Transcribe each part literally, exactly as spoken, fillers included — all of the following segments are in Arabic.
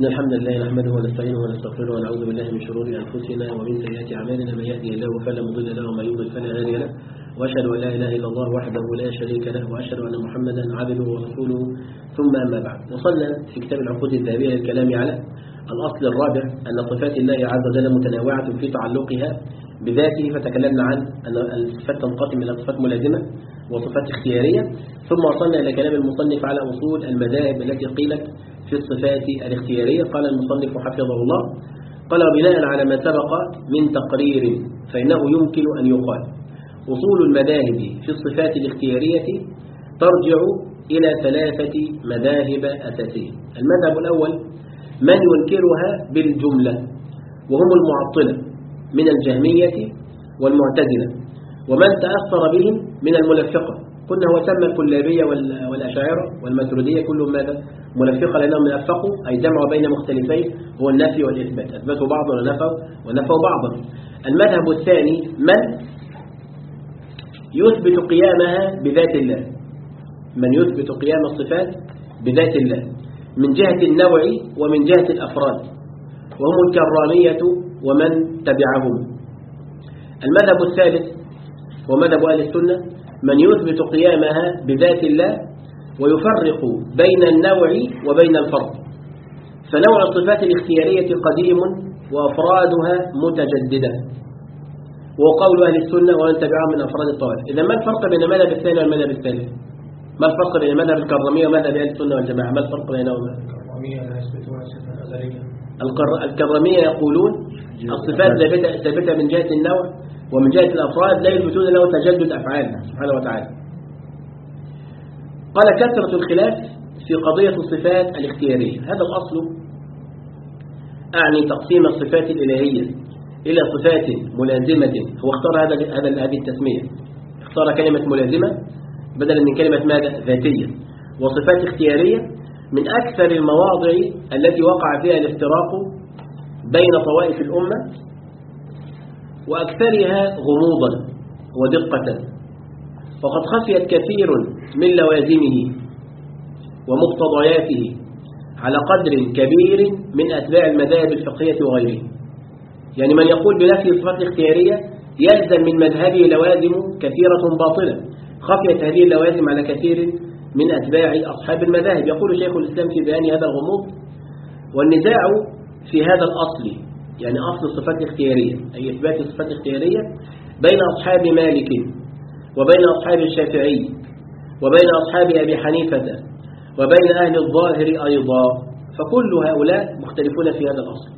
إن الحمد لله نحمده ونستعينه ونستغفره ونعوذ بالله من شرور أنفسنا ومن سيئات أعمالنا. من يهده الله فلا مضل له ومن يضلل فلا هادي له، وأشهد أن لا إله إلا الله وحده لا شريك له، وأشهد أن محمدا عبده ورسوله. ثم أما بعد، وصلنا في كتاب العقود الذهبية للكلام على الأصل الرابع أن صفات الله عز وجل متنوعة في تعلقها بذاته، فتكلمنا عن أن الصفات تنقسم إلى صفات ملازمة وصفات اختيارية. ثم وصلنا إلى كلام المصنف على أصول المذاهب التي قيلت في الصفات الاختيارية. قال المصنف حفظه الله: قال: وبناء على ما سبق من تقرير فإنه يمكن أن يقال أصول المذاهب في الصفات الاختيارية ترجع إلى ثلاثة مذاهب أساسية. المذهب الأول من ينكرها بالجملة، وهم المعطلة من الجهمية والمعتزلة، ومن تأثر بهم من الملفقة. كنا هو سمى الكلابية والأشاعرة والماتريدية كلهم ماذا؟ ملفقة، لأنهم يلفقوا أي جمعوا بين مختلفين هو النفي والإثبات، أثبتوا بعضا ونفوا ونفوا بعضا. المذهب الثاني من يثبت قيامها بذات الله، من يثبت قيام الصفات بذات الله من جهة النوع ومن جهة الأفراد، وهم الكرامية ومن تبعهم. المذهب الثالث ومذهب أهل السنة من يثبت قيامها بذات الله ويفرق بين النوع وبين الفرد، فنوع الصفات الاختيارية قديم وأفرادها متجددة، وقول أهل السنة ومن تبعهم من أفراد الطوائف. إذا ما الفرق بين المذهب الثاني والمذهب الثالث؟ ما الفرق بين المذهب الكرامية ومذهب أهل السنة والجماعة؟ ما الفرق بينهما؟ الكرامية لا يثبتون الصفات الأزلية. الكرامية يقولون الصفات ثابتة من جهة النوع، ومن جهة الأفراد لا يثبتون له تجدد أفعالنا سبحانه وتعالى. قال: كثرة الخلاف في قضية الصفات الاختيارية. هذا الأصل أعني تقسيم الصفات الإلهية إلى صفات ملازمة. هو اختار هذا هذا هذه التسمية، اختار كلمة ملازمة بدلا من كلمة ماذا؟ ذاتية. وصفات اختيارية من أكثر المواضع التي وقع فيها الافتراق بين طوائف الأمة، وأكثرها غموضا ودقة، وقد خفيت كثير من لوازمه ومقتضياته على قدر كبير من أتباع المذاهب الفقهية وغيره. يعني من يقول بنفي الصفات الاختيارية يلزم من مذهبه لوازم كثيرة باطلة، خفيت هذه اللوازم على كثير من أتباع أصحاب المذاهب. يقول شيخ الإسلام في بيان هذا الغموض: والنزاع في هذا الأصل، يعني أصل الصفات الاختيارية أي إثبات الصفات الاختيارية، بين أصحاب مالك وبين أصحاب الشافعي وبين أصحاب أبي حنيفة وبين أهل الظاهر أيضا، فكل هؤلاء مختلفون في هذا الأصل.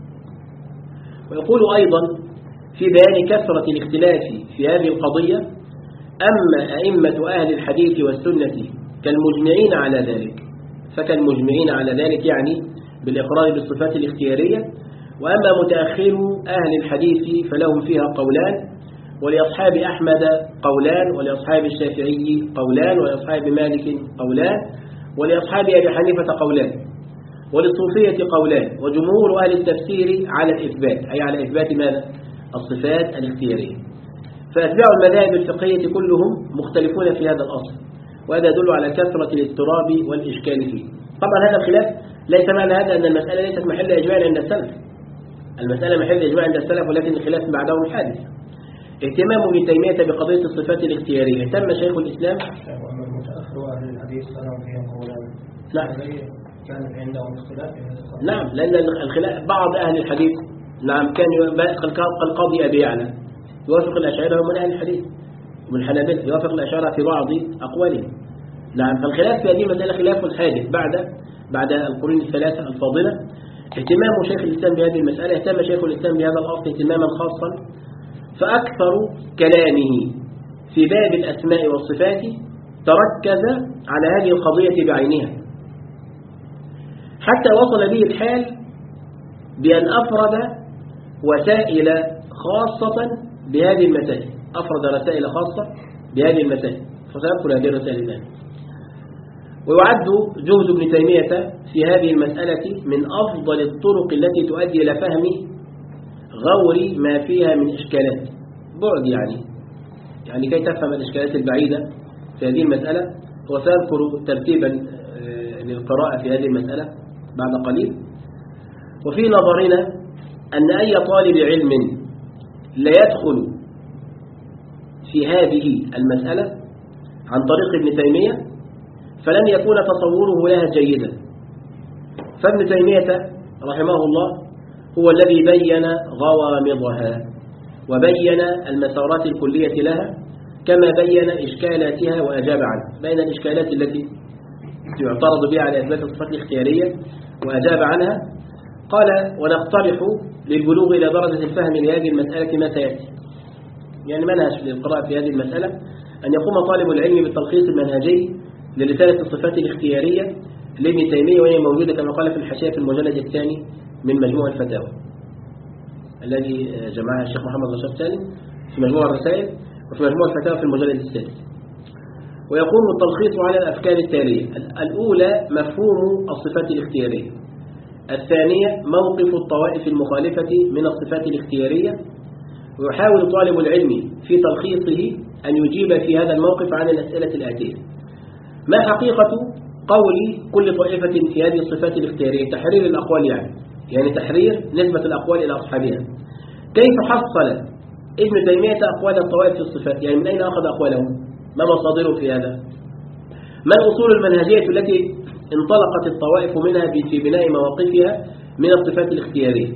ويقول أيضا في بيان كثرة الاختلاف في هذه القضية: أما أئمة أهل الحديث والسنة كالمجمعين على ذلك، فكالمجمعين على ذلك يعني بالإقرار بالصفات الاختيارية. وأما متأخرو أهل الحديث فلهم فيها قولان، ولأصحاب أحمد قولان، ولأصحاب الشافعي قولان، ولأصحاب مالك قولان، ولأصحاب أبي حنيفة قولان، وللصوفية قولان، وجمهور أهل التفسير على الإثبات أي على إثبات ماذا؟ الصفات الاختيارية. فأتباع المذاهب الفقهية كلهم مختلفون في هذا الأصل، وهذا يدل على كثرة الاضطراب والإشكال فيه. طبعا هذا الخلاف ليس معنى هذا أن المسألة ليست محل إجماع عند السلف، المسألة محل إجماع عند السلف، ولكن الخلاف بعدهم حادث. اهتمام ابن تيمية بقضية الصفات الاختيارية. اهتم شيخ الإسلام وأما المتأخر أهل الحديث فلهم فيها قولان. نعم كان عندهم اختلاف. نعم، لأن الخلاف بعض أهل الحديث نعم كان كالقاضي أبي يعلى يوافق الأشاعرة ومن أهل الحديث، ومن الحنابلة يوافق الأشاعرة في بعض أقوالهم. نعم، فالخلاف في هذه المسألة خلاف حادث بعد بعد القرون الثلاثة الفاضلة. اهتمام شيخ الإسلام بهذه المسألة، اهتم شيخ الإسلام بهذا الأصل اهتماما خاصا، فأكثر كلامه في باب الأسماء والصفات تركز على هذه القضية بعينها، حتى وصل به الحال بأن أفرد وسائل خاصة بهذه المسائل، أفرد رسائل خاصة بهذه المسائل، فسأذكر هذه الرسائل الآن. ويعد جهد ابن تيمية في هذه المسألة من أفضل الطرق التي تؤدي إلى فهم غور ما فيها من إشكالات بعد، يعني يعني كي تفهم الإشكالات البعيدة في هذه المسألة. وسأذكر ترتيبا للقراءة في هذه المسألة بعد قليل. وفي نظرنا أن أي طالب علم لا يدخل في هذه المسألة عن طريق ابن تيمية فلن يكون تصوره لها جيدا. فابن تيمية رحمه الله هو الذي بين غوامضها وبين المسارات الكلية لها كما بين إشكالاتها وأجاب عنها. بين الإشكالات التي يعترض بها على إثبات الصفات الاختيارية وأجاب عنها. قال ونقترح للبلوغ إلى درجة الفهم لهذه المسألة ما سيأتي. يعني منهج للقراءة في هذه المسألة أن يقوم طالب العلم بالتلخيص المنهجي لرسالة الصفات الاختيارية لابن تيمية، وهي موجودة كما قال في الحاشية في المجلد الثاني من مجموع الفتاوى الذي جمعها الشيخ محمد رشاد الثاني في مجموع الرسائل، وفي مجموع الفتاوى في المجلد السادس. ويقوم التلخيص على الأفكار التالية: الأولى مفهوم الصفات الاختيارية، الثانية موقف الطوائف المخالفة من الصفات الاختيارية، ويحاول طالب العلم في تلخيصه أن يجيب في هذا الموقف عن الأسئلة الآتية: ما حقيقة قول كل طائفة في هذه الصفات الاختيارية؟ تحرير الأقوال يعني يعني تحرير نسبة الأقوال إلى أصحابها. كيف حصل ابن تيمية أقوال الطوائف في الصفات؟ يعني من أين أخذ أقوالهم؟ ما مصادره في هذا؟ ما الأصول المنهجية التي انطلقت الطوائف منها في بناء مواقفها من الصفات الاختيارية؟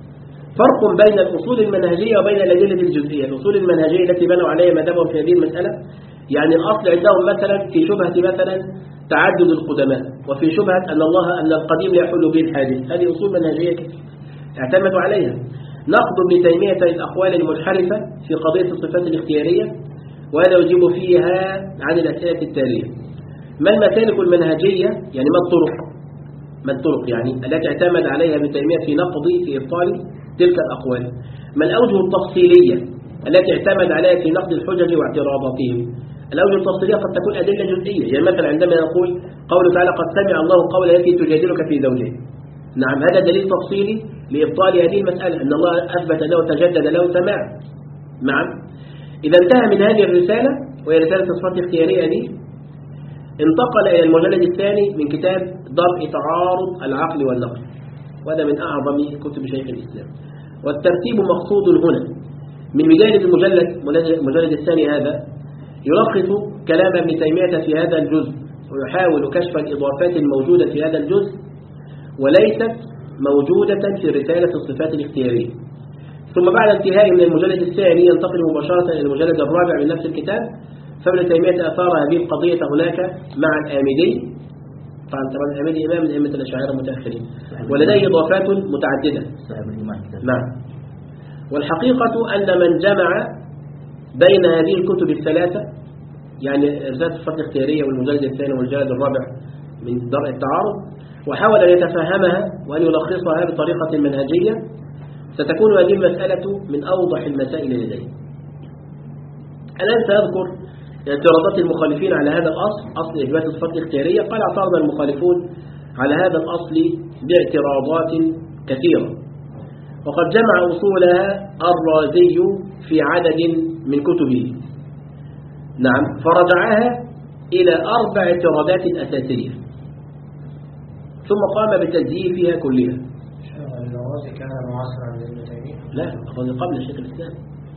فرق بين الأصول المنهجية وبين الأدلة الجزئية. الأصول المنهجية التي بنوا عليها مذهبهم في هذه المسألة، يعني الأصل عندهم مثلا في شبهة مثلا تعدد القدماء، وفي شبهة أن الله أن القديم لا يحل به الحادث. هذه أصول منهجية اعتمدوا عليها. نقد ابن تيمية الأقوال المنحرفة في قضية الصفات الاختيارية، وهذا يجيب فيها عن الأسئلة التالية: ما المسالك المنهجية، يعني ما الطرق ما الطرق يعني التي اعتمد عليها ابن تيمية في نقض في إبطال تلك الأقوال؟ ما الأوجه التفصيلية التي اعتمد عليها في نقد الحجج واعتراضاتهم؟ الأوجه التفصيلية قد تكون أدلة جزئية، يعني مثلا عندما يقول قوله تعالى قد سمع الله قول التي تجادلك في زوجها، نعم هذا دليل تفصيلي لإبطال هذه المسألة، أن الله أثبت له تجدد له سماع. نعم. إذا انتهى من هذه الرسالة وهي رسالة الصفات الاختيارية دي، انتقل إلى المجلد الثاني من كتاب درء تعارض العقل والنقل، وهذا من أعظم كتب شيخ الإسلام. والترتيب مقصود هنا. من بداية المجلد المجلد الثاني هذا يلخص كلام ابن تيمية في هذا الجزء، ويحاول كشف الإضافات الموجودة في هذا الجزء وليست موجودة في رسالة الصفات الاختيارية. ثم بعد انتهاء من المجلد الثاني ينتقل مباشرة إلى المجلد الرابع من نفس الكتاب، فابن تيمية أثار هذه القضية هناك مع الآمدي. طبعا الآمدي إمام من أئمة الأشاعرة المتأخرين، ولديه إضافات متعددة. نعم. والحقيقة أن من جمع بين هذه الكتب الثلاثة، يعني رسالة الصفات الاختيارية والمجلد الثاني والمجلد الرابع من درء التعارض، وحاول أن يتفهمها وأن يلخصها بطريقة منهجية، ستكون هذه المسألة من أوضح المسائل لديه. الآن سأذكر اعتراضات المخالفين على هذا الأصل، أصل إثبات الصفات الاختيارية. قال اعترض المخالفون على هذا الأصل باعتراضات كثيرة، وقد جمع أصولها الرازي في عدد من كتبه. نعم. فرجعها إلى أربع اعتراضات أساسية، ثم قام بتزييفها كلها. الرازي كان معاصرا لابن تيمية؟ لا، الرازي قبل شيخ الإسلام.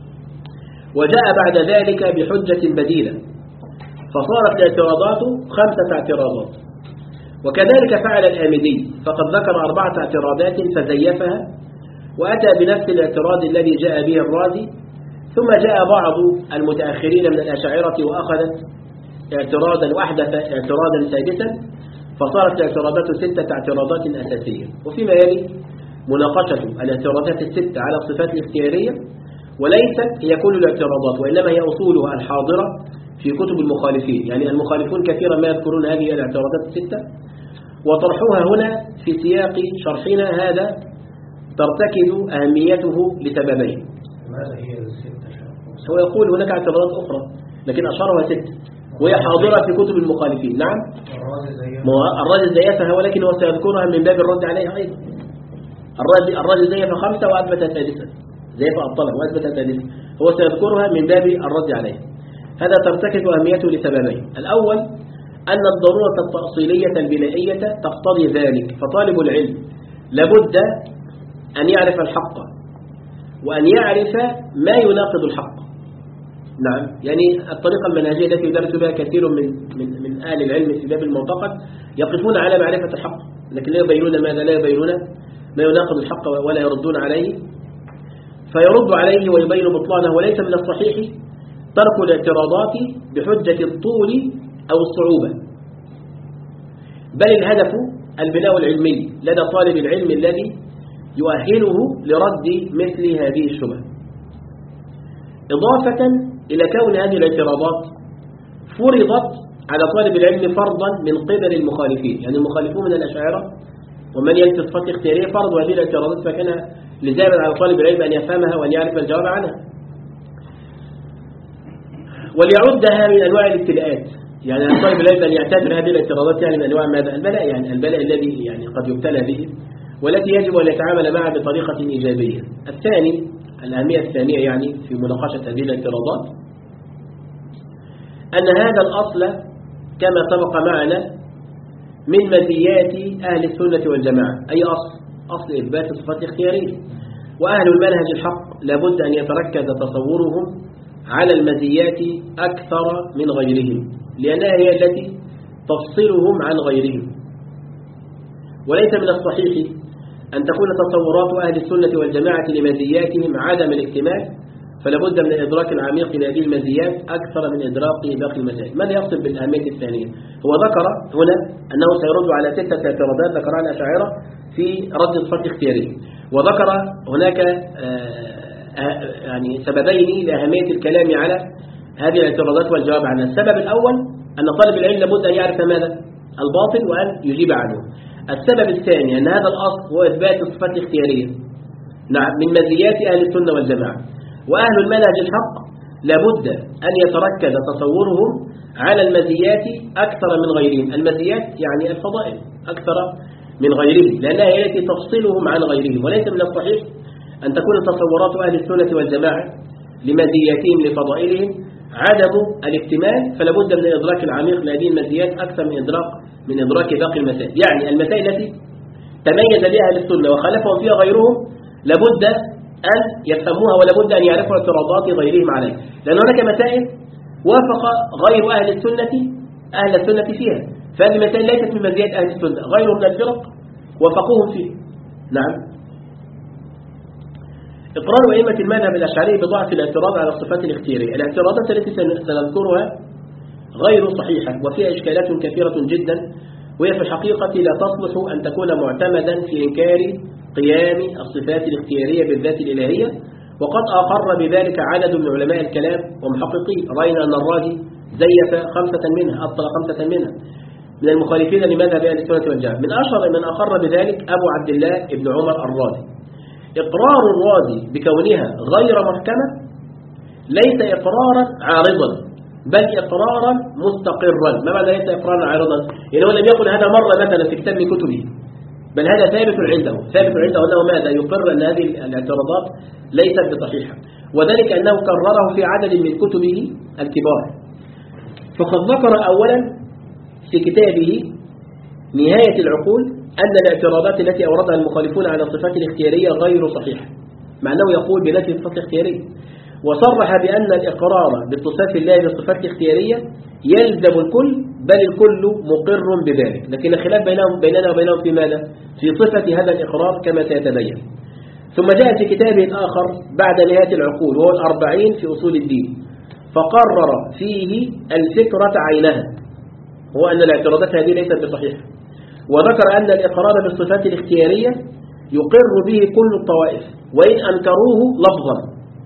وجاء بعد ذلك بحجة بديلة، فصارت الاعتراضات خمسة اعتراضات. وكذلك فعل الآمدي، فقد ذكر أربعة اعتراضات فزيفها وأتى بنفس الاعتراض الذي جاء به الرازي. ثم جاء بعض المتأخرين من الأشاعرة وأخذت اعتراضا وأحدث اعتراضا سادسا، فصارت الاعتراضات ستة اعتراضات أساسية. وفيما يلي مناقشة الاعتراضات الستة على الصفات الاختيارية، وليست هي كل الاعتراضات، وإنما هي أصولها الحاضرة في كتب المخالفين. يعني المخالفون كثيرا ما يذكرون هذه الاعتراضات الستة، وطرحوها هنا في سياق شرحنا هذا ترتكز أهميته لسببين. ماذا هي الستة؟ هو يقول هناك اعتراضات أخرى لكن أشارها ستة، وهي حاضرة في كتب المخالفين. نعم. الرازي زيفها، ولكن هو سيذكرها من باب الرد عليها أيضا. الرازي الرازي زيف خمسة وأثبت سادسة، زيف أبطلها وأثبت سادسة، هو سيذكرها من باب الرد عليها. هذا ترتكز أهميته لسببين. الأول أن الضرورة التأصيلية البنائية تقتضي ذلك، فطالب العلم لابد أن يعرف الحق وأن يعرف ما يناقض الحق. نعم، يعني الطريقة المنهجية التي يدرس بها كثير من من من أهل العلم في باب المعتقد يقفون على معرفة الحق، لكن لا يبينون ماذا، لا يبينون ما يناقض الحق ولا يردون عليه، فيرد عليه ويبين بطلانه. وليس من الصحيح ترك الاعتراضات بحجة الطول أو الصعوبة، بل الهدف البناء العلمي لدى طالب العلم الذي يؤهله لرد مثل هذه الشبهة، إضافة إلى كون هذه الاعتراضات فرضت على طالب العلم فرضا من قبل المخالفين. يعني المخالفون من الأشاعرة ومن ينفي صفات اختيارية فرضوا هذه الاعتراضات، فكان لزاما على طالب العلم أن يفهمها وأن يعرف الجواب عنها، وليعدها من أنواع الابتلاءات. يعني طالب العلم أن يعتبر هذه الاعتراضات يعني من أنواع ماذا؟ البلاء، يعني البلاء الذي يعني قد يبتلى به والتي يجب أن يتعامل معها بطريقة إيجابية. الثاني، الأهمية الثانية يعني في مناقشة هذه الاعتراضات، أن هذا الأصل كما سبق معنا من مزيات أهل السنة والجماعة. أي أصل؟ أصل إثبات الصفات الاختيارية. وأهل المنهج الحق لابد أن يتركز تصورهم على المزيات أكثر من غيرهم، لأنها هي التي تفصلهم عن غيرهم. وليس من الصحيح أن تكون تصورات أهل السنة والجماعة لمزياتهم عدم الاكتمال، فلا بد من الإدراك العميق لهذه المزيات أكثر من إدراك باقي المسائل. ماذا يقصد بالأهمية الثانية؟ هو ذكر هنا أنه سيرد على ستة اعتراضات ذكرها الأشاعرة في رد الصفات الاختيارية، وذكر هناك يعني سببين لأهمية الكلام على هذه الاعتراضات والجواب عنها. السبب الأول أن طالب العلم لابد أن يعرف ماذا؟ الباطل وأن يجيب عنه. السبب الثاني أن هذا الأصل هو إثبات الصفات الاختيارية، نعم، من مزيات أهل السنة والجماعة. وأهل المنهج الحق لابد أن يتركز تصورهم على المزيات أكثر من غيرهم. المزيات يعني الفضائل أكثر من غيرهم، لأنها هي التي تفصلهم عن غيرهم. وليس من الصحيح أن تكون تصورات أهل السنة والجماعة لمزياتهم لفضائلهم عدم الاكتمال، فلا بد من الإدراك العميق لهذه المزيات أكثر من إدراك من إدراك باقي المسائل. يعني المسائل التي تميز بها أهل السنة وخالفهم فيها غيرهم لابد أن يفهموها، ولا بد أن يعرفوا اعتراضات غيرهم عليها، لأن هناك مسائل وافق غير أهل السنة أهل السنة فيها، فهذه المسائل ليست من مزيات أهل السنة، غيرهم من الفرق وافقوهم فيها. نعم. إقرار أئمة المذهب الأشعري بضعف الاعتراض على الصفات الاختيارية. الاعتراضات التي سنذكرها غير صحيحة وفيها إشكالات كثيرة جدا، وهي في الحقيقة لا تصلح أن تكون معتمدا في إنكار قيام الصفات الاختيارية بالذات الإلهية، وقد أقر بذلك عدد من علماء الكلام ومحققين. رأينا أن الرازي زيف خمسة منها، أبطل خمسة منها من المخالفين لمذهب أهل السنة والجماعة. من أشهر من أقر بذلك أبو عبد الله ابن عمر الرازي. إقرار الرازي بكونها غير محكمة ليس إقرارا عارضا، بل إقرارا مستقرا. ما معنى ليس إقرارا عارضا؟ يعني هو لم يقل هذا مرة مثلا في كتاب من كتبه، بل هذا ثابت عنده، ثابت عنده أنه ماذا؟ يقر أن هذه الاعتراضات ليست بصحيحة، وذلك أنه كرره في عدد من كتبه الكبار. فقد ذكر أولا في كتابه نهاية العقول أن الاعتراضات التي أوردها المخالفون على الصفات الاختيارية غير صحيحة، مع أنه يقول بنفي الصفات الاختيارية، وصرح بأن الإقرار باتصاف الله بالصفات الاختيارية يلزم الكل، بل الكل مقر بذلك، لكن الخلاف بينهم بيننا وبينهم في ماذا؟ في صفة هذا الإقرار كما سيتبين. ثم جاء في كتابه الآخر بعد نهاية العقول وهو الأربعين في أصول الدين، فقرر فيه الفكرة عينها، هو أن الاعتراضات هذه ليست بصحيحة، وذكر أن الإقرار بالصفات الاختيارية يقر به كل الطوائف وإن أنكروه لفظا،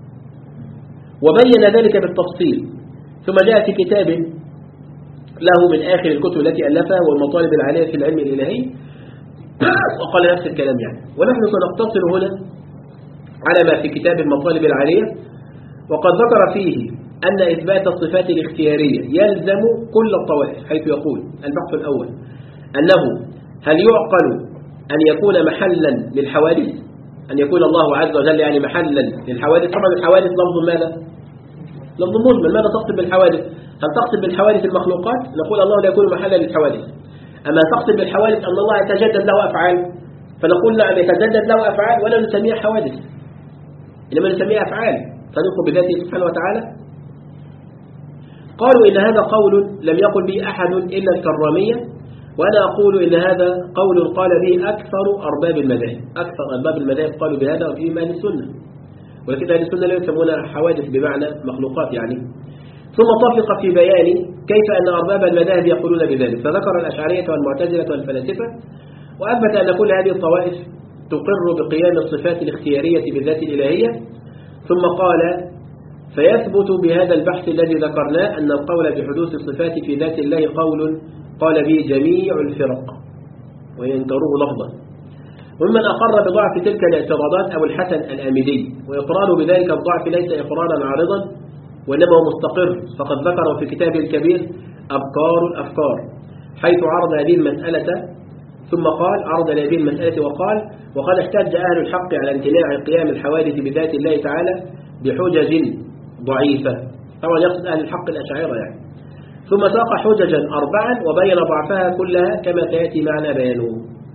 وبين ذلك بالتفصيل. ثم جاء في كتاب له من آخر الكتب التي ألفها والمطالب العالية في العلم الإلهي وقال نفس الكلام يعني. ونحن سنقتصر هنا على ما في كتاب المطالب العالية، وقد ذكر فيه أن إثبات الصفات الاختيارية يلزم كل الطوائف، حيث يقول البحث الأول أنه هل يعقل أن يكون محلا للحوادث، أن يكون الله عز وجل يعني محلا للحوادث. طبعا الحوادث لفظ ماذا؟ لفظ مجمل. ماذا تقصد بالحوادث؟ هل تقصد بالحوادث المخلوقات؟ نقول الله لا يكون محلا للحوادث. أما تقصد بالحوادث أن الله يتجدد له أفعال، فنقول نعم يتجدد له أفعال ولا نسميها حوادث، إنما نسميها أفعال تليق بذاته سبحانه وتعالى. قالوا إن هذا قول لم يقل به أحد إلا الكرامية، وأنا أقول إن هذا قول قال به أكثر أرباب المذاهب، أكثر أرباب المذاهب قالوا بهذا وفيهم أهل السنة، ولكن أهل السنة لا يسمونها حوادث بمعنى مخلوقات يعني. ثم طفق في بيان كيف أن أرباب المذاهب يقولون بذلك، فذكر الأشعرية والمعتزلة والفلاسفة، وأثبت أن كل هذه الطوائف تقر بقيام الصفات الاختيارية بالذات الإلهية. ثم قال فيثبت بهذا البحث الذي ذكرناه أن القول بحدوث الصفات في ذات الله قول قال به جميع الفرق وينكروه لفظا. وممن أقر بضعف تلك الاعتراضات أبو الحسن الآمدي، وإقراره بذلك الضعف ليس إقرارا عارضا وإنما هو مستقر، فقد ذكره في كتابه الكبير أبكار الأفكار حيث عرض هذه المسألة، ثم قال عرض هذه المسألة وقال وقد احتج أهل الحق على امتناع قيام الحوادث بذات الله تعالى بحجج ضعيفة، طبعا يقصد أهل الحق الأشاعرة يعني. ثم ساق حججا أربعا وبين ضعفها كلها كما سيأتي معنا بيانه.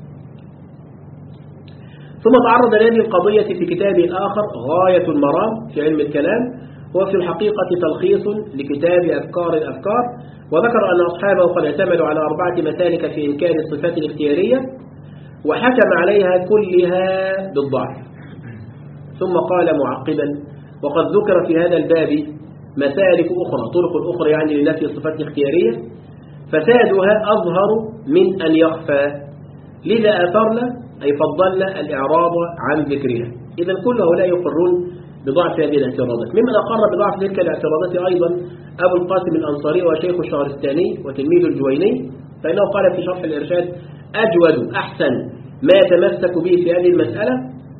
ثم تعرض لهذه القضية في كتابه الآخر غاية المرام في علم الكلام، هو في الحقيقة تلخيص لكتاب أفكار الأفكار، وذكر أن أصحابه قد اعتمدوا على أربعة مسالك في إمكان الصفات الاختيارية وحكم عليها كلها بالضعف. ثم قال معقبا وقد ذكر في هذا الباب مسالك أخرى، طرق أخرى يعني لنفي الصفات الاختيارية، فسادها أظهر من أن يخفى، لذا أثرنا أي فضلنا الإعراض عن ذكرها. إذن كل هؤلاء يقرون بضعف هذه الاعتراضات. ممن أقر بضعف تلك الاعتراضات أيضا أبو القاسم الأنصاري وشيخ الشهرستاني وتلميذ الجويني، فإنه قال في شرح الإرشاد أجود أحسن ما يتمسك به في هذه المسألة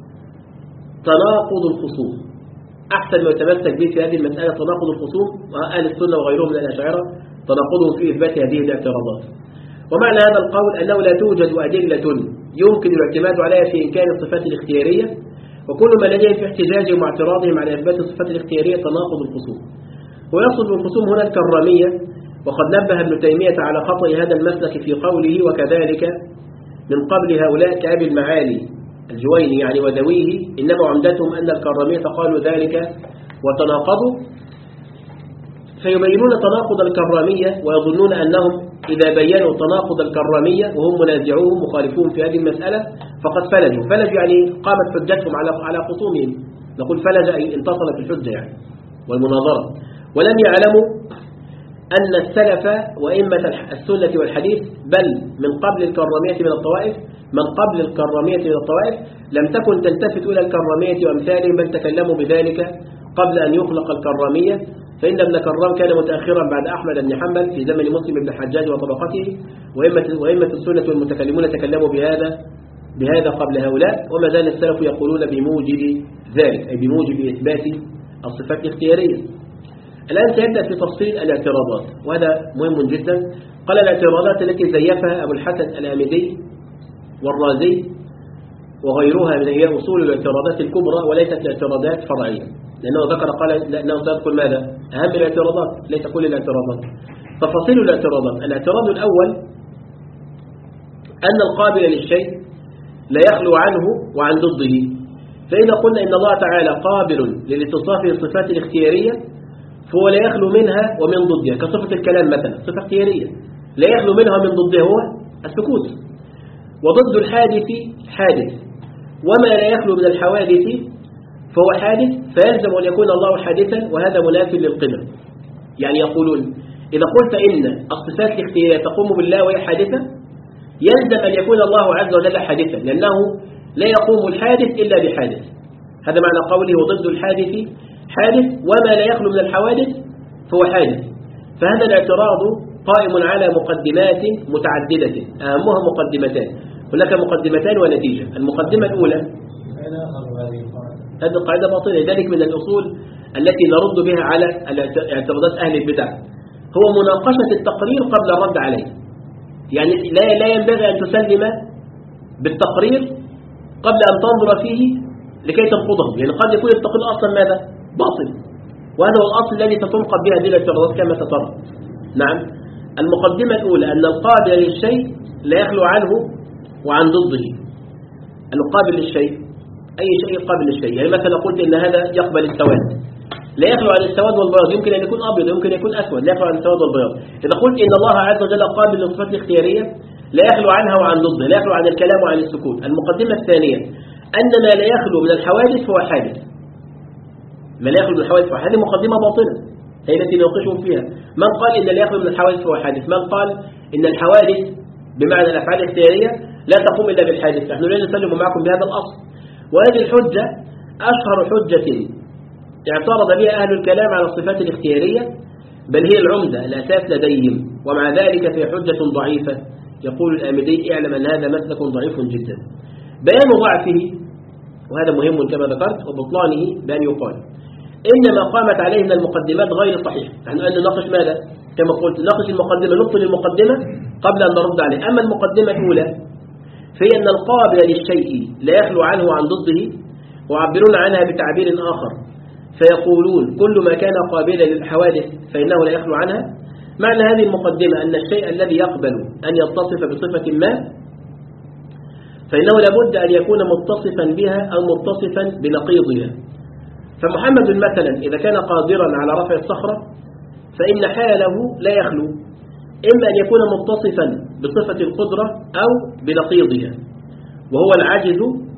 تناقض الخصوم، أحسن ما يتمسك به في هذه المسألة تناقض الخصوم، وأهل السنة وغيرهم من الأشاعرة تناقضهم في إثبات هذه الاعتراضات. ومعنى هذا القول أنه لا توجد أدلة يمكن الاعتماد عليها في إمكان الصفات الاختيارية، وكل ما لديهم في احتجاجهم واعتراضهم على إثبات الصفات الاختيارية تناقض الخصوم. ويقصد بالخصوم هنا الكرامية، وقد نبه ابن تيمية على خطأ هذا المسلك في قوله وكذلك من قبل هؤلاء كأبي المعالي الجويني يعني وذويه إنما عمدتهم أن الكرامية قالوا ذلك وتناقضوا، فيبينون تناقض الكرامية ويظنون أنهم إذا بينوا تناقض الكرامية وهم منازعوهم مخالفون في هذه المسألة فقد فلجوا. فلجوا يعني قامت حجتهم على على خصومهم، نقول فلج أي انتصر في الحجة يعني والمناظرة، ولم يعلموا أن السلف وإمة السنة والحديث بل من قبل الكرامية من الطوائف من قبل الكرامية من الطوائف لم تكن تلتفت إلى الكرامية وأمثالهم، بل تكلموا بذلك قبل أن يخلق الكرامية. فإن ابن كرام كان متأخرا بعد أحمد بن حنبل في زمن مسلم بن الحجاج وطبقته، وإمة, وإمة السنة والمتكلمون تكلموا بهذا بهذا قبل هؤلاء، وما زال السلف يقولون بموجب ذلك أي بموجب إثبات الصفات الاختيارية. الآن سيبدأ في تفصيل الاعتراضات، وهذا مهم جدا. قال الاعتراضات التي زيفها أبو الحسن الآمدي والرازي وغيرها من هي أصول الاعتراضات الكبرى وليست الاعتراضات فرعية، لأنه ذكر قال لأنه سيذكر ماذا؟ أهم الاعتراضات ليس كل الاعتراضات. تفاصيل الاعتراضات: الاعتراض الأول أن القابل للشيء لا يخلو عنه وعن ضده، فإذا قلنا إن الله تعالى قابل للاتصاف بالصفات الاختيارية فهو لا يخلو منها ومن ضدها، كصفة الكلام مثلا صفة اختيارية لا يخلو منها ومن ضدها هو السكوت، وضد الحادث حادث، وما لا يخلو من الحوادث فهو حادث، فيلزم أن يكون الله حادثا وهذا مناف للقدر. يعني يقولون إذا قلت إن الصفات الاختيارية تقوم بالله وهي حادثة يلزم أن يكون الله عز وجل حادثا، لأنه لا يقوم الحادث إلا بحادث. هذا معنى قوله وضد الحادث حادث وما لا يخلو من الحوادث فهو حادث. فهذا الاعتراض قائم على مقدمات متعددة أهمها مقدمتان، هناك مقدمتان ونتيجة. المقدمة الأولى هذه القاعدة باطلة، لذلك من الأصول التي نرد بها على اعتراضات أهل البدع هو مناقشة التقرير قبل الرد عليه. يعني لا لا ينبغي أن تسلم بالتقرير قبل أن تنظر فيه لكي تنقضه، يعني قد يكون التقرير أصلا ماذا؟ باطل، وهذا هو الأصل الذي تتنقض به هذه الاعتراضات كما سترى. نعم. المقدمة الأولى أن القابل للشيء لا يخلو عنه وعن ضده، المقابل للشيء أي شيء قابل للشيء. يعني مثلا قلت إن هذا يقبل السواد، لا يخلو عن السواد والبياض، يمكن أن يكون أبيض يمكن أن يكون أسود، لا يخلو عن السواد والبياض. إذا قلت إن الله عز وجل قابل للصفات الاختيارية لا يخلو عنها وعن ضده، لا يخلو عن الكلام وعن السكوت. المقدمة الثانية أن ما لا يخلو من الحوادث فهو حادث. ما لا يخلو من الحوادث فهو حادث، مقدمة باطلة هي التي نوقشهم فيها. من قال إن لا يخلو من الحوادث فهو حادث؟ من قال إن الحوادث بمعنى الأفعال الاختيارية لا تقوم إلا بالحادث؟ نحن لا نسلم معكم بهذا الأصل. وهذه الحجة أشهر حجة اعترض بها أهل الكلام على الصفات الاختيارية، بل هي العمدة الأساس لديهم، ومع ذلك في حجة ضعيفة. يقول الآمدي: اعلم أن هذا مسلك ضعيف جدا. بيان ضعفه، وهذا مهم كما ذكرت، وبطلانه بأن يقال إنما قامت عليه من المقدمات غير صحيح. نحن أن نناقش ماذا؟ كما قلت نناقش المقدمة، نبطل المقدمة قبل أن نرد عليه. أما المقدمة الأولى فهي أن القابل للشيء لا يخلو عنه عن ضده، ويعبرون عنها بتعبير آخر فيقولون كل ما كان قابلا للحوادث فإنه لا يخلو عنها. معنى هذه المقدمة أن الشيء الذي يقبل أن يتصف بصفة ما فإنه لابد أن يكون متصفا بها أو متصفا بنقيضها. فمحمد مثلا إذا كان قادرا على رفع الصخرة فإن حاله لا يخلو إما أن يكون متصفا بصفة القدرة أو بنقيضها، وهو العجز.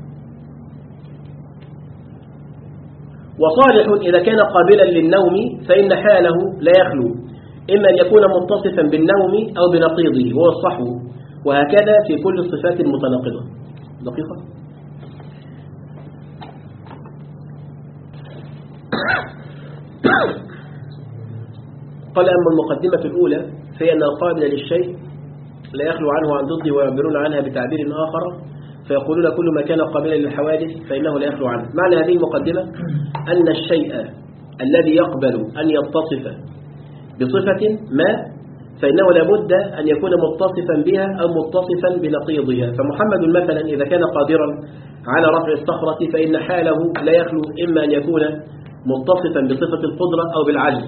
وصالح إذا كان قابلا للنوم فإن حاله لا يخلو إما أن يكون متصفا بالنوم أو بنقيضه وهو الصحو، وهكذا في كل الصفات المتناقضة. دقيقة. قال: أما المقدمة الأولى فهي أن القابل للشيء لا يخلو عنه عن ضده، ويعبرون عنها بتعبير آخر فيقولون كل ما كان قابلا للحوادث فإنه لا يخلو عنه. معنى هذه المقدمة أن الشيء الذي يقبل أن يتصف بصفة ما فإنه لابد أن يكون متصفا بها أو متصفا بنقيضها. فمحمد مثلا إذا كان قادرا على رفع الصخرة فإن حاله لا يخلو إما أن يكون متصفا بصفة القدرة أو بالعجز.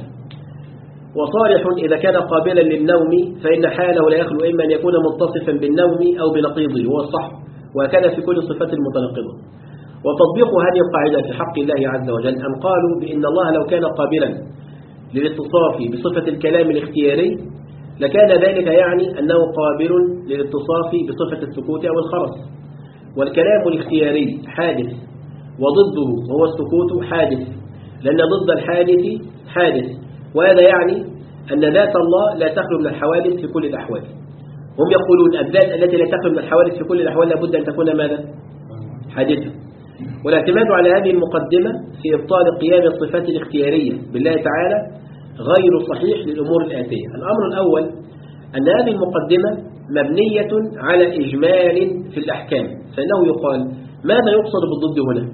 وصالح إذا كان قابلا للنوم فإن حاله لا يخلو إما أن يكون متصفا بالنوم أو بنقيضه وهو الصح، وهكذا في كل الصفات المتناقضة. وتطبيق هذه القاعدة في حق الله عز وجل أن قالوا بأن الله لو كان قابلا للاتصاف بصفة الكلام الاختياري لكان ذلك يعني أنه قابل للاتصاف بصفة السكوت أو الخرس. والكلام الاختياري حادث، وضده وهو السكوت حادث، لأن ضد الحادث حادث، وهذا يعني أن ذات الله لا تخلو من الحوادث في كل الأحوال. هم يقولون الذات التي لا تخلو من الحوادث في كل الأحوال لابد أن تكون ماذا؟ حادثة. والاعتماد على هذه المقدمة في إبطال قيام الصفات الاختيارية بالله تعالى غير صحيح للأمور الآتية. الأمر الأول أن هذه المقدمة مبنية على إجمال في الأحكام، فإنه يقال ماذا يقصد بالضد هنا؟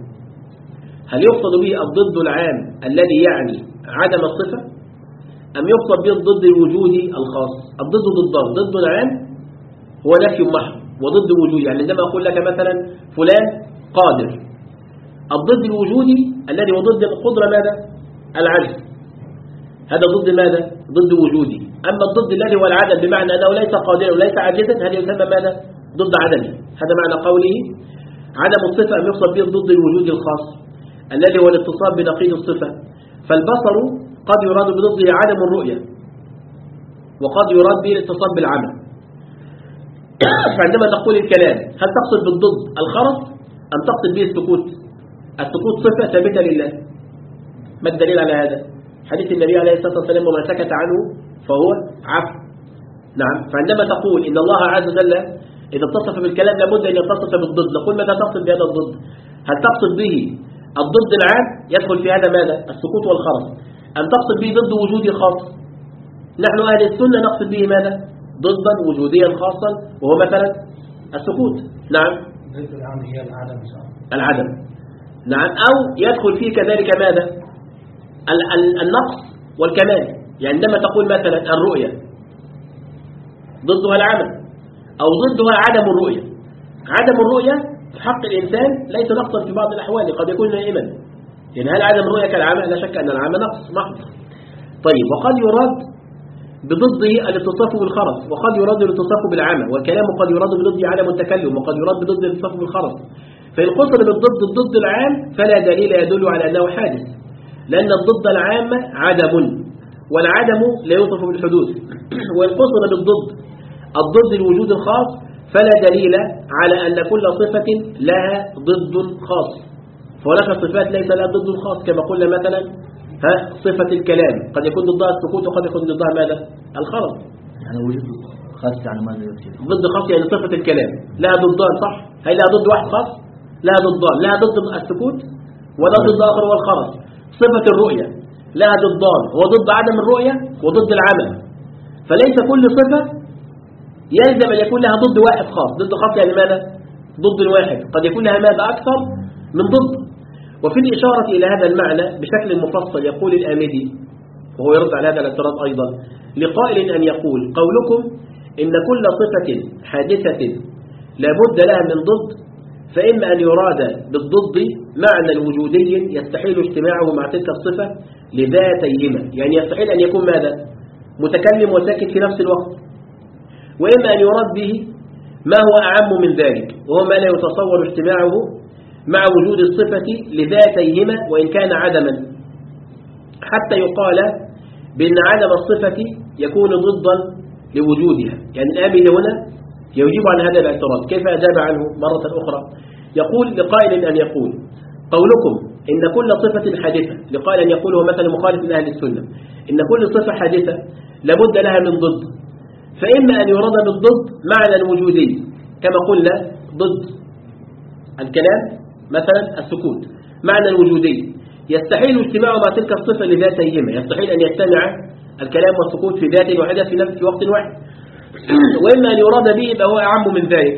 هل يقصد به الضد العام الذي يعني عدم الصفة، أم يقصد به الضد الوجودي الخاص؟ الضد ضدان، ضد العام هو نفي محض، وضد وجودي يعني عندما أقول لك مثلا فلان قادر، الضد الوجودي الذي هو ضد القدرة ماذا؟ العجز، هذا ضد ماذا؟ ضد وجودي. أما الضد الذي هو العدم بمعنى أنه ليس قادرا وليس عاجزا هذا يسمى ماذا؟ ضد عدمي. هذا معنى قوله عدم الصفة أم يقصد به الضد الوجودي الخاص الذي هو الاتصال بنقيض الصفة. فالبصر قد يراد بضده عدم الرؤية، وقد يراد به الاتصال بالعمل. فعندما تقول الكلام هل تقصد بالضد الخرس أم تقصد به السكوت؟ السكوت صفة ثابتة لله. ما الدليل على هذا؟ حديث النبي عليه الصلاة والسلام وما سكت عنه فهو عفو. نعم. فعندما تقول إن الله عز وجل إذا اتصف بالكلام لابد أن يتصف بالضد، نقول ماذا تقصد بهذا الضد؟ هل تقصد به الضد العام يدخل في هذا ماذا؟ السكوت والخرس، أم تقصد به ضد وجودي خاص؟ نحن أهل السنة نقصد به ماذا؟ ضدا وجوديا خاصا وهو مثلا السكوت. نعم. ضد العام هي العدم. العدم. نعم. أو يدخل فيه كذلك ماذا؟ النقص والكمال. يعني عندما تقول مثلا الرؤية ضدها العمل أو ضدها عدم الرؤية. عدم الرؤية في حق الإنسان ليس نقصا في بعض الأحوال، قد يكون نائما. يعني هل عدم الرؤية كالعمل؟ لا شك أن العمل نقص محض. طيب، وقد يراد بضده الاتصاف بالخرس، وقد يراد الاتصاف بالعمى، والكلام قد يراد بضده عدم التكلم، وقد يراد بضده الاتصاف بالخرس. فإن قصد بالضد الضد العام فلا دليل يدل على أنه حادث، لأن الضد العام عدم، والعدم لا يوصف بالحدوث. وإن قصد بالضد الضد الوجود الخاص فلا دليل على أن كل صفة لها ضد خاص، فهناك صفات ليس لها ضد خاص، كما قلنا مثلا ها صفة الكلام قد يكون ضدها السكوت وقد يكون ضدها ماذا؟ الخرج. يعني وجود خاص يعني ماذا يفسد؟ ضد خاص يعني صفة الكلام لها ضدان، صح؟ هل لها ضد واحد خاص؟ لها ضدان، لها ضد السكوت ولا ضد آخر هو الخرج. صفة الرؤية لها ضدان، هو ضد عدم الرؤية وضد العمل، فليس كل صفة يلزم أن يكون لها ضد واحد خاص. ضد خاص يعني ماذا؟ ضد واحد، قد يكون لها ماذا أكثر من ضد. وفي الإشارة إلى هذا المعنى بشكل مفصل يقول الآمدي، وهو يرد على هذا الاعتراض أيضا، لقائل أن يقول قولكم إن كل صفة حادثة لابد لها من ضد، فإما أن يراد بالضد معنى وجودي يستحيل اجتماعه مع تلك الصفة لذاتيهما، يعني يستحيل أن يكون ماذا؟ متكلم وساكت في نفس الوقت. وإما أن يراد به ما هو أعم من ذلك، وهو ما لا يتصور اجتماعه مع وجود الصفة لذاتيهما وإن كان عدما، حتى يقال بأن عدم الصفة يكون ضدا لوجودها. يعني الآمدي هنا يجيب عن هذا الاعتراض. كيف أجاب عنه مرة أخرى؟ يقول لقائل أن يقول قولكم إن كل صفة حادثة، لقائل أن يقول هو مثلا مخالف لأهل السنة، إن كل صفة حادثة لابد لها من ضد، فإما أن يراد بالضد معنى وجودي كما قلنا ضد الكلام مثلا السكوت، معنى وجودي يستحيل اجتماعه مع تلك الصفة لذاتيهما، يستحيل أن يجتمع الكلام والسكوت في ذات واحدة في نفس وقت واحد. وإما أن يراد به فهو أعم من ذلك،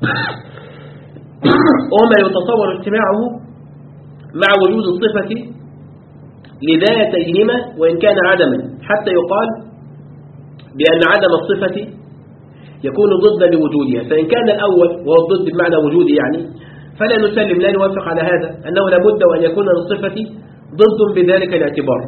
وما يتصور اجتماعه مع وجود الصفة لذاتيهما وإن كان عدما، حتى يقال بأن عدم الصفة يكون ضدا لوجودها. فإن كان الأول وهو الضد بمعنى وجودي يعني فلا نسلم، لا نوافق على هذا، أنه لابد وأن يكون للصفة ضد بذلك الاعتبار.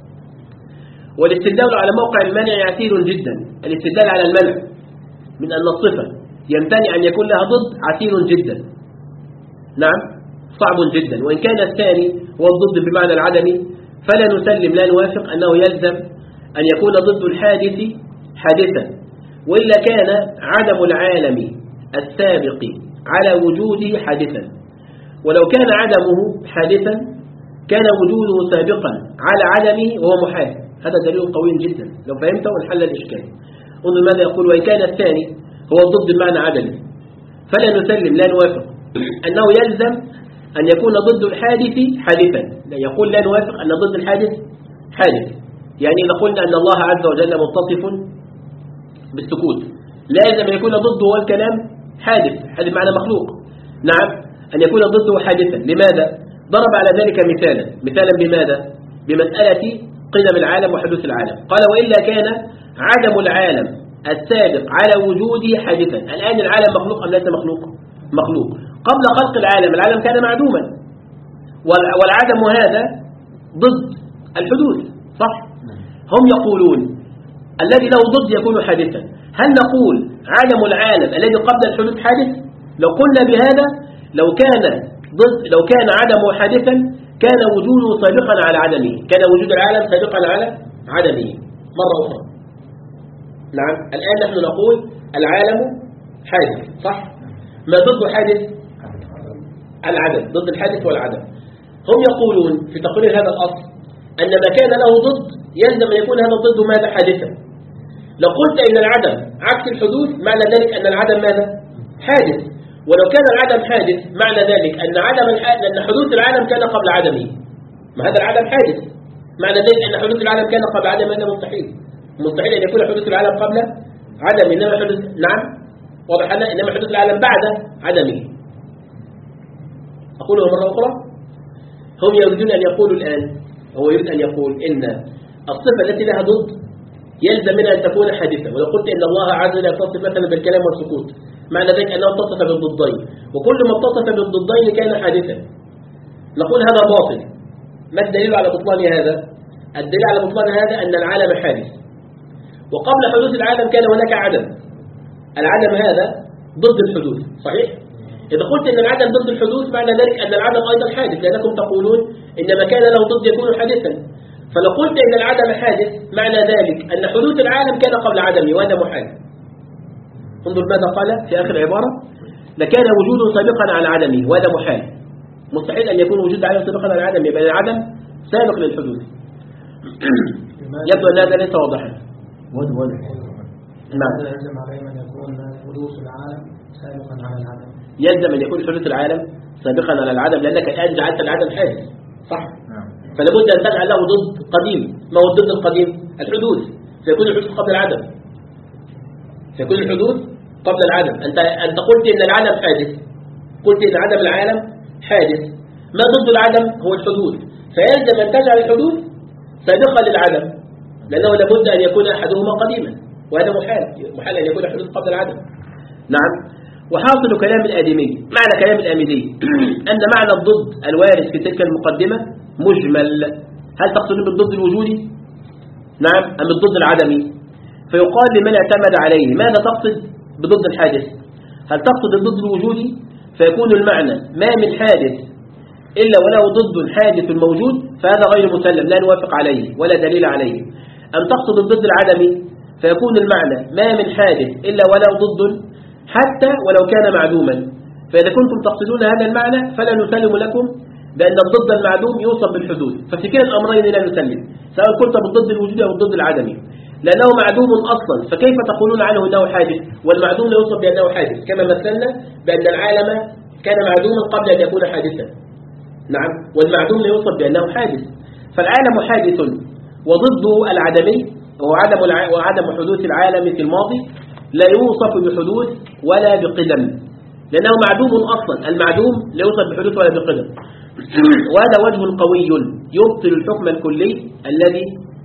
والاستدلال على موقع المنع عسير جدا، الاستدلال على المنع من أن الصفة يمتنع أن يكون لها ضد عسير جدا، نعم صعب جدا. وإن كان الثاني هو الضد بمعنى العدم فلا نسلم، لا نوافق أنه يلزم أن يكون ضد الحادث حادثا، وإلا كان عدم العالم السابق على وجوده حادثا، ولو كان عدمه حادثا كان وجوده سابقا على عدمه وهو محال. هذا دليل قوي جدا لو فهمته ونحل الإشكال. انظر ماذا يقول: وإن كان الثاني هو ضد بمعنى عدمه فلا نسلم، لا نوافق أنه يلزم أن يكون ضد الحادث حادثا. يقول لا نوافق أن ضد الحادث حادث، يعني إذا قلنا أن الله عز وجل متصف بالسكوت لازم أن يكون ضده هو الكلام حادث، حادث معنى مخلوق، نعم أن يكون ضده حادثا. لماذا؟ ضرب على ذلك مثالا، مثالا بماذا؟ بمسألة قدم العالم وحدوث العالم. قال: وإلا كان عدم العالم السابق على وجوده حادثا. الآن العالم مخلوق أم ليس مخلوق؟ مخلوق. قبل خلق العالم العالم كان معدوما، والعدم هذا ضد الحدوث، صح؟ هم يقولون الذي له ضد يكون حادثا. هل نقول عدم العالم الذي قبل الحدوث حادث؟ لو قلنا بهذا لو كان ضد لو كان عدمه حادثا كان وجوده سابقا على عدمه، كان وجود العالم سابقا على عدمه مرة أخرى. نعم الآن نحن نقول العالم حادث، صح؟ ما ضد حادث؟ العدم. ضد الحادث والعدم. هم يقولون في تقرير هذا الأصل أن ما كان له ضد يلزم أن يكون هذا الضد ماذا؟ حادثا. لو قلت إن العدم عكس الحدوث معنى ذلك أن العدم ماذا؟ حادث. ولو كان العدم حادث معنى ذلك أن عدم الحادث أن حدوث العالم كان قبل عدمه. ما هذا العدم حادث، معنى ذلك أن حدوث العالم كان قبل عدمه. هذا مستحيل، مستحيل أن يكون حدوث العالم قبل عدمه، إنما حدوث نعم واضح لنا إنما حدوث العالم بعد عدمه. أقوله مرة أخرى، هم يريدون أن يقولوا الآن، هو يريد أن يقول إن الصفة التي لها ضد يلزم منها أن تكون حادثة. ولو قلت إن الله عز وجل يتصف مثلا بالكلام والسكوت معنى ذلك أنه اتصف بالضدين، وكل ما اتصف بالضدين كان حادثا. نقول هذا باطل. ما الدليل على بطلان هذا؟ الدليل على بطلان هذا أن العالم حادث، وقبل حدوث العالم كان هناك عدم. العدم هذا ضد الحدوث، صحيح؟ إذا قلت أن العدم ضد الحدوث معنى ذلك أن العدم أيضا حادث، لأنكم تقولون إن ما كان له ضد يكون حادثا. فلو قلت إن العدم حادث معنى ذلك أن حدوث العالم كان قبل عدمه وهذا محال. انظر ماذا قال في آخر العبارة: لكان وجوده سابقا على عدمه وهذا محال. مستحيل أن يكون وجود العالم سابقا على عدمه، بل العدم سابق للحدوث. يبدو أن هذا ليس واضحا. واضح. نعم. يلزم علينا أن يكون حدوث العالم سابقا على العدم. يلزم أن يكون حدوث العالم سابقا على العدم، لأنك الآن جعلت العدم حادث، صح؟ نعم. فلا بد أن تجعل له ضد قديم. ما هو الضد القديم؟ الحدوث. فيكون الحدوث قبل العدم. فيكون الحدوث قبل العدم. أنت أنت قلت إن العدم حادث. قلت إن عدم العالم حادث. ما ضد العدم؟ هو الحدوث. فيلزم أن تجعل الحدوث سابقا للعدم، لأنه لابد أن يكون أحدهما قديما، وهذا محال. محال أن يكون الحدوث قبل العدم. نعم. وحاصل كلام الآدمي، معنى كلام الآمدي أن معنى الضد الوارد في تلك المقدمة مجمل. هل تقصدون بالضد الوجودي؟ نعم، أم بالضد العدمي؟ فيقال لمن اعتمد عليه: ماذا تقصد بضد الحادث؟ هل تقصد الضد الوجودي؟ فيكون المعنى ما من حادث إلا وله ضد حادث موجود، فهذا غير مسلم لا نوافق عليه ولا دليل عليه. أم تقصد الضد العدمي؟ فيكون المعنى ما من حادث إلا وله ضد حتى ولو كان معدوما. فإذا كنتم تقصدون هذا المعنى فلا نسلم لكم بأن الضد المعدوم يوصف بالحدوث، ففي كلا الأمرين لا نسلم، سواء كنت بالضد الوجودي أو الضد العدمي، لأنه معدوم أصلا. فكيف تقولون عنه أنه حادث والمعدوم لا يوصف بأنه حادث؟ كما مثلنا بأن العالم كان معدوما قبل أن يكون حادثا. نعم. والمعدوم لا يوصف بأنه حادث. فالعالم حادث وضده العدمي وهو عدم وعدم حدوث العالم في الماضي لا يوصف بحدوث ولا بقدم، لأنه معدوم أصلا. المعدوم لا يوصف بحدوث ولا بقدم. وهذا وجه قوي يبطل الحكم الكلي الذي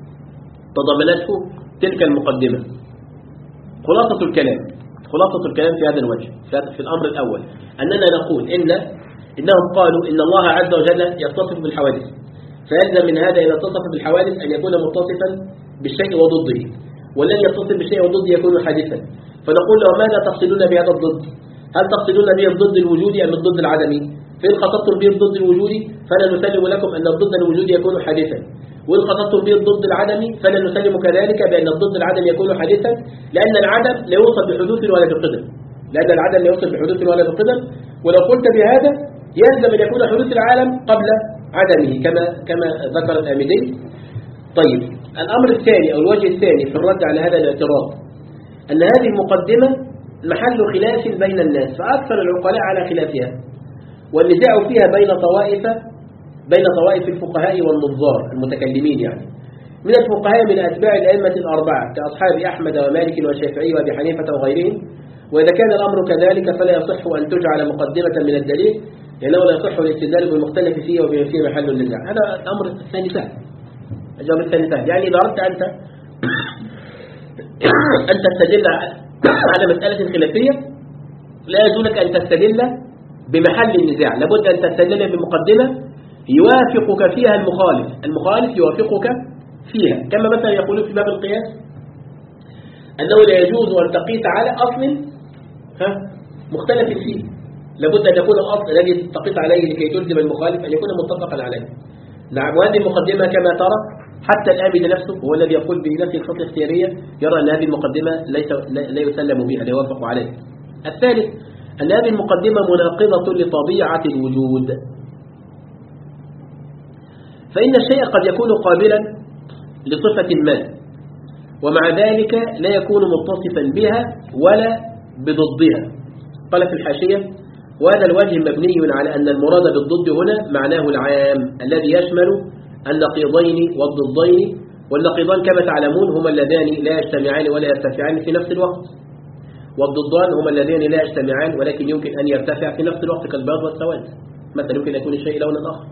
تضمنته تلك المقدمة. خلاصة الكلام خلاصة الكلام في هذا الوجه في الأمر الأول أننا نقول إن إنهم قالوا إن الله عز وجل يتصف بالحوادث، فيلزم من هذا إذا اتصف بالحوادث أن يكون متصفا بالشيء وضده، والذي يتصف بالشيء وضده يكون حادثا. فنقول له: ماذا تقصدون بهذا الضد؟ هل تقصدون به الضد الوجودي أم الضد العدمي؟ فإن قصدتم به الضد الوجودي فلا نسلم لكم أن الضد الوجودي يكون حادثا، وإن قصدتم به الضد العدمي فلا نسلم كذلك بأن الضد العدمي يكون حادثا، لأن العدم لا يوصف بحدوث ولا بقدم لأن العدم لا يوصف بحدوث ولا بقدم. ولو قلت بهذا يلزم أن يكون حدوث العالم قبل عدمه كما كما ذكر الآمدي. طيب، الأمر الثاني أو الوجه الثاني في الرد على هذا الاعتراض أن هذه المقدمة محل خلاف بين الناس، فأكثر العقلاء على خلافها، والنزاع فيها بين طوائف بين طوائف الفقهاء والنظار المتكلمين، يعني من الفقهاء من أتباع الأئمة الأربعة كأصحاب أحمد ومالك والشافعي وأبي حنيفة وغيرهم. وإذا كان الأمر كذلك فلا يصح أن تجعل مقدمة من الدليل، لأنه لا يصح الاستدلال بالمختلف فيه وبما فيه محل النزاع. هذا الأمر الثاني سهل. الجواب الثاني سهل، يعني إذا أردت أنت أن تستدل على مسألة خلافية لا يجوز أن تستدل بمحل النزاع، لابد أن تستدل بمقدمة يوافقك فيها المخالف المخالف يوافقك فيها، كما مثلا يقولون في باب القياس أنه لا يجوز أن تقيس على أصل ها مختلف فيه، لابد أن يكون الأصل الذي تقيس عليه لكي تلزم المخالف أن يكون متفقا عليه. نعم. وهذه المقدمة كما ترى حتى الآمد نفسه هو الذي يقول بنفسه الخطة الاختيارية يرى أن هذه المقدمة ليس لا يسلم بها، لا يوافق عليه. الثالث أن هذه المقدمة مناقضة لطبيعة الوجود، فإن الشيء قد يكون قابلا لصفة ما ومع ذلك لا يكون متصفا بها ولا بضدها. قال في الحاشية: وهذا الوجه مبني على أن المراد بالضد هنا معناه العام الذي يشمل النقيضين والضدين، والنقيضان كما تعلمون هما اللذان لا يجتمعان ولا يرتفعان في نفس الوقت، والضدان هما اللذان لا يجتمعان ولكن يمكن أن يرتفع في نفس الوقت كالبياض والسواد، مثلا يمكن أن يكون الشيء لونا آخر.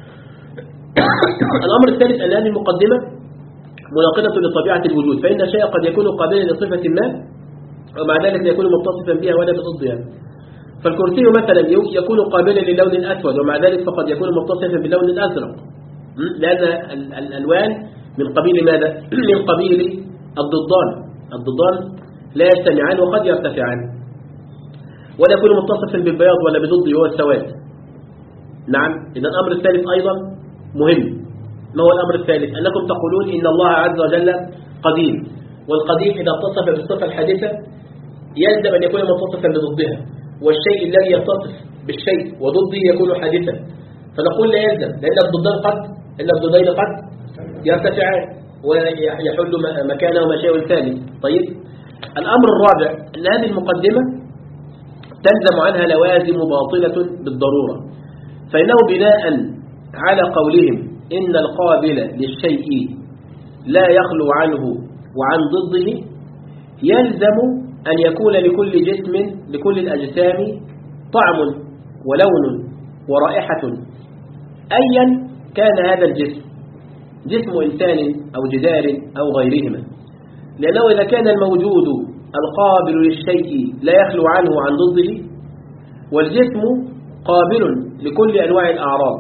الأمر الثالث أن هذه المقدمة مناقضة لطبيعة الوجود، فإن الشيء قد يكون قابلا لصفة ما ومع ذلك لا يكون متصفا بها ولا بضدها. فالكرسي مثلا يكون قابلا للون الأسود ومع ذلك فقد يكون متصفا باللون الأزرق، لأن الألوان من قبيل ماذا؟ من قبيل الضدان الضدان لا يجتمعان وقد يرتفعان. ولا يكون متصفا بالبياض ولا بضده هو السواد. نعم. إذا الأمر الثالث أيضا مهم. ما هو الأمر الثالث؟ أنكم تقولون إن الله عز وجل قديم، والقديم إذا اتصف بالصفة الحادثة يلزم أن يكون متصفا بضدها، والشيء الذي يتصف بالشيء وضده يكون حادثا، فنقول لا يلزم، لأن الضدين قد إن الضدين قد يرتفعان ويحل مكانه شيء ثاني. طيب، الأمر الرابع أن هذه المقدمة تلزم عنها لوازم باطلة بالضرورة، فإنه بناء على قولهم إن القابل للشيء لا يخلو عنه وعن ضده يلزم أن يكون لكل جسم لكل الأجسام طعم ولون ورائحة أيا كان هذا الجسم، جسم إنسان أو جدار أو غيرهما، لأنه إذا كان الموجود القابل للشيء لا يخلو عنه وعن ضده، والجسم قابل لكل أنواع الأعراض،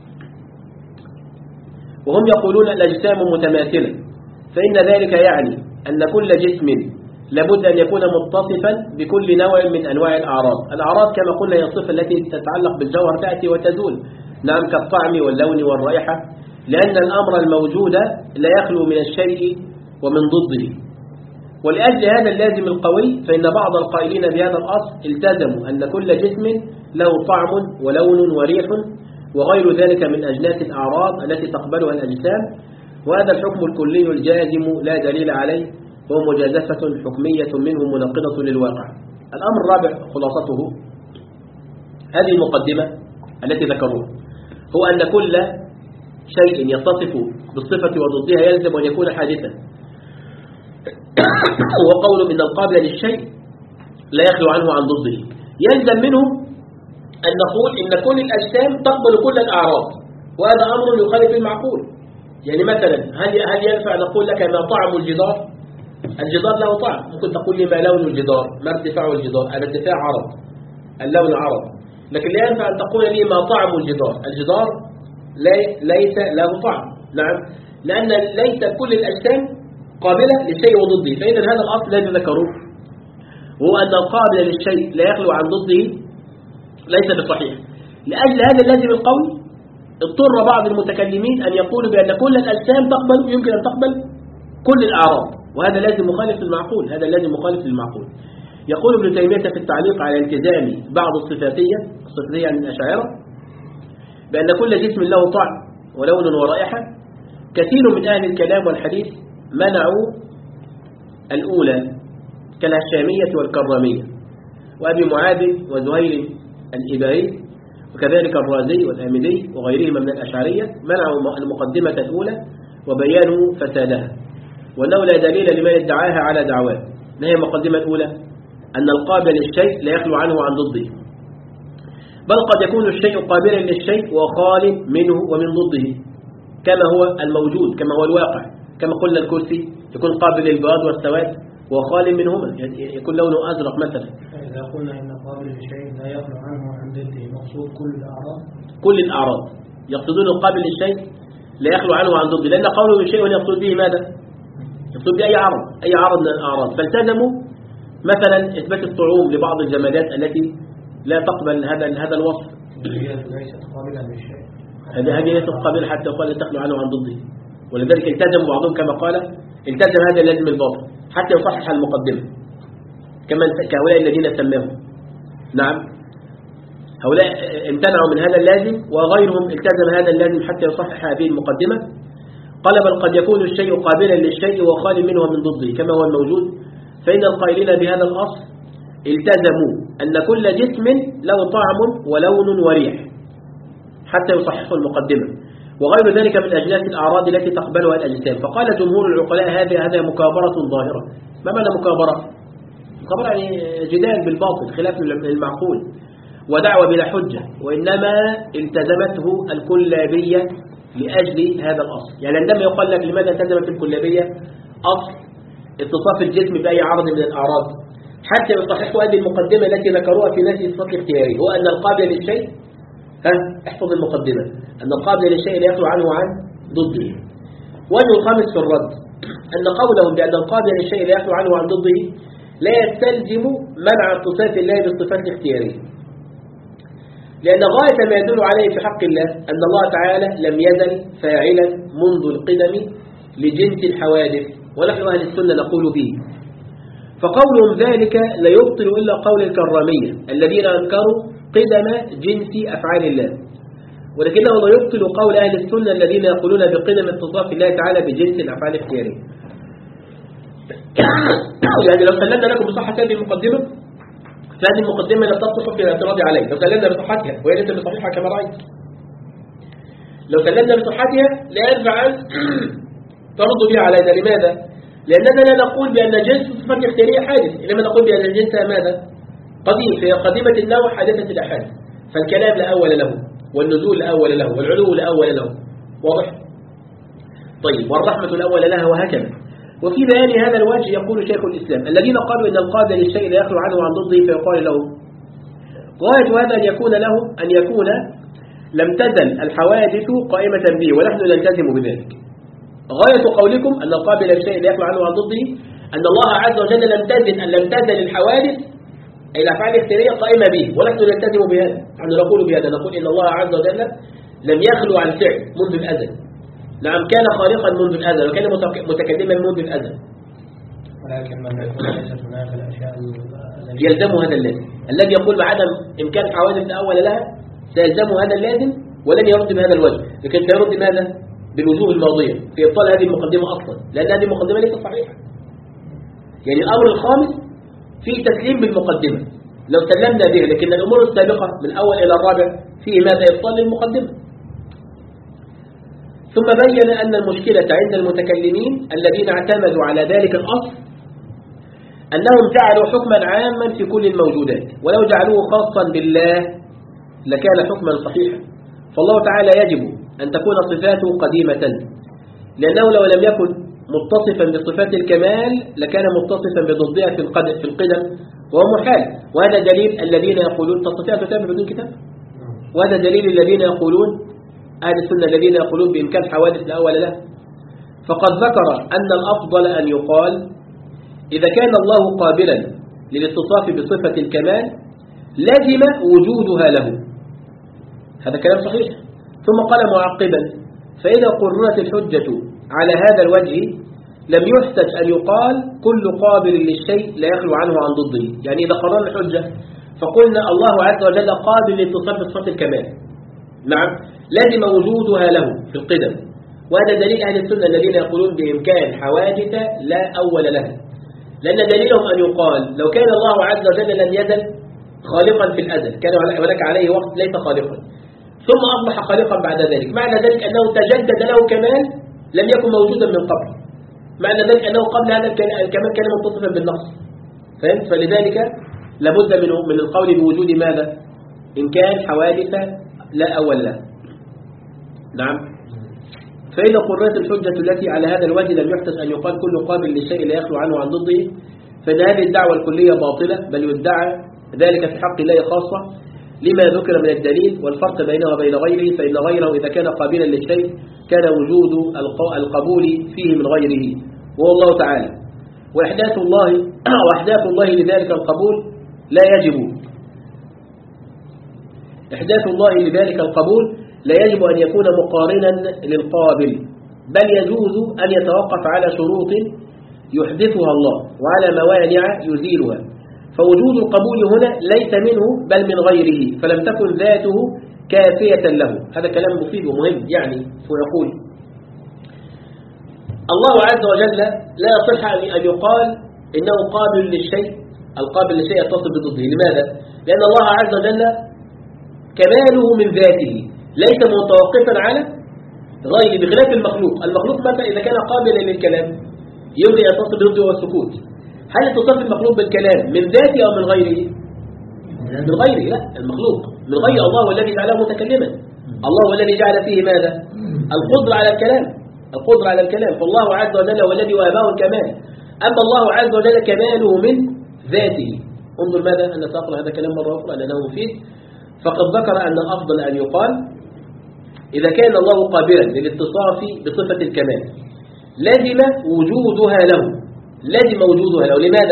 وهم يقولون الأجسام متماثلة، فإن ذلك يعني أن كل جسم لابد أن يكون متصفا بكل نوع من أنواع الأعراض. الأعراض كما قلنا هي الصفة التي تتعلق بالجوهر تأتي وتزول، نعم، كالطعم واللون والرائحة، لأن الأمر الموجود لا يخلو من الشيء ومن ضده. ولأجل هذا اللازم القوي فإن بعض القائلين بهذا الأصل التزموا أن كل جسم له طعم ولون وريح وغير ذلك من أجناس الأعراض التي تقبلها الأجسام، وهذا الحكم الكلي الجازم لا دليل عليه، وهو مجازفة حكمية منهم مناقضة للواقع. الأمر الرابع خلاصته هذه المقدمة التي ذكروها، هو أن كل شيء يتصف بالصفة وضدها يلزم أن يكون حادثا، وقول إن القابل للشيء لا يخلو عنه عن ضده يلزم منه أن نقول إن كل الأجسام تقبل كل الأعراض، وهذا أمر يخالف المعقول. يعني مثلا هل هل ينفع نقول لك ما طعم الجدار؟ الجدار له طعم، ممكن تقول لي ما لون الجدار؟ ما ارتفاع الجدار؟ الارتفاع عرض، اللون عرض، لكن لا ينفع أن تقول لي ما طعم الجدار؟ الجدار ليس له طعم. نعم، لأن ليس كل الأجسام قابلة للشيء وضده، فإذا هذا الأصل الذي ذكروه هو أن القابل للشيء لا يخلو عن ضده ليس بصحيح. لأجل هذا اللازم القول اضطر بعض المتكلمين أن يقولوا بأن كل الأجسام تقبل يمكن أن تقبل كل الأعراض، وهذا لازم مخالف للمعقول، هذا لازم مخالف للمعقول. يقول ابن تيمية في التعليق على التزام بعض الصفاتية الصفاتية عن الأشاعرة بأن كل جسم له طعم ولون ورائحة، كثير من أهل الكلام والحديث منعوا الأولى كالهشامية والكرامية وأبي معاذ وزهير الإباري وكذلك الرازي والآمدي وغيرهما من الأشعرية، منعوا المقدمة الأولى وبيانوا فسادها، وأنه لا دليل لمن ادعاها على دعواه. ما هي المقدمة الأولى؟ أن القابل للشيء لا يخلو عنه عن ضده، بل قد يكون الشيء قابلا للشيء وخال منه ومن ضده كما هو الموجود، كما هو الواقع، كما قلنا الكرسي يكون قابل للبياض والسواد وخال منهما، يكون لونه أزرق مثلا. إذا قلنا إن قابل للشيء لا يخلو عنه عن ضده مقصود كل الأعراض، كل الأعراض يقصدون القابل للشيء لا يخلو عنه عن ضده، لأن قوله شيء يقصد به ماذا؟ يقصد به أي عرض، أي عرض من الأعراض، فالتزموا مثلا إثبات الطعوم لبعض الجمادات التي لا تقبل هذا هذا الوصف، هي ليست قابلة للشيء، هذه هذه ليست قابلة حتى يقال تخلو عنه عن ضده، ولذلك التزم بعضهم كما قال التزم هذا اللازم الباطل حتى يصحح المقدمة، كما كهؤلاء الذين سماهم. نعم، هؤلاء امتنعوا من هذا اللازم وغيرهم التزم هذا اللازم حتى يصحح هذه المقدمة. قال بل قد يكون الشيء قابلا للشيء وخال منه من ضده كما هو الموجود، فإن القائلين بهذا الأصل التزموا أن كل جسم له طعم ولون وريح حتى يصححوا المقدمة، وغير ذلك من أجناس الأعراض التي تقبلها الأجسام. فقال جمهور العقلاء هذا هذا مكابرة ظاهرة. ما معنى مكابرة؟ مكابرة يعني جدال بالباطل خلاف المعقول ودعوة بلا حجة، وإنما التزمته الكلابية لأجل هذا الأصل. يعني عندما يقال لك لماذا التزمت الكلابية أصل اتصاف الجسم بأي عرض من الأعراض حتى يصححوا هذه المقدمة التي ذكروها في نفي الصفة الاختياري، هو أن القابل للشيء، ها احفظ المقدمة، أن القابل للشيء لا يخلو عنه عن ضده. وجه الخامس في الرد أن قولهم بأن القابل للشيء لا يخلو عنه عن ضده لا يستلزم منع اتصاف الله بالصفات الاختيارية، لأن غاية ما يدل عليه في حق الله أن الله تعالى لم يزل فاعلا منذ القدم لجنس الحوادث، ونحن أهل السنة نقول به. فقولهم ذلك لا يبطل إلا قول الكرامية الذين أنكروا قدم جنس أفعال الله، ولكنه لا يبطل قول أهل السنة الذين يقولون بقدم اتصاف الله تعالى بجنس الأفعال الاختيارية. يعني لو سلمنا لكم بصحة هذه المقدمة، فهذه المقدمة لا تصلح في الاعتراض عليه لو سلمنا بصحتها، وهي ليست بصحيحة كما رأيت. لو سلمنا بصحتها لا ينفع أن ترد بها علينا. لماذا؟ لأننا لا نقول بأن جنس الصفات الاختيارية حادث، إنما نقول بأن جنسها ماذا؟ قديم، فهي قديمة النوع حادثة الأحادث، فالكلام لا أول له، والنزول لا أول له، والعلو لا أول له. واضح؟ طيب، والرحمة لا أول لها، وهكذا. وفي بيان هذا الوجه يقول شيخ الإسلام الذين قالوا إن القادر للشيء لا يخلو عنه عن ضده فيقال له غاية هذا أن يكون له أن يكون لم تزل الحوادث قائمة به ونحن نلتزم بذلك. غاية قولكم أن القابل للشيء لا يخلو عنه عن ضده أن الله عز وجل لم تزل أن لم تزل الحوادث أي الأفعال الاختيارية قائمة به ونحن نلتزم بهذا. نحن نقول بهذا، نقول إن الله عز وجل لم يخلو عن فعل منذ الأزل. نعم، كان خالقا منذ الأزل وكان متكلما منذ الأزل، ولكن من يقول ليست هناك الأشياء يلزم هذا اللازم. الذي يقول بعدم إمكان الحوادث الأول لها سيلزم هذا اللازم ولن يرد بهذا الوجه، لكن سيرد ماذا؟ بالوجوه الماضية في إبطال هذه المقدمة أصلا، لأن هذه المقدمة ليست صحيحة. يعني الأمر الخامس فيه تسليم بالمقدمة لو سلمنا به، لكن الأمور السابقة من الأول إلى الرابع فيه ماذا؟ إبطال للمقدمة. ثم بين أن المشكلة عند المتكلمين الذين اعتمدوا على ذلك الأصل أنهم جعلوا حكما عاما في كل الموجودات، ولو جعلوه خاصا بالله لكان حكما صحيحا. فالله تعالى يجب أن تكون صفاته قديمة، لأنه لو لم يكن متصفا بصفات الكمال لكان متصفا بضدها في القدم في القدم وهو محال. وهذا دليل الذين يقولون تستطيع أن تتابع بدون كتاب، وهذا دليل الذين يقولون أهل السنة الذين يقولون بإمكان حوادث لا أول له. فقد ذكر أن الأفضل أن يقال إذا كان الله قابلا للاتصاف بصفة الكمال لازم وجودها له، هذا كلام صحيح. ثم قال معقبا فإذا قررت الحجة على هذا الوجه لم يحتج أن يقال كل قابل للشيء لا يخلو عنه عن ضده. يعني إذا قررنا الحجة فقلنا الله عز وجل قابل لاتصاف بصفة الكمال، نعم، لازم وجودها له في القدم. وهذا دليل أهل السنة الذين يقولون بإمكان حوادث لا أول لها، لأن دليلهم أن يقال لو كان الله عز وجل لم يزل خالقا في الأزل كان هناك عليه وقت ليس خالقا ثم أصبح خالقا بعد ذلك، معنى ذلك أنه تجدد له كمال لم يكن موجودا من قبل، معنى ذلك أنه قبل هذا الكمال كان متصفا بالنقص. فهمت؟ فلذلك لابد من من القول بوجود ماذا؟ إن كان حوادث لا أول له. نعم. فإذا قررت الحجة التي على هذا الوجه لم يحتج أن يقال كل قابل للشيء لا يخلو عنه عن ضده، فإن هذه الدعوة الكلية باطلة، بل يدعى ذلك في حق الله خاصة لما ذكر من الدليل والفرق بينه وبين غيره. فإن غيره إذا كان قابلا للشيء كان وجود القبول فيه من غيره وهو الله تعالى، وإحداث الله وإحداث الله لذلك القبول لا يجب إحداث الله لذلك القبول لا يجب أن يكون مقارنا للقابل، بل يجوز أن يتوقف على شروط يحدثها الله وعلى موانع يزيلها. فوجود القبول هنا ليس منه بل من غيره، فلم تكن ذاته كافية له. هذا كلام مفيد ومهم. يعني ويقول الله عز وجل لا يصح أن يقال إنه قابل للشيء، القابل للشيء يتصل بضده. لماذا؟ لأن الله عز وجل كماله من ذاته ليس متوقفا على غيره بخلاف المخلوق. المخلوق مثلا إذا كان قابلا للكلام يمكن يتصل بضده والسكوت. هل اتصاف المخلوق بالكلام من ذاته أو من غيره؟ من غيره. لا، المخلوق من غير الله والذي جعله متكلما. الله والذي جعل فيه ماذا؟ القدرة على الكلام، القدرة على الكلام. فالله عز وجل هو الذي وهبه الكمال، أما الله عز وجل كماله من ذاته. انظر ماذا أنا سأقرأ هذا كلام مرة أخرى لأنه مفيد. فقد ذكر أن الأفضل أن يقال إذا كان الله قابلا للاتصاف بصفة الكمال لازم وجودها له، لازم وجودها له. لماذا؟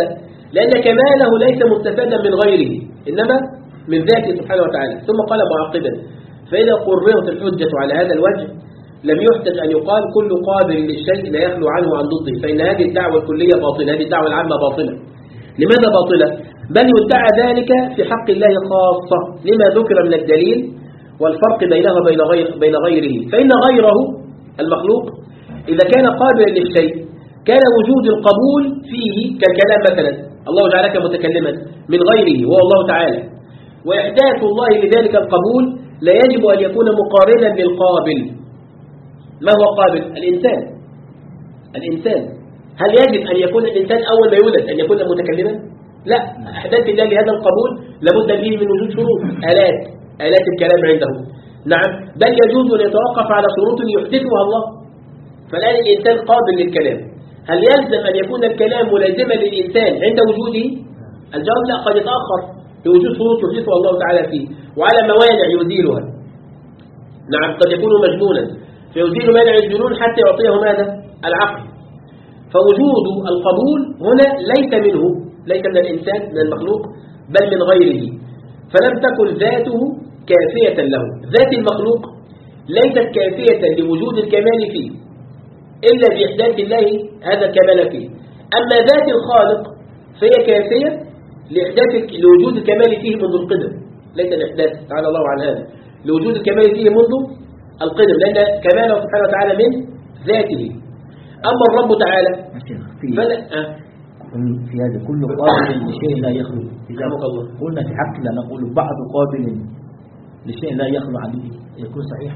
لأن كماله ليس مستفادا من غيره إنما من ذاته سبحانه وتعالى. ثم قال معقبا: فإذا قررت الحجة على هذا الوجه لم يحتج أن يقال كل قابل للشيء لا يخلو عنه عن ضده، فإن هذه الدعوة الكلية باطلة، هذه الدعوة العامة باطلة. لماذا باطلة؟ بل يدعى ذلك في حق الله خاصة لما ذكر من الدليل والفرق بينه وبين غير بين غيره. فإن غيره المخلوق إذا كان قابلا للشيء كان وجود القبول فيه كالكلام مثلا، الله جعلك متكلما من غيره وهو الله تعالى، وإحداث الله لذلك القبول لا يجب أن يكون مقارنا للقابل. ما هو قابل؟ الإنسان. الإنسان هل يجب أن يكون الإنسان أول ما يولد أن يكون متكلما؟ لا، إحداث الله لهذا القبول لابد فيه من وجود شروط، آلات آلات الكلام عنده. نعم، بل يجوز أن يتوقف على شروط يحدثها الله. فالآن الإنسان قابل للكلام، هل يلزم أن يكون الكلام ملازما للإنسان عند وجوده؟ الجواب لا، قد يتأخر بوجود شروط يحدثها الله تعالى فيه وعلى موانع يزيلها. نعم، قد يكون مجنونا فيزيل مانع الجنون حتى يعطيه ماذا؟ العقل. فوجود القبول هنا ليس منه، ليس من الإنسان من المخلوق بل من غيره. فلم تكن ذاته كافية له، ذات المخلوق ليست كافية لوجود الكمال فيه إلا بإحداث الله هذا الكمال فيه. أما ذات الخالق فهي كافية لإحداث لوجود الكمال فيه منذ القدم، ليس الإحداث تعالى الله عن هذا، لوجود الكمال فيه منذ القدم، لأن كماله سبحانه وتعالى من ذاته. أما الرب تعالى فلا أه. في هذا كل قابل لشيء لا يخلو. الله قلنا في حق لا نقول بعض قابل لشيء لا يخلو عنه يكون صحيح.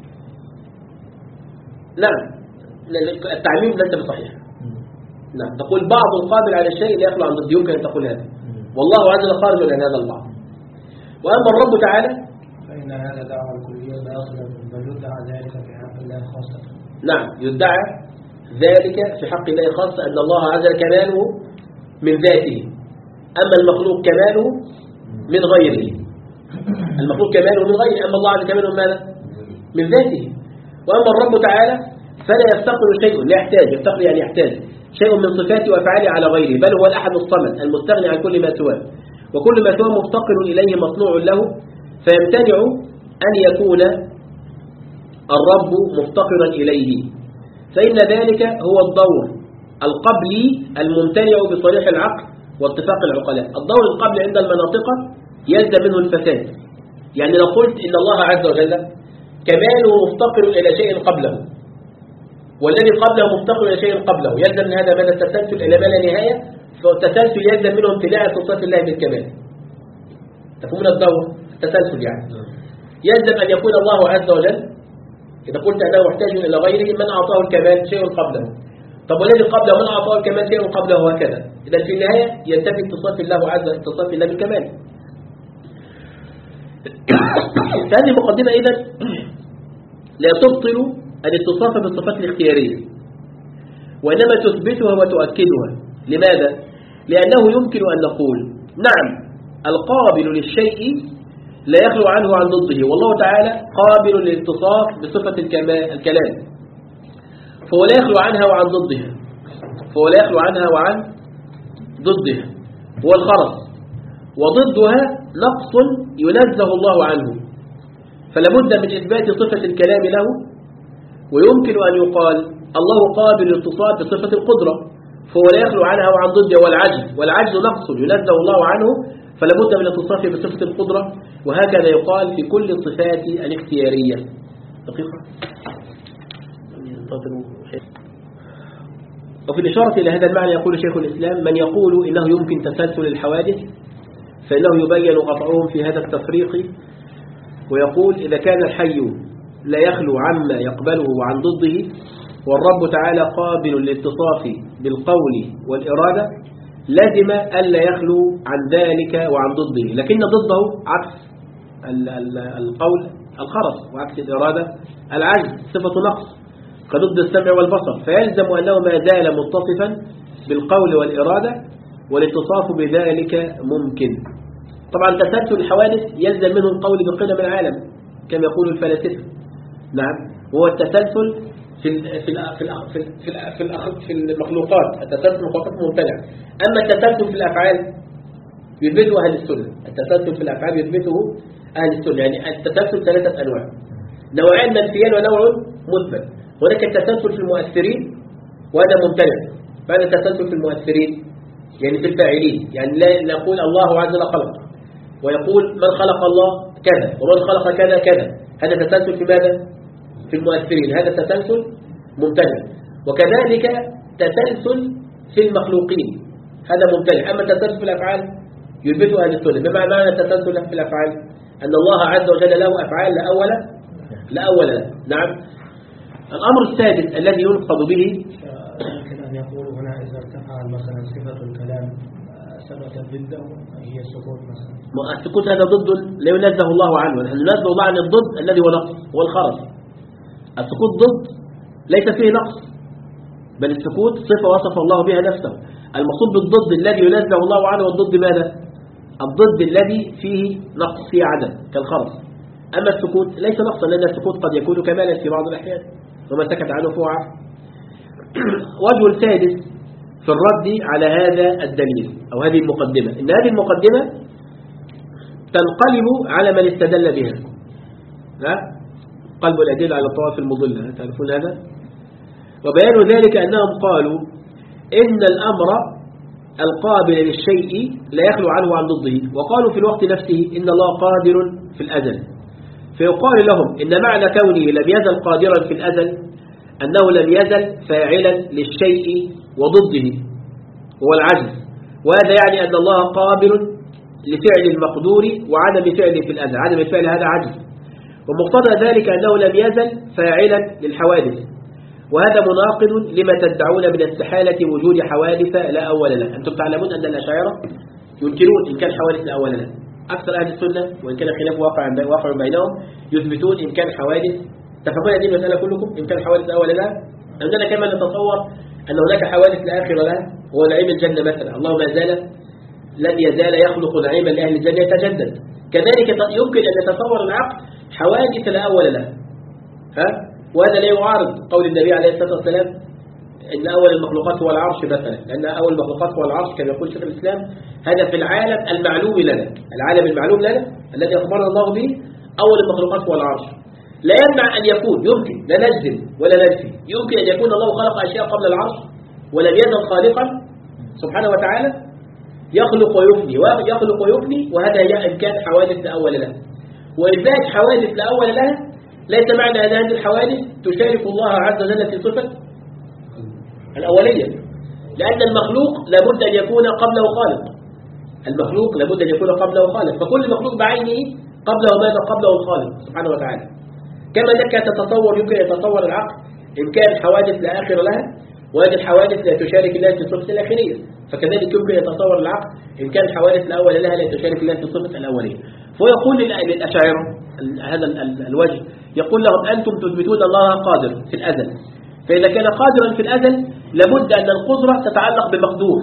نعم، التعميم ليس بصحيح. نعم، تقول بعض القابل على الشيء لا يخلو عن ضده، يمكن أن تقول هذا، والله عز وجل خارج عن هذا البعض. وأما الرب تعالى فإن هذا دعوة الكلية باطلة، بل يدعى ذلك في حق الله خاصة. نعم، يدعى ذلك في حق الله خاصة أن الله عز وجل كماله من ذاته، أما المخلوق كماله من غيره. المخلوق كماله من غيره، أما الله عز وجل كماله ماذا؟ من ذاته. وأما الرب تعالى فلا يفتقر شيء، لا يحتاج، يفتقر يعني يحتاج شيء من صفاته وأفعاله على غيره، بل هو الأحد الصمد المستغني عن كل ما سواه، وكل ما سواه مفتقر إليه مصنوع له، فيمتنع أن يكون الرب مفتقرا إليه، فإن ذلك هو الدور القبلي الممتنع بصريح العقل واتفاق العقلاء. الدور القبلي عند المناطق يلزم منه الفساد. يعني لو قلت إن الله عز وجل كماله مفتقر إلى شيء قبله والذي قبله مفتقر إلى شيء قبله، يلزم من هذا ماذا؟ التسلسل إلى ما لا نهاية، فالتسلسل يلزم منه امتلاء صفات الله بالكمال. تفهمون الدور؟ التسلسل يعني يلزم أن يكون الله عز وجل إذا قلت أنه محتاج إلى غيره من أعطاه الكمال شيء قبله، طب والذي قبله من أعطاه الكمال شيء قبله وهكذا. إذا في النهاية ينتفي اتصاف الله عز وجل اتصاف الله بالكمال. هذه مقدمة إذا لا تبطل الاتصاف بالصفات الاختيارية، وإنما تثبتها وتؤكدها. لماذا؟ لأنه يمكن أن نقول نعم القابل للشيء لا يخلو عنه عن ضده، والله تعالى قابل للاتصاف بصفة الكلام، فهو لا يخلو عنها وعن ضدها، فهو لا يخلو عنها وعن ضدها هو الخرس، وضدها نقص ينزه الله عنه، فلا بد من إثبات صفة الكلام له. ويمكن أن يقال الله قابل للاتصاف بصفة القدرة، فهو لا يخلو عنها وعن ضدها، والعجز والعجز نقص ينزه الله عنه، فلا بد من الاتصاف بصفة القدرة. وهكذا يقال في كل الصفات الاختيارية. دقيقة. وفي الإشارة إلى هذا المعنى يقول شيخ الإسلام: من يقول إنه يمكن تسلسل الحوادث فإنه يبين قطعهم في هذا التفريق، ويقول إذا كان الحي لا يخلو عما يقبله وعن ضده، والرب تعالى قابل للاتصاف بالقول والإرادة، لازم ألا يخلو عن ذلك وعن ضده، لكن ضده عكس القول الخرس، وعكس الإرادة العجز صفة نقص كضد السمع والبصر، فيلزم أنه ما زال متصفا بالقول والإرادة، والاتصاف بذلك ممكن. طبعا تسلسل الحوادث يلزم منه القول بقدم العالم كما يقول الفلاسفة، نعم، وهو التسلسل في ال في ال في ال في ال في, ال في, ال في المخلوقات التسلسل في المخلوقات ممتنع. أما التسلسل في الأفعال يثبته أهل السنة. التسلسل في الأفعال يثبته أهل السنة. يعني التسلسل ثلاثة أنواع، نوعين منفيان ونوع مثبت. هناك التسلسل في المؤثرين وهذا ممتنع. بعد التسلسل في المؤثرين يعني في الفاعلين، يعني لا نقول الله عز وجل خلق ويقول من خلق الله كذا ومن خلق كذا كذا، هذا تسلسل في ماذا؟ في المؤثرين، هذا تسلسل ممتنع. وكذلك تسلسل في المخلوقين هذا ممتنع. أما التسلسل في الأفعال يثبته أهل السنة. بما معنى التسلسل في الأفعال؟ أن الله عز وجل له أفعال لا أول لا أول له. نعم. الأمر السادس الذي ينقض به، يمكن أن يقول هنا إذا ارتفع مثلا صفة الكلام ثبت ضده هي السكوت مثلا. السكوت هذا ضد لا ينزه الله عنه. نحن ننزه الله عن الضد الذي هو نقص، هو الخرس. السكوت ضد ليس فيه نقص، بل السكوت صفة وصف الله بها نفسه. المقصود بالضد الذي ينزه الله عنه والضد ماذا؟ الضد الذي فيه نقص، فيه عدم كالخرس. أما السكوت ليس نقصا، لأن السكوت قد يكون كمالا في بعض الأحيان، وما سكت عنه فهو عفو. وجه السادس في الرد على هذا الدليل أو هذه المقدمة، إن هذه المقدمة تنقلب على من استدل بها. قلب الأدلة على الطوائف المضلة، تعرفون هذا؟ وبيان ذلك أنهم قالوا إن الأمر القابل للشيء لا يخلو عنه عن ضده، وقالوا في الوقت نفسه إن الله قادر في الأزل. فيقال لهم إن معنى كونه لم يزل قادرا في الأزل أنه لم يزل فاعلا للشيء وضده هو العجز، وهذا يعني أن الله قابل لفعل المقدور وعدم فعله في الأزل. عدم الفعل هذا عجز، ومقتضى ذلك أنه لم يزل فاعلا للحوادث، وهذا مناقض لما تدعون من استحالة وجود حوادث لا أول لها. أنتم تعلمون أن الأشاعرة ينكرون إمكان حوادث لا أول لها. أكثر أهل السنة وإن كان خلاف واقع واقع بينهم يثبتون إمكان حوادث. تفهمون هذه المسألة كلكم؟ إمكان حوادث لا أول لها. عندنا كما نتصور أن هناك حوادث لا آخر لها، هو نعيم الجنة مثلا. الله ما زال لن يزال يخلق نعيما لأهل الجنة يتجدد. كذلك يمكن أن يتصور العقل حوادث لا أول لها، ها؟ وهذا لا يعارض قول النبي عليه الصلاة والسلام إن أول المخلوقات هو العرش مثلا، لأن أول المخلوقات هو العرش كما يقول شيخ الإسلام. هذا في العالم المعلوم لنا، العالم المعلوم لنا الذي أخبرنا الله به أول المخلوقات هو العرش. لا يمنع أن يكون، يمكن لا نجزم ولا ننفي، يمكن أن يكون الله خلق أشياء قبل العرش ولم يزل خالقا سبحانه وتعالى يخلق ويفني ويخلق ويفني، وهذا هي إمكان حوادث لا أول لها. وإثبات حوادث لا أول لها ليس معنى أن هذه الحوادث تشارك الله عز وجل في صفة الأولية، لأن المخلوق لابد أن يكون قبله خالق. المخلوق لابد أن يكون قبله خالق، فكل مخلوق بعينه قبله ماذا؟ قبله الخالق سبحانه وتعالى. كما أنك تتصور يمكن أن يتصور العقل إمكان حوادث لا آخر لها، وهذه الحوادث لا تشارك الله في صفة الآخرية، فكذلك يمكن أن يتصور العقل إمكان حوادث لا أول لها لا تشارك الله في صفة الأولية. فيقول للأشاعرة هذا الوجه، يقول لهم أنتم تثبتون الله قادر في الأزل، فإذا كان قادرا في الأزل لابد أن القدرة تتعلق بمقدور،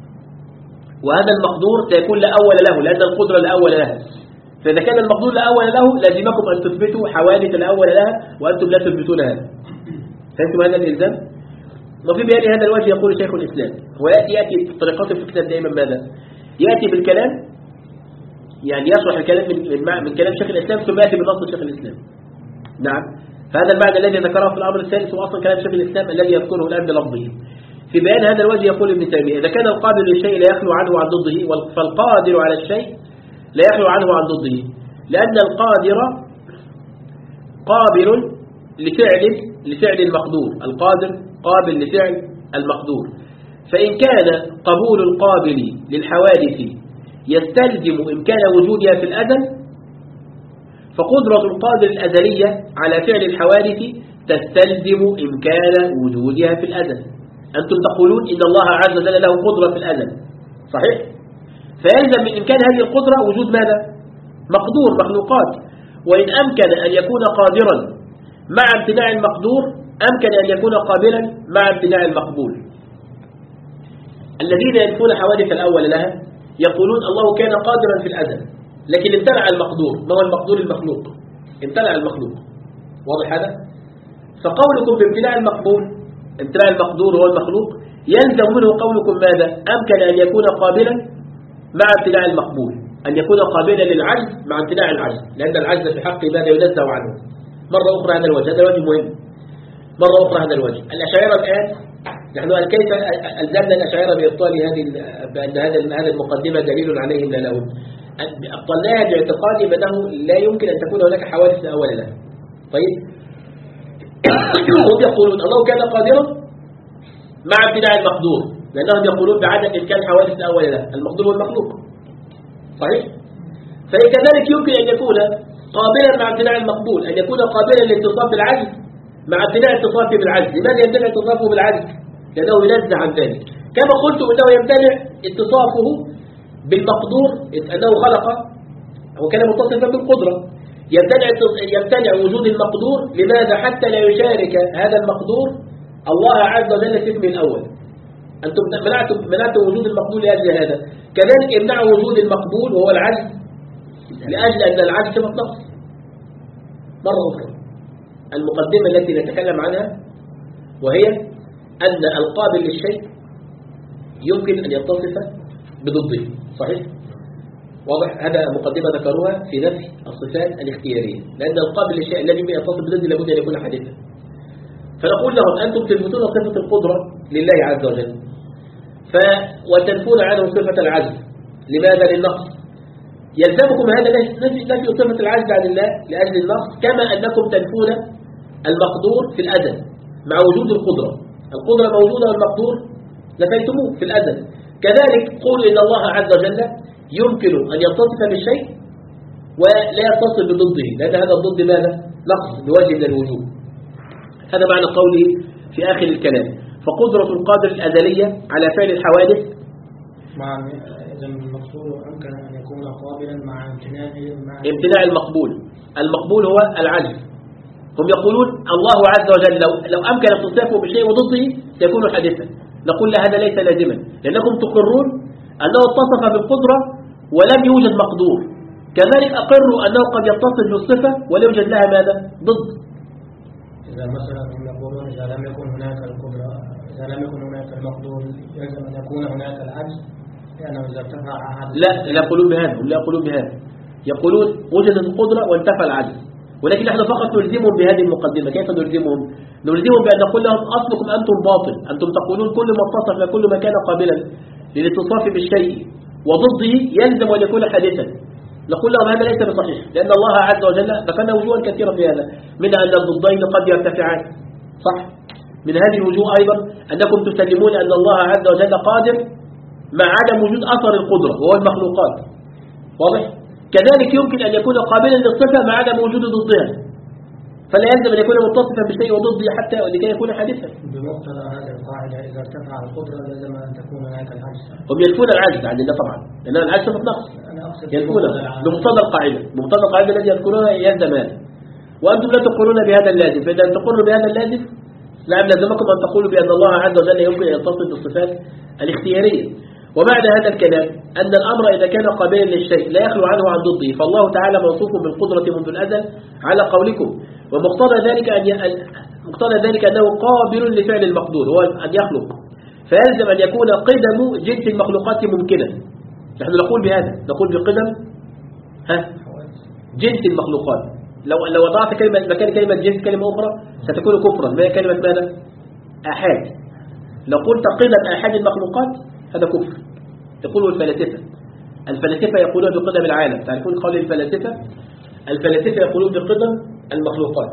وهذا المقدور سيكون لا أول له لأن القدرة لا أول لها. فإذا كان المقدور لا أول له لازمكم أن تثبتوا حوادث لا أول لها وأنتم لا تثبتون هذا. فهمتم هذا الإلزام؟ وفي بيان هذا الوجه يقول شيخ الإسلام، ويأتي يأتي طريقته في الكتاب دائما ماذا؟ يأتي بالكلام، يعني يشرح الكلام من, من, من كلام شيخ الإسلام ثم يأتي بنص شيخ الإسلام. نعم، فهذا المعنى الذي ذكره في الأمر الثالث هو أصلا كلام شيخ الإسلام الذي يذكره الآن بلفظه. في بيان هذا الوجه يقول ابن تيمية إذا كان القادر للشيء لا يخلو عنه عن ضده، فالقادر على الشيء لا يخلو عنه عن ضده، لأن القادر قابل لفعل لفعل المقدور، القادر قابل لفعل المقدور. فإن كان قبول القابل للحوادث يستلزم إمكان وجودها في الأزل، فقدرة القادر الأزلية على فعل الحوادث تستلزم إمكان وجودها في الأزل. أنتم تقولون إن الله عز وجل له قدرة في الأزل، صحيح؟ فيلزم من إمكان هذه القدرة وجود ماذا؟ مقدور، مخلوقات. وإن أمكن أن يكون قادرا مع امتناع المقدور أمكن أن يكون قابلا مع امتناع المقبول. الذين ينفون حوادث الأول لها يقولون الله كان قادرا في الأزل لكن امتنع المقدور. ما هو المقدور؟ المخلوق، امتنع المخلوق، واضح هذا؟ فقولكم بامتناع المقبول، امتناع المقدور هو المخلوق، يلزم منه قولكم ماذا؟ أمكن أن يكون قابلا مع امتناع المقبول، أن يكون قابلا للعجز مع امتناع العجز، لأن العجز في حقه ماذا ينزه عنه. مرة أخرى هذا الوجه، هذا الوجه مهم. مرة أخرى هذا الوجه. الأشاعرة الآن نحن كيف ألزمنا الأشاعرة بإبطال هذه بأن هذا هذا المقدمة دليل عليهم لا لهم. أبطلناها باعتقاد بأنه لا يمكن أن تكون هناك حوادث أول لها. طيب هم يقولون الله كان قادرا مع امتناع المقدور، لأنهم يقولون بعدم إمكان حوادث أول له، المقدور والمخلوق. صحيح؟ فكذلك يمكن أن يكون قابلا مع امتناع المقبول، أن يكون قابلا للاتصاف بالعجز مع امتناع اتصافه بالعجز. لماذا يمتنع اتصافه بالعجز؟ لأنه ينزه عن ذلك. كما قلت أنه يمتنع اتصافه بالمقدور أنه خلق، هو كان متصفا بالقدرة. يمتنع يمتنع وجود المقدور. لماذا؟ حتى لا يشارك هذا المقدور الله عز وجل في اسمه الأول. أنتم منعتم منعتم وجود المقبول لأجل هذا. كذلك امنعوا وجود المقبول وهو العجز لأجل أن العجز صفة نقص. مرة أخرى المقدمة التي نتكلم عنها وهي أن القابل للشيء يمكن أن يتصف بضده. صحيح؟ واضح؟ هذا مقدمة ذكروها في نفي الصفات الاختيارية، لأن القابل للشيء الذي يمكن أن يتصف بضده لابد أن يكون حادثا. فنقول لهم أنتم تثبتون صفة القدرة لله عز وجل ف... وتنفون عنه صفة العجز. لماذا؟ للنقص. يلزمكم هذا نفي صفة العجز عن الله لأجل النقص، كما أنكم تنفون المقدور في الأزل مع وجود القدرة. القدرة موجودة والمقدور نفيتموه في الأزل. كذلك قولوا إن الله عز وجل يمكن أن يتصف بالشيء ولا يتصف بضده، لأن هذا الضد ماذا؟ نقص بوجه من الوجوه. هذا معنى قوله في آخر الكلام فقدرة القادر الأزلية على فعل الحوادث مع إذا المقصود أمكن أن يكون قابلا مع امتناع مع امتناع المقبول. المقبول هو العجز. هم يقولون الله عز وجل لو, لو أمكن اتصافه بشيء وضده سيكون حادثا. نقول لا، هذا ليس لازما، لأنكم تقرون أنه اتصف بالقدرة ولم يوجد مقدور. كذلك أقروا أنه قد يتصف بالصفة ولا يوجد لها ماذا؟ ضد. إذا مثلا هم يقولون إذا لم يكن هناك القدرة، إذا لم يكن هناك المقدور يجب أن يكون هناك العجز، لأنه إذا ارتفع أحد لا لا يقولون بهذا، هم لا يقولون بهذا. يقولون وجدت القدرة وانتفى العجز، ولكن نحن فقط نلزمهم بهذه المقدمة. كيف نلزمهم؟ نلزمهم بأن نقول لهم أصلكم أنتم باطل، أنتم تقولون كل ما اتصف كل ما كان قابلا للاتصاف بالشيء وضده يلزم أن يكون حادثا. نقول لهم هذا ليس بصحيح، لأن الله عز وجل ذكرنا وجوها كثيرة في هذا، منها أن الضدين قد يرتفعان. صح؟ من هذه الوجوه أيضا أنكم تسلمون أن الله عز وجل قادر مع عدم وجود أثر القدرة وهو المخلوقات. واضح؟ كذلك يمكن أن يكون قابلا للصفة مع عدم وجود ضدها، فلا يلزم أن يكون متصفا بشيء وضده حتى لكي يكون حادثا. بمقتضى هذه القاعدة إذا ارتفع القدرة لازم أن تكون هناك العجز. هم ينفون العجز عن الله طبعا، لأن العجز صفة نقص. ينفونه بمقتضى القاعدة، بمقتضى القاعدة الذي يذكرونها يلزم هذا، وأنتم لا تقولون بهذا اللازم. فإذا تقولوا بهذا اللازم نعم لازمكم أن تقولوا بأن الله عز وجل يمكن أن يتصف بالصفات الاختيارية. ومعنى هذا الكلام أن الأمر إذا كان قابلا للشيء لا يخلو عنه عن ضده، فالله تعالى موصوف بالقدرة منذ الأزل على قولكم، ومقتضى ذلك أن ي... مقتضى ذلك أنه قابل لفعل المقدور هو أن يخلق، فيلزم أن يكون قدم جنس المخلوقات ممكنا. نحن نقول بهذا، نقول بقدم ها جنس المخلوقات. لو لو وضعت كلمة مكان كلمة جنس كلمة أخرى ستكون كفرا. ما هي كلمة ماذا؟ آحاد. لو قلت قدم آحاد المخلوقات هذا كفر. يقوله الفلاسفة. الفلاسفة يقولون بقدم العالم. تعرفون قول الفلاسفة؟ الفلاسفة يقولون بقدم المخلوقات.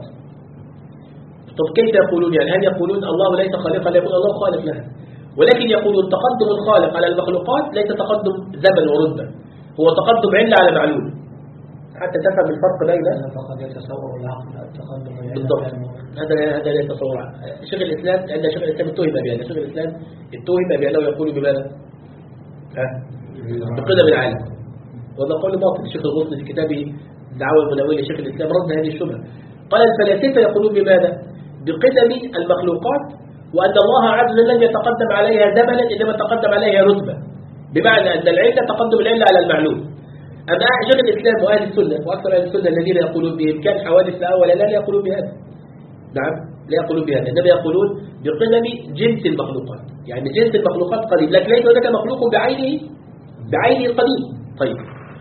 طب كيف يقولون؟ يعني هل يقولون الله ليس خالقا؟ لا، يقول الله خالق لها، ولكن يقولون تقدم الخالق على المخلوقات ليس تقدم زمن ورتبة، هو تقدم علة على معلول. حتى تفهم الفرق بين فقد يتصور العقل التقدم بالضبط. هذا هذا لا يتصور. شيخ الإسلام عند شيخ الإسلام اتهم بأنه شيخ الإسلام اتهم بأنه يقول بماذا؟ ها؟ بقدم العالم. وهذا قول باطل. الشيخ الغصن في كتابه دعوة المنوية لشيخ الإسلام رد هذه الشبهة. قال الفلاسفة يقولون بماذا؟ بقدم المخلوقات، وأن الله عز وجل لم يتقدم عليها زمنا إنما تقدم عليها رتبة، بمعنى أن العلة تقدم العلة على المعلوم. أما شيخ الإسلام وأهل السنة وأكثر أهل السنة الذين يقولون بإمكان حوادث لا أول لا يقولون بهذا. نعم. لا يقولون بهذا، إنما يقولون بقدم جنس المخلوقات، يعني جنس المخلوقات قديم، لكن ليس هناك مخلوق بعينه بعينه قديم. طيب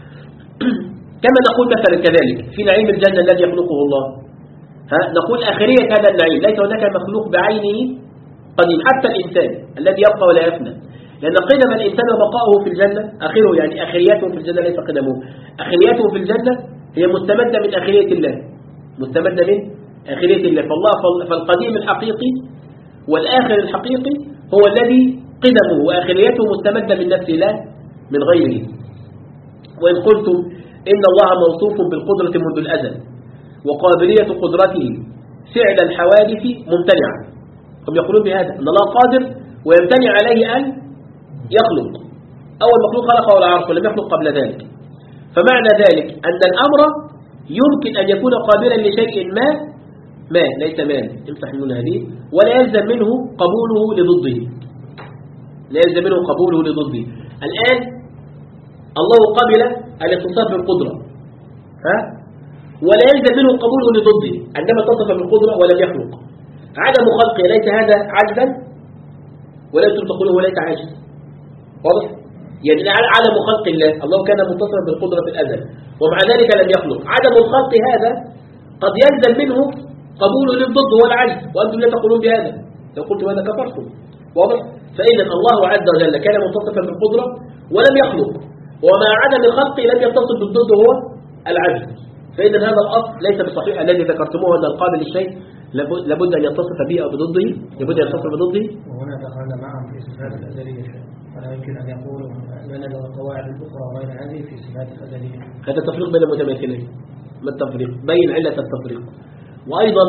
كما نقول مثلا كذلك في نعيم الجنة الذي يخلقه الله، ها نقول آخرية هذا النعيم ليس هناك مخلوق بعينه قديم، حتى الإنسان الذي يبقى ولا يفنى، لأن قدم الإنسان وبقاؤه في الجنة آخره، يعني آخريته في الجنة ليس قدمه، آخريته في الجنة هي مستمدة من آخرية الله، مستمدة من آخرية الله. فالله فالقديم الحقيقي والآخر الحقيقي هو الذي قدمه وآخريته مستمدة من نفس الله من غيره. وإن قلتم إن الله موصوف بالقدرة منذ الأزل وقابلية قدرته فعل الحوادث ممتنعة، هم يقولون بهذا أن الله قادر ويمتنع عليه أن يخلق، أول مخلوق خلقه العرش ولم يخلق قبل ذلك، فمعنى ذلك أن الأمر يمكن أن يكون قابلا لشيء ما ما ليس ما امسح من هذه، ولا يلزم منه قبوله لضده، لا يلزم منه قبوله لضده. الآن الله قبل الاتصاف بالقدرة، ها ولا يلزم منه قبوله لضده، عندما اتصف بالقدرة ولم يخلق، عدم خلقه ليس هذا عجزا؟ ولا أنتم تقولون ليس عجز؟ واضح؟ يعني عدم خلق الله، الله كان متصفا بالقدرة في الأزل ومع ذلك لم يخلق، عدم الخلق هذا قد يلزم منه قبوله للضد هو العجز، وأنتم لا تقولون بهذا، لو قلتم هذا كفرتم. واضح؟ فإذا الله عز وجل كان متصفا بالقدرة ولم يخلق، ومع عدم خلقه لم يتصف بالضد هو العجز، فإذا هذا الأصل ليس بصحيح الذي ذكرتموه أن القابل للشيء لابد أن يتصف به أو بضده، لابد أن يتصف بضده. وهنا دخلنا معهم في صفات الأزلية، ولا يمكن أن يقولوا لنا القواعد الأخرى غير هذه في صفات الأزلية. هذا التفريق بين المتماثلين، ما التفريق؟ بين علة التفريق. وأيضا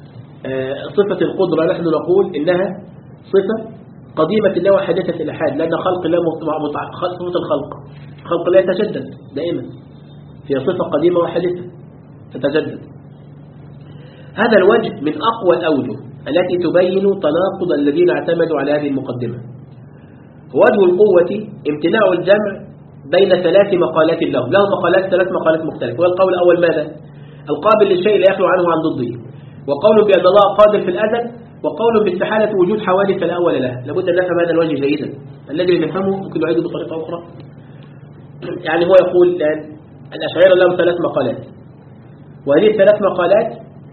صفة القدرة نحن نقول إنها صفة قديمة الله وحدثت الإلحاد، لأن خلق الله صفة الخلق، خلق لا يتجدد دائما، هي صفة قديمة وحدثة تتجدد. هذا الوجه من أقوى الأوجه التي تبين تناقض الذين اعتمدوا على هذه المقدمة. وجه القوة امتناع الجمع بين ثلاث مقالات له، له مقالات ثلاث مقالات مختلفة. والقول الأول ماذا؟ القابل للشيء لا يخلو عنه عن ضده، وقول بأن الله قادر في الأزل، وقول باستحالة وجود حوادث لا أول لها. لابد أن نفهم هذا الوجه جيدا، الذي نفهمه ممكن نعيده بطريقة أخرى. يعني هو يقول الآن الأشاعرة لهم ثلاث مقالات، وهذه الثلاث مقالات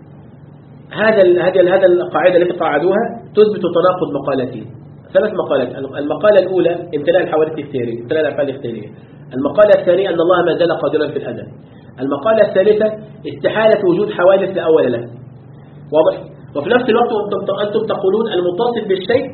هذا هذه هذا القاعدة التي قاعدوها تثبت تناقض مقالتين. ثلاث مقالات، المقالة الأولى امتناع الحوادث الاختيارية، امتناع الأفعال الاختيارية. المقالة الثانية أن الله ما زال قادرا في الأزل. المقالة الثالثة استحالة وجود حوادث لا أول له. واضح؟ وفي نفس الوقت أنتم تقولون المتصف بالشيء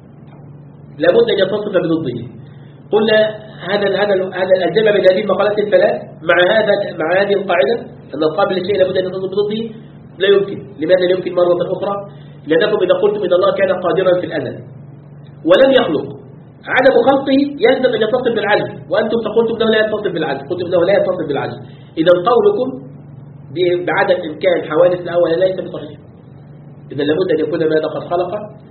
لابد أن يتصف بضده. قلنا هذا هذا هذا الجمع بين هذه المقالات الثلاث مع هذا مع هذه القاعدة أن القابل للشيء لابد أن يتصف بضده لا يمكن. لماذا لا يمكن مرة أخرى؟ لأنكم إذا قلتم إن الله كان قادرا في الأزل ولم يخلق، عدم خلقه يلزم أن يتصف بالعجز، وأنتم قلتم أنه لا يتصف بالعجز، قلتم أنه لا يتصف بالعجز. إذا قولكم بعدم إمكان حوادث الأول ليس بصحيح. إذا لابد أن يكون ماذا قد خلق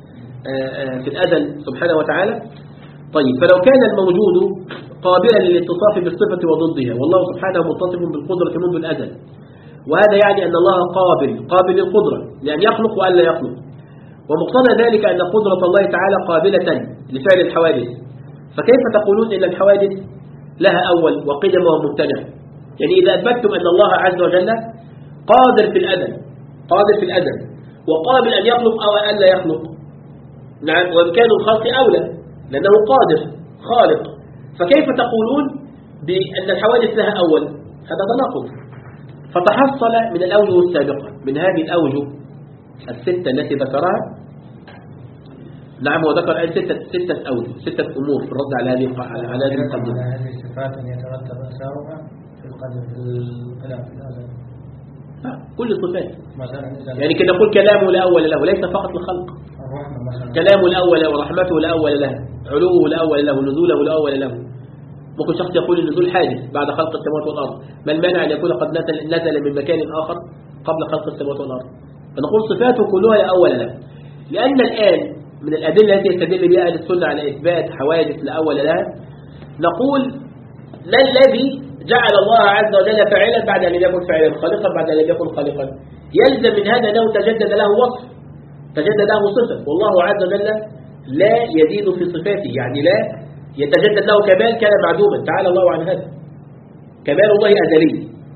في الأزل سبحانه وتعالى. طيب فلو كان الموجود قابلا للاتصاف بالصفة وضدها، والله سبحانه متصف بالقدرة منذ الأزل، وهذا يعني أن الله قابل قابل للقدرة لأن يخلق وأن لا يخلق، ومقتضى ذلك أن قدرة الله تعالى قابلة لفعل الحوادث، فكيف تقولون إن الحوادث لها أول وقدم وممتنع؟ يعني إذا أثبتتم أن الله عز وجل قادر في الأزل قادر في الأزل وقابل أن يخلق أو أن لا يخلق، نعم، وإمكان الخلق أولى لأنه قادر خالق، فكيف تقولون بأن الحوادث لها أول؟ هذا تناقض. فتحصل من الأوجه السابقة، من هذه الأوجه الستة التي ذكرها، نعم وذكر الآن ستة ستة أوجه ستة أمور في الرد على هذه على هذه المقدمة. هذه الصفات يترتب أثارها في القدر في الكلام في الأزل. كل الصفات يعني كنا نقول كلامه لا أول له ليس فقط للخلق، كلامه لا أول له ورحمته لا أول له، علوه لا أول له، نزوله لا أول له. ممكن شخص يقول النزول حادث بعد خلق السماوات والأرض، ما المانع أن يكون قد نزل من مكان آخر قبل خلق السماوات والأرض؟ فنقول صفاته كلها لا أول له، لأن الآن من الأدلة التي يستدل بها أهل السنة على إثبات حوادث لا أول لها، نقول ما الذي جعل الله عز وجل فاعلا بعد أن لم يكن فاعلا، خالقا بعد أن لم يكن خالقا؟ يلزم من هذا أنه تجدد له وصف، تجدد له صفة، والله عز وجل لا يزيد في صفاته، يعني لا يتجدد له كمال كان معدوما، تعالى الله عن هذا. كمال الله أزلي.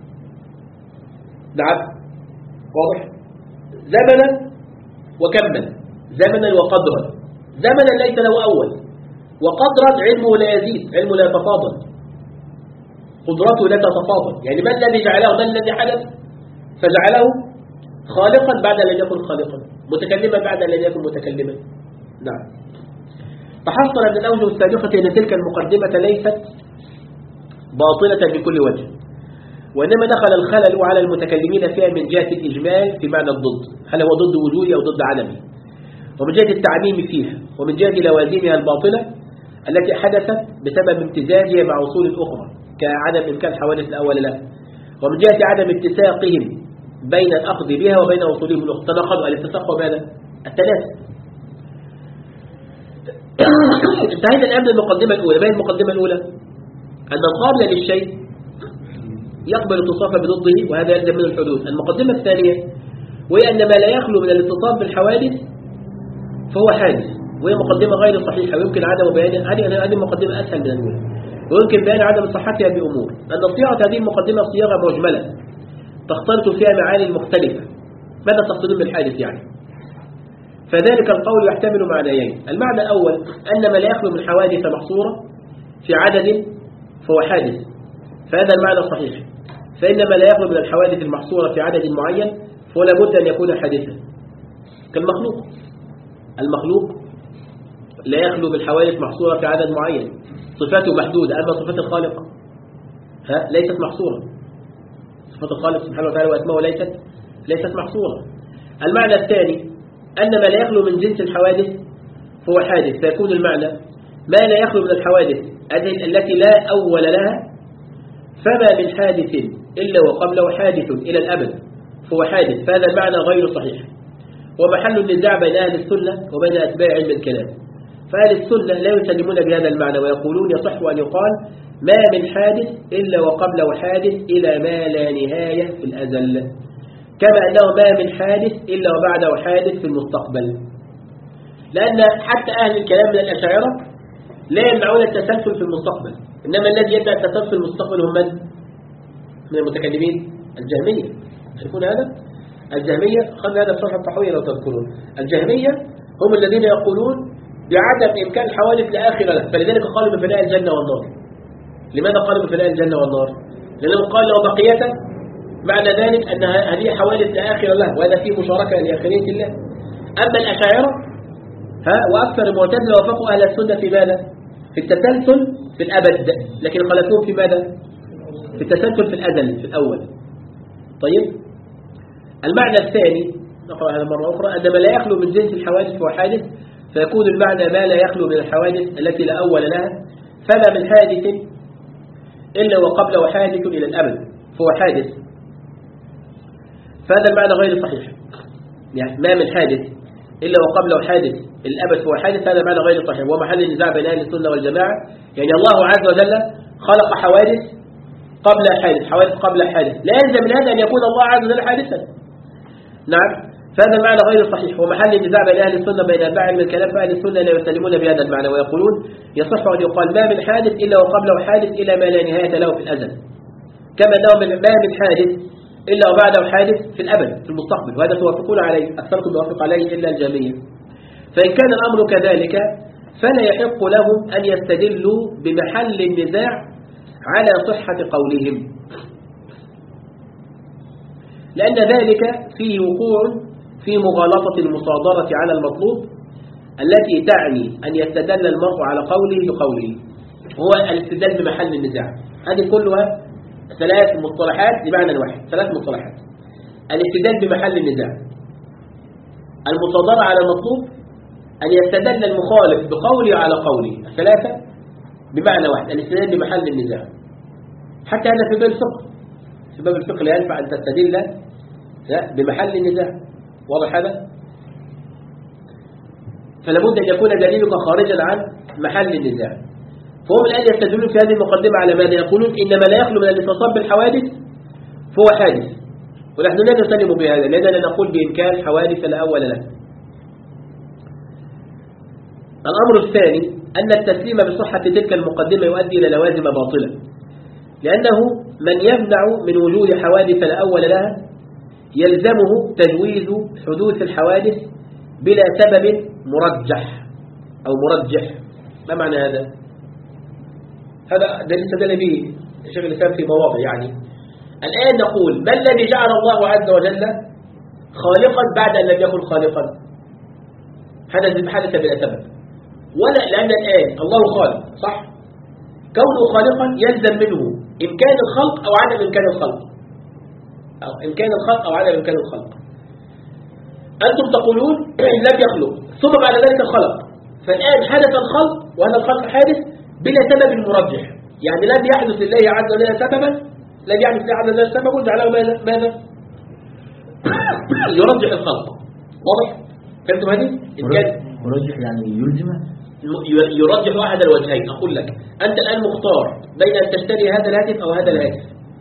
نعم، واضح؟ زمنا وكما، زمنا وقدرا. زمنا ليس له أول، وقدرا علمه لا يزيد، علمه لا يتفاضل، قدرته لا تتفاضل. يعني ما الذي جعله، ما الذي حدث فجعله خالقا بعد أن يكن خالقا، متكلما بعد أن يكن متكلما. نعم. فحصل من الأوجه السابقة أن تلك المقدمة ليست باطلة من كل وجه، وإنما دخل الخلل على المتكلمين فيها من جهة الإجمال في معنى الضد، هل هو ضد وجودي أو ضد عدمي، ومن جهة التعميم فيها، ومن جهة لوازمها الباطلة التي حدثت بسبب امتزاجها مع أصول أخرى كعدم إمكان حوادث الأول له، ومن جهة عدم اتساقهم بين الأخذ بها وبين أصولهم الأخرى. تناقضوا الاتساق وبين التناسب. انتهينا الآن من المقدمة الأولى. ما هي المقدمة الأولى؟ أن القابل للشيء يقبل اتصاف بضده، وهذا يلزم من الحدوث. المقدمة الثانية وهي أن ما لا يخلو من الاتصاف بالحوادث فهو حادث، وهي مقدمة غير صحيحة، ويمكن عدم بيانها. هذه المقدمة أسهل من الأولى، ويمكن بيان عدم صحتها بأمور. أن صياغة هذه المقدمة صياغة مجملة تختلط فيها معاني مختلفة. ماذا تقصدون بالحادث يعني؟ فذلك القول يحتمل معنيين. المعنى الأول أن ما لا يخلو من حوادث محصورة في عدد فهو حادث، فهذا المعنى صحيح. فإن ما لا يخلو من الحوادث المحصورة في عدد معين فهو لابد أن يكون حادثا، كالمخلوق. المخلوق لا يخلو بالحوادث محصورة في عدد معين، صفاته محدودة. أما صفات الخالق ها ليست محصورة، صفات الخالق سبحانه وتعالى وأسماؤه ليست ليست محصورة. المعنى الثاني أن ما لا يخلو من جنس الحوادث فهو حادث، فيكون المعنى ما لا يخلو من الحوادث التي لا أول لها، فما من حادث إلا وقبله حادث إلى الأبد فهو حادث، فهذا المعنى غير صحيح، ومحل النزاع بين أهل السنة وبين أتباع علم الكلام. فأهل السنة لا يسلمون بهذا المعنى، ويقولون يصح أن يقال ما من حادث إلا وقبله حادث إلى ما لا نهاية في الأزل، كما أنه ما من حادث إلا وبعده حادث في المستقبل. لأن حتى أهل الكلام من الأشاعرة لا يمنعون التسلسل في المستقبل، إنما الذي يمنع التسلسل في المستقبل هم من؟ من المتكلمين الجهمية. تعرفون هذا؟ الجهمية، خلنا هذا الصفحة الطحوية لو تذكرون. الجهمية هم الذين يقولون بعدم إمكان الحوادث لآخر له، فلذلك قالوا بفناء الجنة والنار. لماذا قالوا بفناء الجنة والنار؟ لأنهم قالوا لو بقية معنى ذلك أن هذه حوادث لآخر له، وهذا فيه مشاركة لآخرية الله. أما الأشاعرة ها وأكثر المعتزلة وافقوا أهل السنة في ماذا؟ في التسلسل في الأبد، لكن خلفوهم في ماذا؟ في التسلسل في الأزل في الأول. طيب، المعنى الثاني نقرأ هذا مرة أخرى، أن ما لا يخلو من جنس الحوادث فهو حادث، فيكون المعنى ما لا يخلو من الحوادث التي لا أول لها، فما من حادث إلا وقبله حادث إلى الأبد فهو حادث، فهذا المعنى غير صحيح. يعني ما من حادث إلا وقبله حادث الأبد فهو حادث، هذا معنى غير صحيح، ومحل النزاع بين أهل السنة والجماعة. يعني الله عز وجل خلق حوادث قبل حادث، حوادث قبل حادث، لا يلزم من هذا أن يكون الله عز وجل حادثا. نعم، فهذا المعنى غير صحيح، ومحل النزاع بين أهل السنة بين أتباع علم الكلام، فأهل السنة لا يسلمون بهذا المعنى، ويقولون يصح أن يقال ما من حادث إلا وقبله حادث إلى ما لا نهاية له في الأزل، كما أنه ما من حادث إلا وبعده حادث في الأبد في المستقبل، وهذا توافقون عليه، أكثركم يوافق عليه إلا الجميع. فإن كان الأمر كذلك فلا يحق لهم أن يستدلوا بمحل النزاع على صحة قولهم، لأن ذلك فيه وقوع في مغالطة المصادرة على المطلوب التي تعني أن يستدل المرء على قوله بقوله، هو الاستدلال بمحل النزاع. هذه كلها ثلاث مصطلحات بمعنى واحد، ثلاث مصطلحات: الاستدلال بمحل النزاع، المصادرة على المطلوب، أن يستدل المخالف بقوله على قوله، الثلاثة بمعنى واحد، الاستدلال بمحل النزاع. حتى هذا في باب الفقه، في باب الفقه لا ينفع أن تستدل بمحل النزاع، واضح هذا؟ فلابد أن يكون دليلك خارجا عن محل النزاع. فهم الآن يستدلون في هذه المقدمة على ماذا؟ يقولون إنما لا يخلو من الاتصال بالحوادث فهو حادث، ونحن لا نسلم بهذا، لأننا نقول بإمكان حوادث لا أول له. الأمر الثاني أن التسليم بصحة تلك المقدمة يؤدي إلى لوازم باطلة، لأنه من يمنع من وجود حوادث لا أول لها يلزمه تجويز حدوث الحوادث بلا سبب مرجح أو مرجح. ما معنى هذا؟ هذا ده استدل به شيخ الإسلام في مواضع. يعني الآن نقول ما الذي جعل الله عز وجل خالقا بعد أن لم يكن خالقا؟ هذا حدث بلا سبب، ولا لأن الآن الله خالق صح؟ كونه خالقا يلزم منه إمكان الخلق أو عدم إمكان الخلق، أو إمكان الخلق أو عدم إمكان الخلق. أنتم تقولون لم يخلق ثم بعد ذلك خلق، فالآن حدث الخلق وهذا الخلق حادث بلا سبب مرجح، يعني لم يحدث لله عز وجل سببا، لم يحدث لله عز وجل سبب جعله ماذا؟ ماذا؟ يرجح الخلق. واضح؟ فهمتم هذه؟ يرجح يعني يلزم، يرجح أحد الوجهين. أقول لك أنت الآن مختار بين أن تشتري هذا الهاتف أو هذا الهاتف،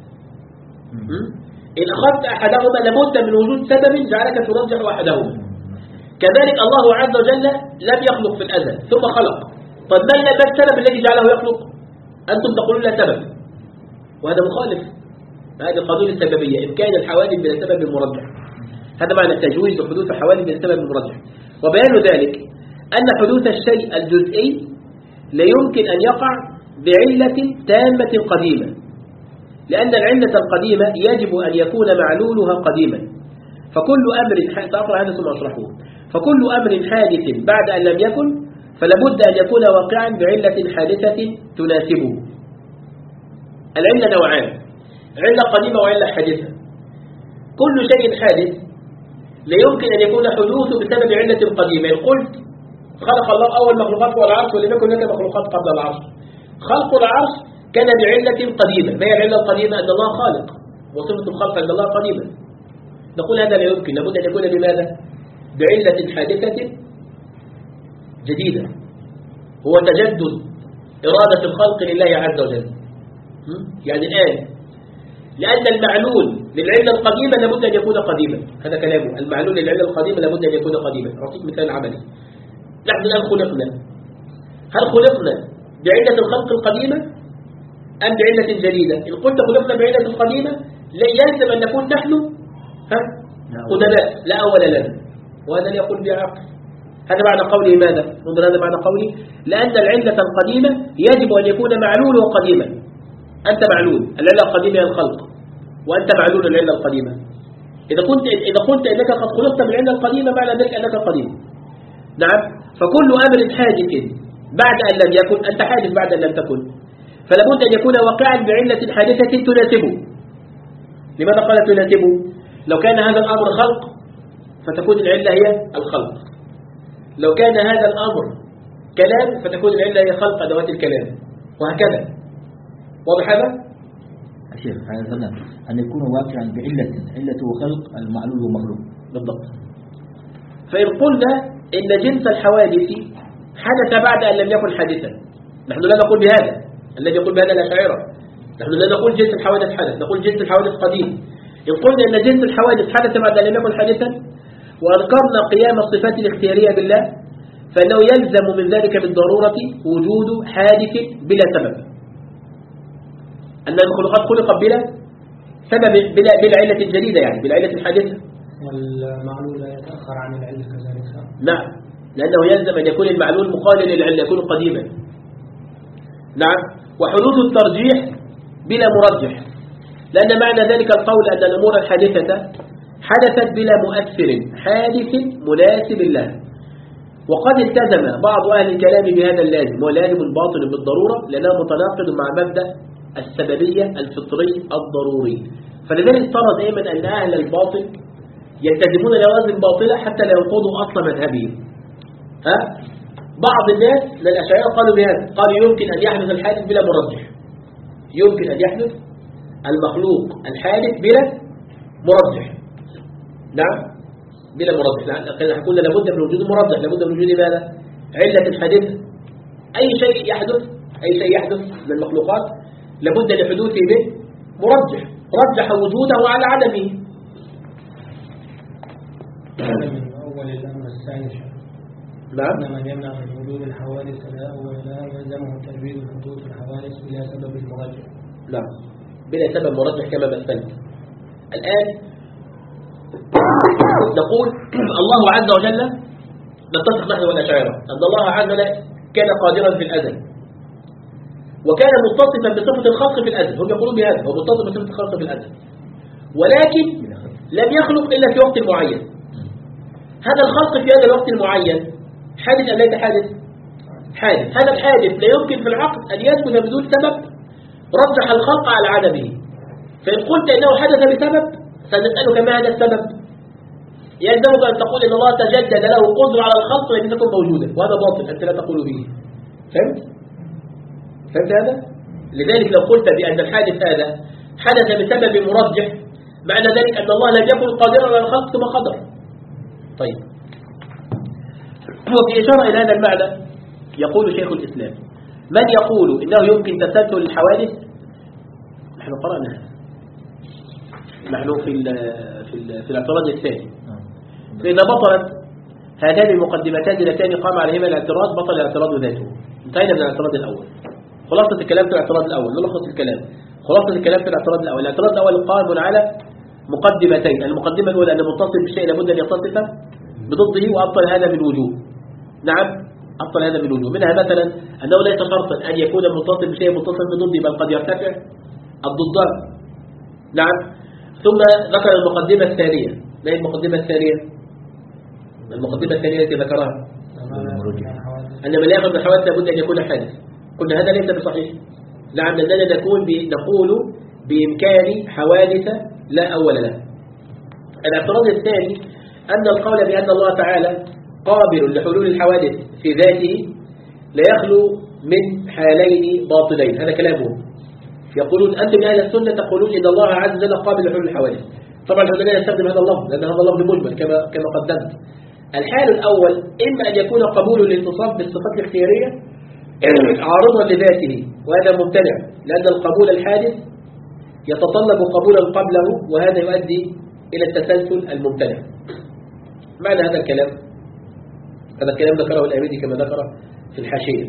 إن أخذت أحدهما لابد من وجود سبب جعلك ترجح أحدهما. كذلك الله عز وجل لم يخلق في الأزل ثم خلق، طب ما السبب الذي جعله يخلق؟ أنتم تقولون لا سبب، وهذا مخالف هذه القانون السببية، إمكان الحوادث بلا سبب مرجح. هذا معنى التجويز وحدوث حوادث بلا سبب مرجح. وبيان ذلك أن حدوث الشيء الجزئي لا يمكن أن يقع بعلة تامة قديمة، لأن العلة القديمة يجب أن يكون معلولها قديما. فكل أمر سأقرأ هذا ثم أشرحه. فكل أمر حادث بعد أن لم يكن فلا بد أن يكون واقعا بعلة حادثة تناسبه. العلة نوعان، علة قديمة وعلة حادثة. كل شيء حادث لا يمكن أن يكون حدوثه بسبب علة قديمة. قلت خلق الله أول مخلوقات هو العرش ولم يكن لك مخلوقات قبل العرش. خلق العرش كان بعلة قديمة. ما هي العلة القديمة؟ أن الله خالق، وصفة الخلق عند الله قديمة. نقول هذا لا يمكن، لابد أن يكون بماذا؟ بعلة حادثة جديدة، هو تجدد إرادة الخلق لله عز وجل. يعني الآن لأن المعلول للعلة القديمة لابد أن يكون قديما، هذا كلامه، المعلول للعلة القديمة لابد أن يكون قديما. أعطيك مثال عملي. نحن الآن خلقنا، هل خلقنا بعلة الخلق القديمة أم بعلة جديدة؟ إن قلت خلقنا بعلة القديمة لا يلزم أن نكون نحن ها قدماء لا أول لنا، وهذا لا يقول بعقل. هذا معنى قوله ماذا؟ انظر هذا معنى قوله لأن العلة القديمة يجب أن يكون معلول وقديما. أنت معلول، العلة القديمة هي الخلق، وأنت معلول العلة القديمة. إذا كنت إذا قلت إنك قد خلقت بالعلة القديمة معنى ذلك أنك قديم. نعم. فكل أمر حادث بعد أن لم يكن، أنت حادث بعد أن لم تكن، فلا بد أن يكون واقعا بعلة حادثة تناسبه. لماذا قال تناسبه؟ لو كان هذا الأمر خلق فتكون العلة هي الخلق، لو كان هذا الأمر كلام فتكون العلة هي خلق أدوات الكلام، وهكذا. واضح هذا؟ أشير هذا أن يكون واقعا بعلة، علته خلق، المعلول ومخلوق. بالضبط. فإن قلنا إن جنس الحوادث حدث بعد أن لم يكن حادثا، نحن لا نقول بهذا الذي يقول بهذا الأشاعرة، نحن لا نقول جنس الحوادث حدث، نقول جنس الحوادث قديم. إن قلنا أن جنس الحوادث حدث بعد أن لم يكن حادثا وأنكرنا قيام الصفات الاختيارية بالله، فإنه يلزم من ذلك بالضرورة وجود حادث بلا سبب، أن المخلوقات خلقت بلا سبب، بلا بلا علة جديدة، يعني بلا علة حادثة. والمعلول لا يتأخر عن العلة كذلك. نعم، لأنه يلزم أن يكون المعلول مقابل للعلة، يكون قديما. نعم. وحدوث الترجيح بلا مرجح، لأن معنى ذلك القول أن الأمور الحادثة حدثت بلا مؤثر حادث مناسب له. وقد التزم بعض أهل الكلام بهذا اللازم، ولازم باطل بالضرورة لأنه متناقض مع مبدأ السببية الفطري الضروري. فلذلك ترى دائما أن أهل الباطل يلتزمون لوازم باطلة حتى لا ينقضوا أصل مذهبهم. ها؟ بعض الناس من الأشاعرة قالوا بهذا، قالوا يمكن أن يحدث الحادث بلا مرجح، يمكن أن يحدث المخلوق الحادث بلا مرجح. نعم، بلا مرجح، لأن قلنا لابد من وجود مرجح، لابد من وجود ماذا؟ علة الحادث. أي شيء يحدث أي شيء يحدث من المخلوقات لابد لحدوثه به مرجح، رجح وجوده على عدمه. من أول الأمر الثاني نعم. من يمنع من وجود الحوادث لا ولا يلزمه تلبيد حدوث الحوادث بلا سبب مرجح. نعم بلا سبب مرجح كما مثلت. الآن نقول الله عز وجل نتفق نحن والأشاعرة أن الله عز وجل كان قادرا في الأزل وكان متصفا بصفة الخلق في الأزل. هم يقولون بهذا هو متصف بصفة الخلق في الأزل ولكن لم يخلق إلا في وقت معين. هذا الخلق في هذا الوقت المعين حادث أم ليس حادث؟ حادث. هذا الحادث لا يمكن في العقل أن يثبت بدون سبب رجح الخلق على عدمه. فإن قلت إنه حدث بسبب سنسألك ما هذا السبب؟ يلزمك أن تقول إن الله تجدد له قدرة على الخلق التي تكون موجودة وهذا باطل أنت لا تقول به. فهمت؟ فهمت هذا؟ لذلك لو قلت بأن الحادث هذا حدث بسبب مرجح معنى ذلك أن الله لم يكن قادرا على الخلق ثم قدر. طيب وفي إشارة إلى هذا المعنى يقول شيخ الإسلام من يقول إنه يمكن تسلسل الحوادث نحن قرأنا هذا نحن في ال في ال في الاعتراض الثاني. فإذا بطلت هذان المقدمتان اللتان قام عليهما الاعتراض بطل الاعتراض ذاته. انتهينا من الاعتراض الأول. خلاصة الكلام في الاعتراض الأول نلخص الكلام. خلاصة الكلام في الاعتراض الأول الاعتراض الأول قائم على مقدمتين. المقدمة الأولى أن متصل بالشيء لابد أن يتصف بضده وأبطل هذا من وجوه. نعم أبطل هذا من وجوه منها مثلا أنه ليس شرطا أن يكون متصل بشيء متصل بضده بل قد يرتفع الضدان. نعم. ثم ذكر المقدمة الثانية. ما هي المقدمة الثانية؟ المقدمة الثانية التي ذكرها أن من يأخذ بالحوادث لابد أن يكون حادث. قلنا هذا ليس بصحيح. نعم لأننا نكون نقول بإمكان حوادث لا أول لها. الاعتراض الثاني أن القول بأن الله تعالى قابل لحلول الحوادث في ذاته لا يخلو من حالين باطلين. هذا كلامهم. يقولون أنتم أهل السنة تقولون إن الله عز وجل قابل لحلول الحوادث. طبعا هذا لا يستخدم هذا اللفظ لأن هذا اللفظ مجمل كما كما قدمت. الحال الأول إما أن يكون قبول الاتصاف بالصفات الاختيارية عارضا لذاته وهذا ممتنع لأن القبول الحادث يتطلب قبولا قبله وهذا يؤدي إلى التسلسل الممتنع. معنى هذا الكلام هذا الكلام ذكره الأميدي كما ذكر في الحاشية.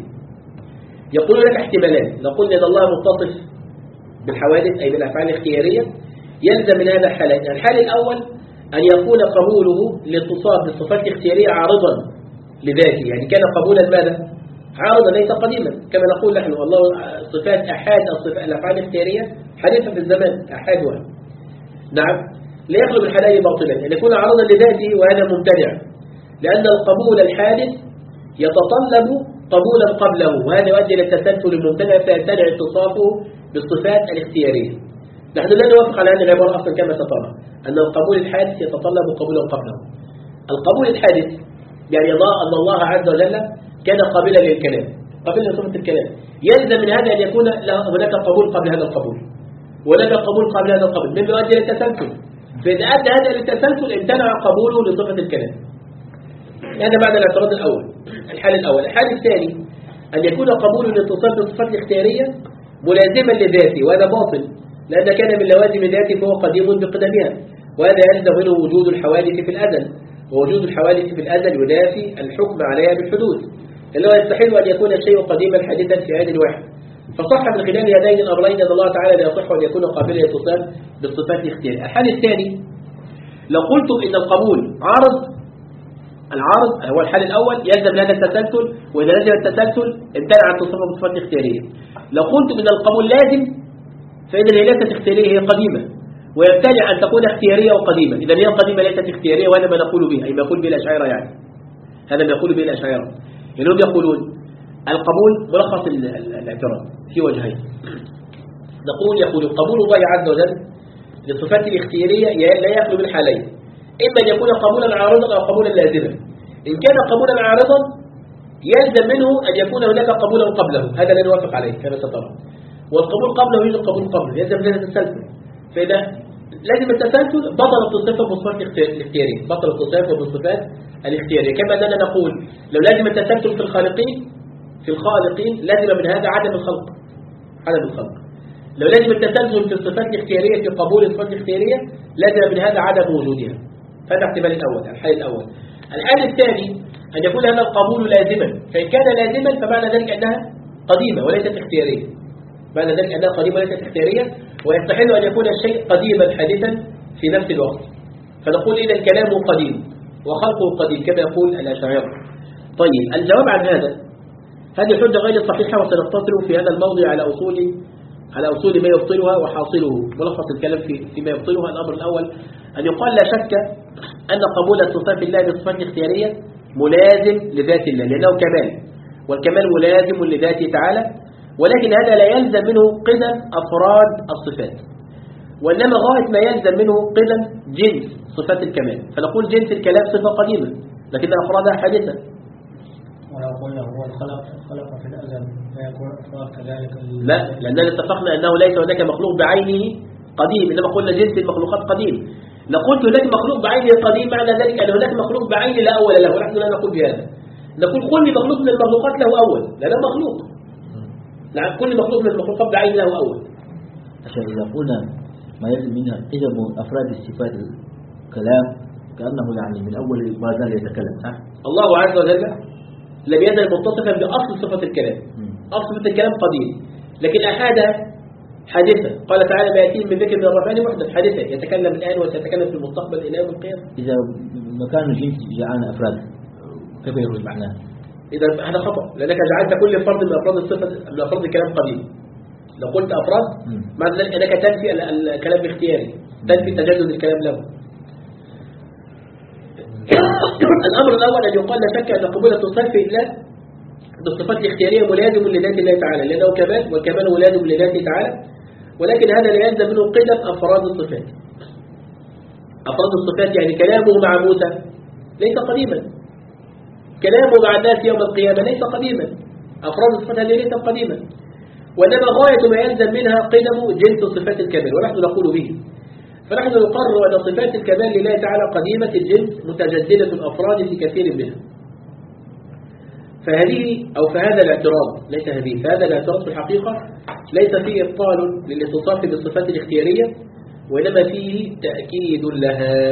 يقول لك احتمالات. نقول إن الله متصف بالحوادث أي بالأفعال الاختيارية يلزم من هذا الحالين. الحال الأول أن يكون قبوله لاتصاف بالصفات الاختيارية عارضا لذاته يعني كان قبولا ماذا؟ عارضا ليس قديما كما نقول نحن الله صفات أحاد الأفعال الاختيارية حديثة في الزمان أحادها. نعم لا يخلو من حالين باطلا أن يكون عارضا لذاته وهذا ممتنع لأن القبول الحادث يتطلب قبولا قبله وهذا يؤدي إلى التسلسل الممتنع فيمتنع اتصافه بالصفات الاختيارية. نحن لا نوافق على هذه العبارة أصلا كما سترى أن القبول الحادث يتطلب قبولا قبله. القبول الحادث يعني الله أن الله عز وجل كان قابلا للكلام قابلا لصفة الكلام يلزم من هذا أن يكون هناك قبول قبل هذا القبول وهناك قبول قبل هذا القبول مما يؤدي إلى التسلسل. فإذا أدى هذا للتسلسل امتنع قبوله لصفة الكلام. هذا بعد الاعتراض الأول. الحال الأول. الحال الثاني أن يكون قبول الاتصال بالصفات الاختيارية ملازما لذاته وهذا باطل لأن كان من لوازم ذاته فهو قديم بقدمها وهذا يلزم منه وجود الحوادث في الأزل ووجود الحوادث في الأزل ينافي الحكم عليها بالحدوث اللي هو يستحيل أن يكون الشيء قديما حادثا في عين واحد. فصح من خلال هذين الأمرين أن الله تعالى لا يصح أن يكون قابلا للاتصال بالصفات الاختيارية. الحال الثاني لو قلت إن القبول عارض العارض هو الحال الأول يلزم هذا التسلسل وإذا لزم التسلسل امتنع اتصافه بالصفات الاختيارية. لو قلت إن القبول لازم فإذا هي ليست اختيارية هي قديمة ويمتنع أن تكون اختيارية وقديمة. إذا هي قديمة ليست اختيارية وهذا ما نقول به أي ما يقول به الأشاعرة يعني هذا ما يقول به الأشاعرة لأنهم يقولون القبول ملخص الاعتراض في وجهين. نقول يقول قبول الله عز وجل للصفات الاختيارية لا يخلو من حالين إما أن يكون قبولا عارضا أو قبولا لازما. إن كان قبولا عارضا يلزم منه أن يكون هناك قبولا قبله هذا لا نوافق عليه كما سترى والقبول قبله يوجد قبول قبله يلزم لازم التسلسل. فإذا لازم التسلسل بطل التصفيق بالصفات الاختيارية بطل التصفيق بالصفات الاختيارية كما أننا نقول لو لازم التسلسل في الخالقين في الخالقين لازم من هذا عدم الخلق عدم الخلق. لو لازم التسلسل في الصفات الاختيارية في قبول الصفات الاختيارية لازم من هذا عدم وجودها. هذا احتمال الأول الحال الأول. الحال الثاني أن يكون هذا القبول لازما، فإن كان لازما فمعنى ذلك أنها قديمة وليست اختيارية، معنى ذلك أنها قديمة وليست اختيارية. ويستحيل أن يكون الشيء قديما حادثا في نفس الوقت، فنقول إذا الكلام قديم وخلقه قديم كما يقول الأشاعرة. طيب الجواب عن هذا، هذه حجة غير صحيحة، وسنقتصر في هذا الموضع على أصول على أصول ما يبطلها وحاصله. ملخص الكلام في فيما يبطلها: الأمر الأول أن يقال لا شك أن قبول صفات الله بصفات اختيارية ملازم لذات الله، لأنه كمال، والكمال ملازم لذاته تعالى، ولكن هذا لا يلزم منه قدم أفراد الصفات، وإنما غاية ما يلزم منه قدم جنس صفات الكمال. فنقول جنس الكلام صفة قديمة لكن أفرادها حادثة. ولو قلنا هو الخلق خلق في الأزل فيكون أفراد كذلك. لا، لأننا اتفقنا أنه ليس هناك مخلوق بعينه قديم، إنما قلنا جنس المخلوقات قديم. لو قلت هناك مخلوق بعينه قديم معنى ذلك أن هناك مخلوق بعينه لا أول له، ونحن لا نقول بهذا. نقول كل مخلوق من المخلوقات له أول، لأنه مخلوق. نعم، كل مخلوق من المخلوقات بعينه له أول. عشان إذا قلنا ما يلزم منها قدم أفراد الصفات الكلام كأنه يعني من أول ما زال يتكلم، صح؟ الله عز وجل لم يزل متصفا بأصل صفة الكلام. أصل صفة الكلام قديم، لكن أحادها حادثة. قال تعالى: ما يأتيهم من ذكر من الرحمن محدث، حادثة يتكلم الآن وسيتكلم في المستقبل إلى يوم القيامة. إذا مكان الجنس جعلنا أفراد كيف يروي معناه؟ إذا هذا خطأ، لأنك جعلت كل فرد من أفراد الصفة من أفراد الكلام قديم. لو قلت أفراد معنى ذلك أنك تنفي الكلام باختياري، تنفي تجدد الكلام له. الأمر الأول أن يقال لا شك أن قبول التصرف الله بالصفات الاختيارية ملازم لذات الله تعالى، لأنه كمال، والكمال ملازم لذاته تعالى، ولكن هذا لا يلزم منه قدم أفراد الصفات. أفراد الصفات يعني كلامه مع موسى ليس قديما، كلامه مع الناس يوم القيامة ليس قديما، أفراد الصفات هذه ليست قديما، وإنما غاية ما يلزم منها قدم جنس صفات الكمال، ونحن نقول به. فنحن نقرر أن صفات الكمال لله تعالى قديمة الجنس متجددة الأفراد في كثير منها. فهذه أو فهذا الاعتراض ليس هذه فهذا الاعتراض في الحقيقة ليس فيه إبطال للاتصاف بالصفات الاختيارية، وإنما فيه تأكيد لها.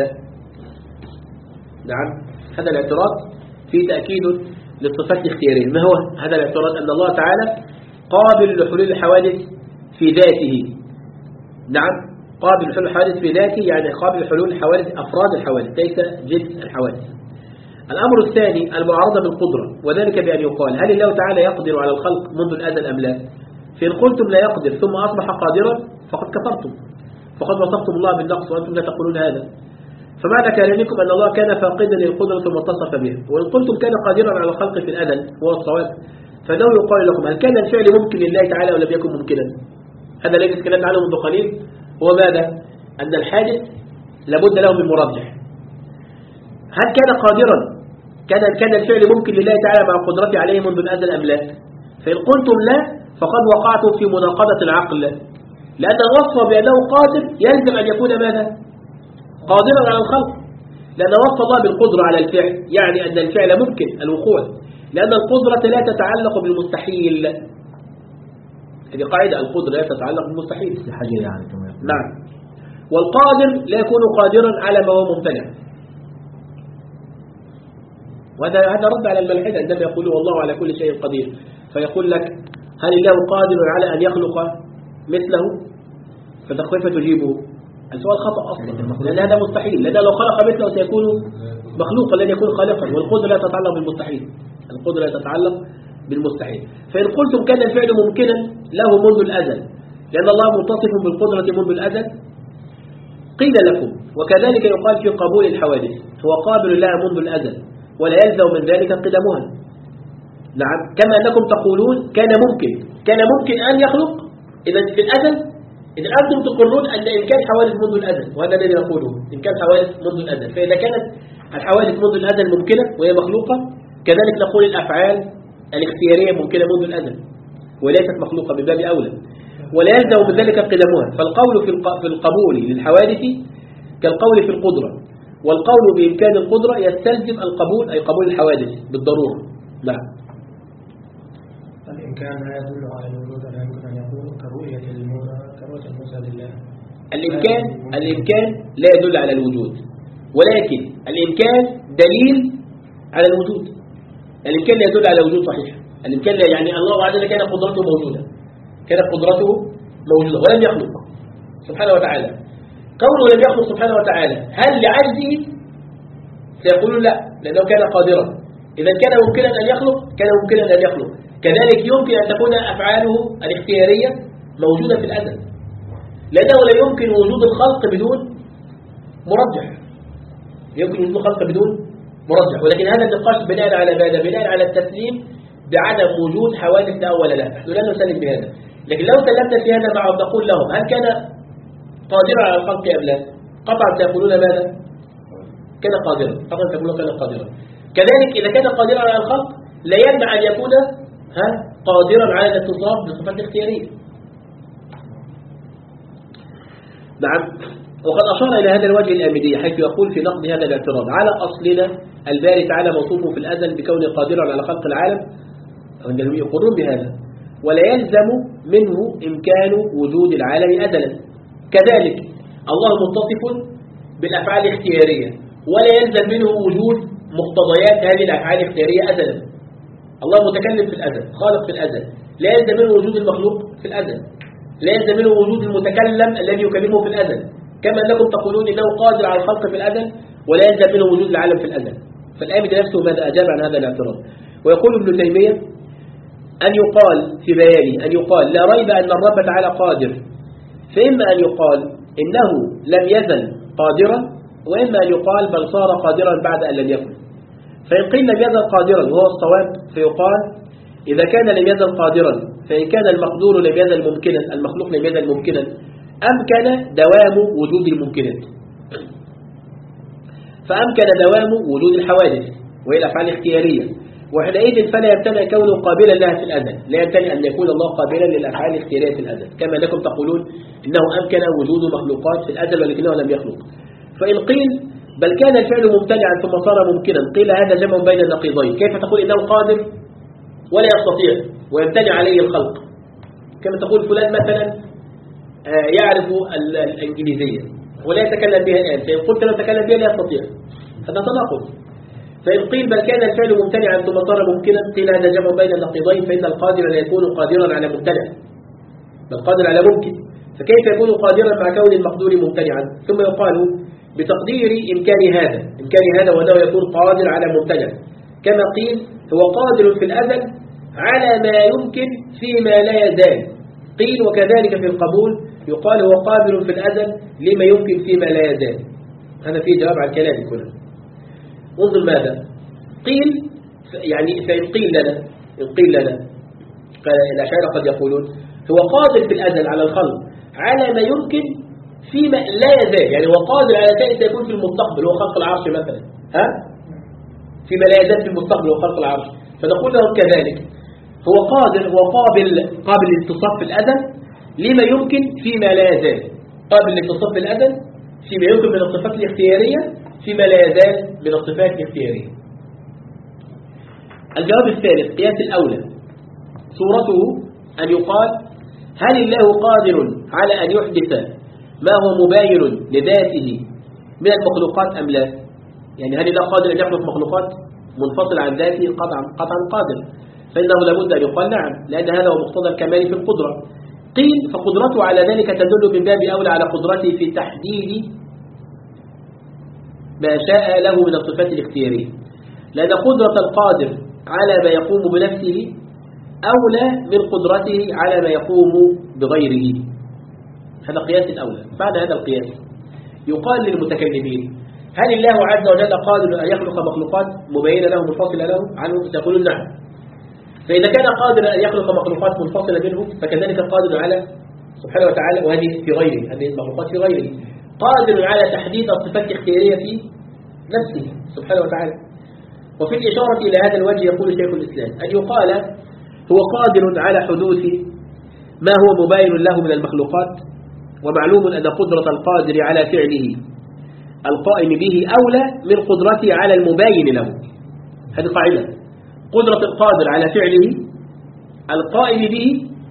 نعم، هذا الاعتراض فيه تأكيد للصفات الاختيارية. ما هو هذا الاعتراض؟ أن الله تعالى قابل لحلول الحوادث في ذاته. نعم، قابل لحلول الحوادث في ذاته، يعني قابل لحلول الحوادث أفراد الحوادث ليس جنس الحوادث. الأمر الثاني المعارضة بالقدرة، وذلك بأن يقال: هل الله تعالى يقدر على الخلق منذ الأزل أم لا؟ فإن قلتم لا يقدر ثم أصبح قادرا فقد كفرتم، فقد وصفتم الله بالنقص وأنتم لا تقولون هذا. فمعنى كلامكم أن الله كان فاقدا للقدرة ثم اتصف بها، وإن قلتم كان قادرا على الخلق في الأزل هو الصواب، فإنه يقال لكم: هل كان الفعل ممكن لله تعالى ولم يكن ممكنا؟ هذا الذي تكلمنا عنه منذ قليل هو ماذا؟ أن الحادث لابد له من مرجح. هل كان قادرا كان كان الفعل ممكن لله تعالى مع قدرته عليه منذ الأزل أم لا؟ فإن قلتم لا فقد وقعتم في مناقضة العقل، لأن الوصف بأنه قادر يلزم أن يكون ماذا؟ قادرا على الخلق، لأن وصف الله بالقدرة على الفعل يعني أن الفعل ممكن الوقوع، لأن القدرة لا تتعلق بالمستحيل. هذه قاعدة: القدرة لا تتعلق بالمستحيل. يعني نعم، والقادر لا يكون قادرا على ما هو ممتنع. وهذا هذا رد على الملحدة عندما يقولوا والله على كل شيء قدير، فيقول لك: هل الله قادر على أن يخلق مثله؟ فكيف تجيبه؟ السؤال خطأ أصلا، لأن هذا مستحيل، لأن لو خلق مثله سيكون مخلوقا لن يكون خالقا، والقدرة لا تتعلق بالمستحيل، القدرة لا تتعلق بالمستحيل. فإن قلتم كان الفعل ممكنا له منذ الأزل لأن الله متصف بالقدرة منذ الأزل، قيل لكم: وكذلك يقال في قبول الحوادث، هو قابل لها منذ الأزل ولا يلزم من ذلك قدمها. نعم، كما أنكم تقولون كان ممكن كان ممكن أن يخلق إذا في الأزل، إذا أنتم تقولون أن إمكان حوادث منذ الأزل، وهذا الذي نقوله إمكان حوادث منذ الأزل. فإذا كانت الحوادث منذ الأزل ممكنة وهي مخلوقة، كذلك نقول الأفعال الاختيارية ممكنة منذ الأزل وليست مخلوقة من باب أولى، ولا يلزم من ذلك قدمها. فالقول في القبول للحوادث كالقول في القدرة، والقول بإمكان القدرة يستلزم القبول أي قبول الحوادث بالضرورة. نعم، الإمكان لا يدل على الوجود، لا يمكن أن يكون كرؤية الموسى كرؤية الموسى لله. الإمكان الإمكان لا يدل على الوجود، ولكن الإمكان دليل على الوجود. الإمكان لا يدل على وجود صحيح. الإمكان لا يعني الله عز وجل كان قدرته موجودة، كانت قدرته موجودة ولم يخلق سبحانه وتعالى. كونه لم يخلق سبحانه وتعالى هل لعجزه؟ سيقولون لا، لأنه كان قادرا. إذا كان ممكنا أن يخلق كان ممكنا أن يخلق. كذلك يمكن أن تكون أفعاله الاختيارية موجودة في الأزل، لأنه لا يمكن وجود الخلق بدون مرجح، يمكن وجود الخلق بدون مرجح. ولكن هذا النقاش بناء على ماذا؟ بناء على التسليم بعدم وجود حوادث لا أول لا. نحن لا نسلم بهذا، لكن لو سلمت في هذا معه تقول لهم هل كان قادرا على الخلق أم لا؟ قطعا سيقولون ماذا؟ كان قادرا، قطعا سيقولون كان قادرا. كذلك إذا كان قادرا على الخلق لا يمنع أن يكون ها قادرا على الاتصاف بصفات اختيارية. نعم. وقد أشار إلى هذا الوجه الآمدي حيث يقول في نقد هذا الاعتراض على أصلنا الباري تعالى موصوفه في الأزل بكونه قادرا على خلق العالم، وأنهم يقرون بهذا، ولا يلزم منه إمكان وجود العالم أزلا. كذلك الله متصف بالأفعال الاختيارية ولا يلزم منه وجود مقتضيات هذه الأفعال الاختيارية أزلا. الله متكلم في الأزل، خالق في الأزل، لا يلزم منه وجود المخلوق في الأزل، لا يلزم منه وجود المتكلم الذي يكلمه في الأزل، كما أنكم تقولون إنه قادر على الخلق في الأزل ولا يلزم منه وجود العالم في الأزل. فالآمدي نفسه ماذا أجاب عن هذا الاعتراض؟ ويقول ابن تيمية أن يقال في بيانه أن يقال لا ريب أن الرب تعالى قادر، فإما أن يقال إنه لم يزل قادرا، وإما أن يقال بل صار قادرا بعد أن لم يكن. فإن قيل لم يزل قادرا وهو الصواب فيقال إذا كان لم يزل قادرا فإن كان المقدور لم يزل ممكنا، المخلوق لم يزل ممكنا، أمكن دوام وجود الممكنات، فأمكن دوام وجود الحوادث وهي الأفعال الاختيارية، وحينئذ فلا يمتنع كونه قابلا لها في الأزل، لا يمتنع أن يكون الله قابلا للأفعال الاختيارية في الأزل، كما أنكم تقولون إنه أمكن وجود مخلوقات في الأزل ولكنه لم يخلق. فإن قيل بل كان الفعل ممتنعا ثم صار ممكنا، قيل هذا جمع بين النقيضين. كيف تقول إنه قادر ولا يستطيع ويمتنع عليه الخلق؟ كما تقول فلان مثلا يعرف الإنجليزية ولا يتكلم بها الآن، فإن قلت له تكلم بها لا يستطيع، هذا تناقض. فإن قيل بل كان الفعل ممتنعا ثم صار ممكنا، قيل هذا جمع بين النقيضين، فإن القادر لا يكون قادرا على ممتنع بل قادر على ممكن، فكيف يكون قادرا مع كون المقدور ممتنعا؟ ثم يقال بتقدير إمكان هذا إمكان هذا وأنه يكون قادر على ممتنع، كما قيل هو قادر في الأزل على ما يمكن فيما لا يزال، قيل وكذلك في القبول يقال هو قادر في الأزل لما يمكن فيما لا يزال. هذا فيه جواب على الكلام كله. انظر ماذا قيل، يعني فإن قيل لنا إن قيل لنا الأشاعرة قد يقولون هو قادر في الأزل على الخلق على ما يمكن فيما لا يزال، يعني هو قادر على شيء سيكون في المستقبل هو خلق العرش مثلا، ها فيما لا يزال في المستقبل هو خلق العرش، فنقول لهم كذلك هو قادر هو قابل قابل للاتصاف في الأزل لما يمكن فيما لا يزال، قابل للاتصاف في الأزل فيما يمكن من الصفات الاختيارية فيما لا يزال من الصفات الاختيارية. الجواب الثالث قياس الأولى صورته أن يقال هل الله قادر على أن يحدث ما هو مباين لذاته من المخلوقات أم لا؟ يعني هل الله قادر أن يخلق مخلوقات منفصل عن ذاته؟ قطعا قطعا قادر، فإنه لابد أن يقال نعم، لأن هذا هو مقتضى الكمال في القدرة. قيل فقدرته على ذلك تدل من باب أولى على قدرته في تحديد ما شاء له من الصفات الاختيارية، لأن قدرة القادر على ما يقوم بنفسه أولى من قدرته على ما يقوم بغيره. هذا قياس الأولى. بعد هذا القياس يقال للمتكلمين هل الله عز وجل قادر أن يخلق مخلوقات مبينة له منفصلة له عنه؟ تقولون نعم. فإذا كان قادر أن يخلق مخلوقات منفصلة منه فكذلك قادر على سبحانه وتعالى، وهذه في غيره، هذه المخلوقات في غيره، قادر على تحديد الصفات الاختيارية في نفسه سبحانه وتعالى. وفي الإشارة إلى هذا الوجه يقول شيخ الإسلام أن يقال هو قادر على حدوث ما هو مباين له من المخلوقات، ومعلوم أن قدرة القادر على فعله القائم به أولى من قدرته على المباين له. هذه قاعدة، قدرة القادر على فعله القائم به،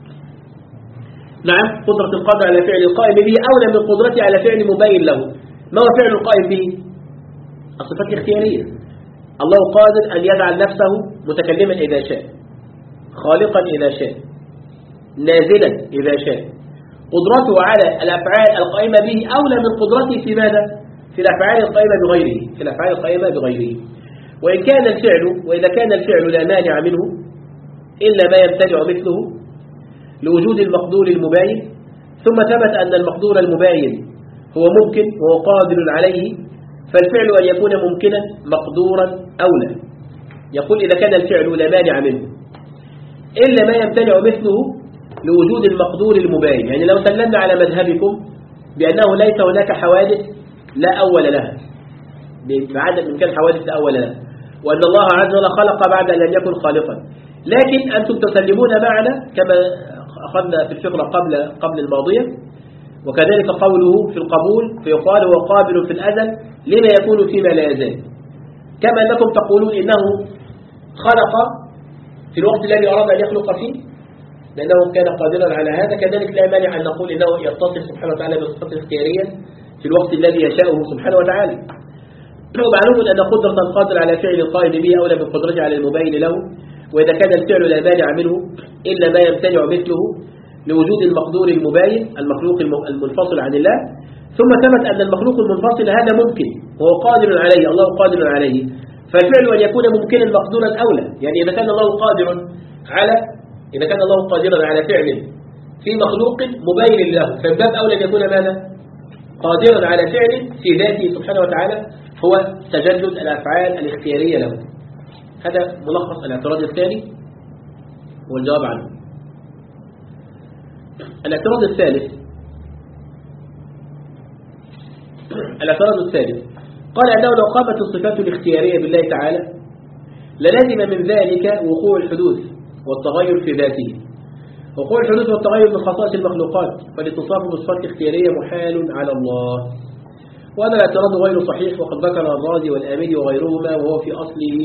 نعم قدرة القادر على فعل القائم به أولى من قدرته على فعل مباين له. ما هو فعل القائم به؟ الصفات الاختيارية. الله قادر أن يجعل نفسه متكلما إذا شاء، خالقا إذا شاء، نازلا إذا شاء. قدرته على الأفعال القائمة به أولى من قدرته في ماذا؟ في الأفعال القائمة بغيره، في الأفعال القائمة بغيره. وإن كان الفعل وإذا كان الفعل لا مانع منه إلا ما يمتنع مثله لوجود المقدور المباين، ثم ثبت أن المقدور المباين هو ممكن وهو قادر عليه، فالفعل أن يكون ممكنا مقدورا أولى. يقول إذا كان الفعل لا مانع منه إلا ما يمتنع مثله لوجود المقدور المباين. يعني لو سلمنا على مذهبكم بأنه ليس هناك حوادث لا أول لها، بعدم إمكان حوادث لا أول لها، وأن الله عز وجل خلق بعد أن لم يكن خالقا، لكن أنتم تسلمون معنا كما أخذنا في الفقرة قبل قبل الماضية، وكذلك قوله في القبول فيقال هو قابل في الأزل لما يكون فيما لا يزال، كما أنكم تقولون إنه خلق في الوقت الذي أراد أن يخلق فيه لأنه كان قادرا على هذا، كذلك لا مانع أن نقول إنه يتصف سبحانه وتعالى بصفة اختيارية في الوقت الذي يشاءه سبحانه وتعالى. ومعلوم أن قدرة القادر على فعل القائم به أولى من قدرته على المبين له، وإذا كان الفعل لا مانع منه إلا ما يمتنع مثله لوجود المقدور المباين المخلوق المنفصل عن الله، ثم ثبت أن المخلوق المنفصل هذا ممكن وهو قادر عليه، الله قادر عليه، فالفعل أن يكون ممكنا مقدورا أولى. يعني إذا كان الله قادر على إذا كان الله قادرا على فعل في مخلوق مبين له، فالباب أولى أن يكون ماذا؟ قادرا على فعل في ذاته سبحانه وتعالى هو تجدد الأفعال الاختيارية له. هذا ملخص الاعتراض الثاني والجواب عنه. الاعتراض الثالث الاعتراض الثالث قال أنه لو قامت الصفات الاختيارية بالله تعالى للازم من ذلك وقوع الحدوث والتغير في ذاته. وقوع الحدوث والتغير من خصائص المخلوقات، فالاتصاف بالصفات الاختيارية محال على الله. وهذا الاعتراض غير صحيح، وقد ذكر الرازي والآمدي وغيرهما وهو في أصله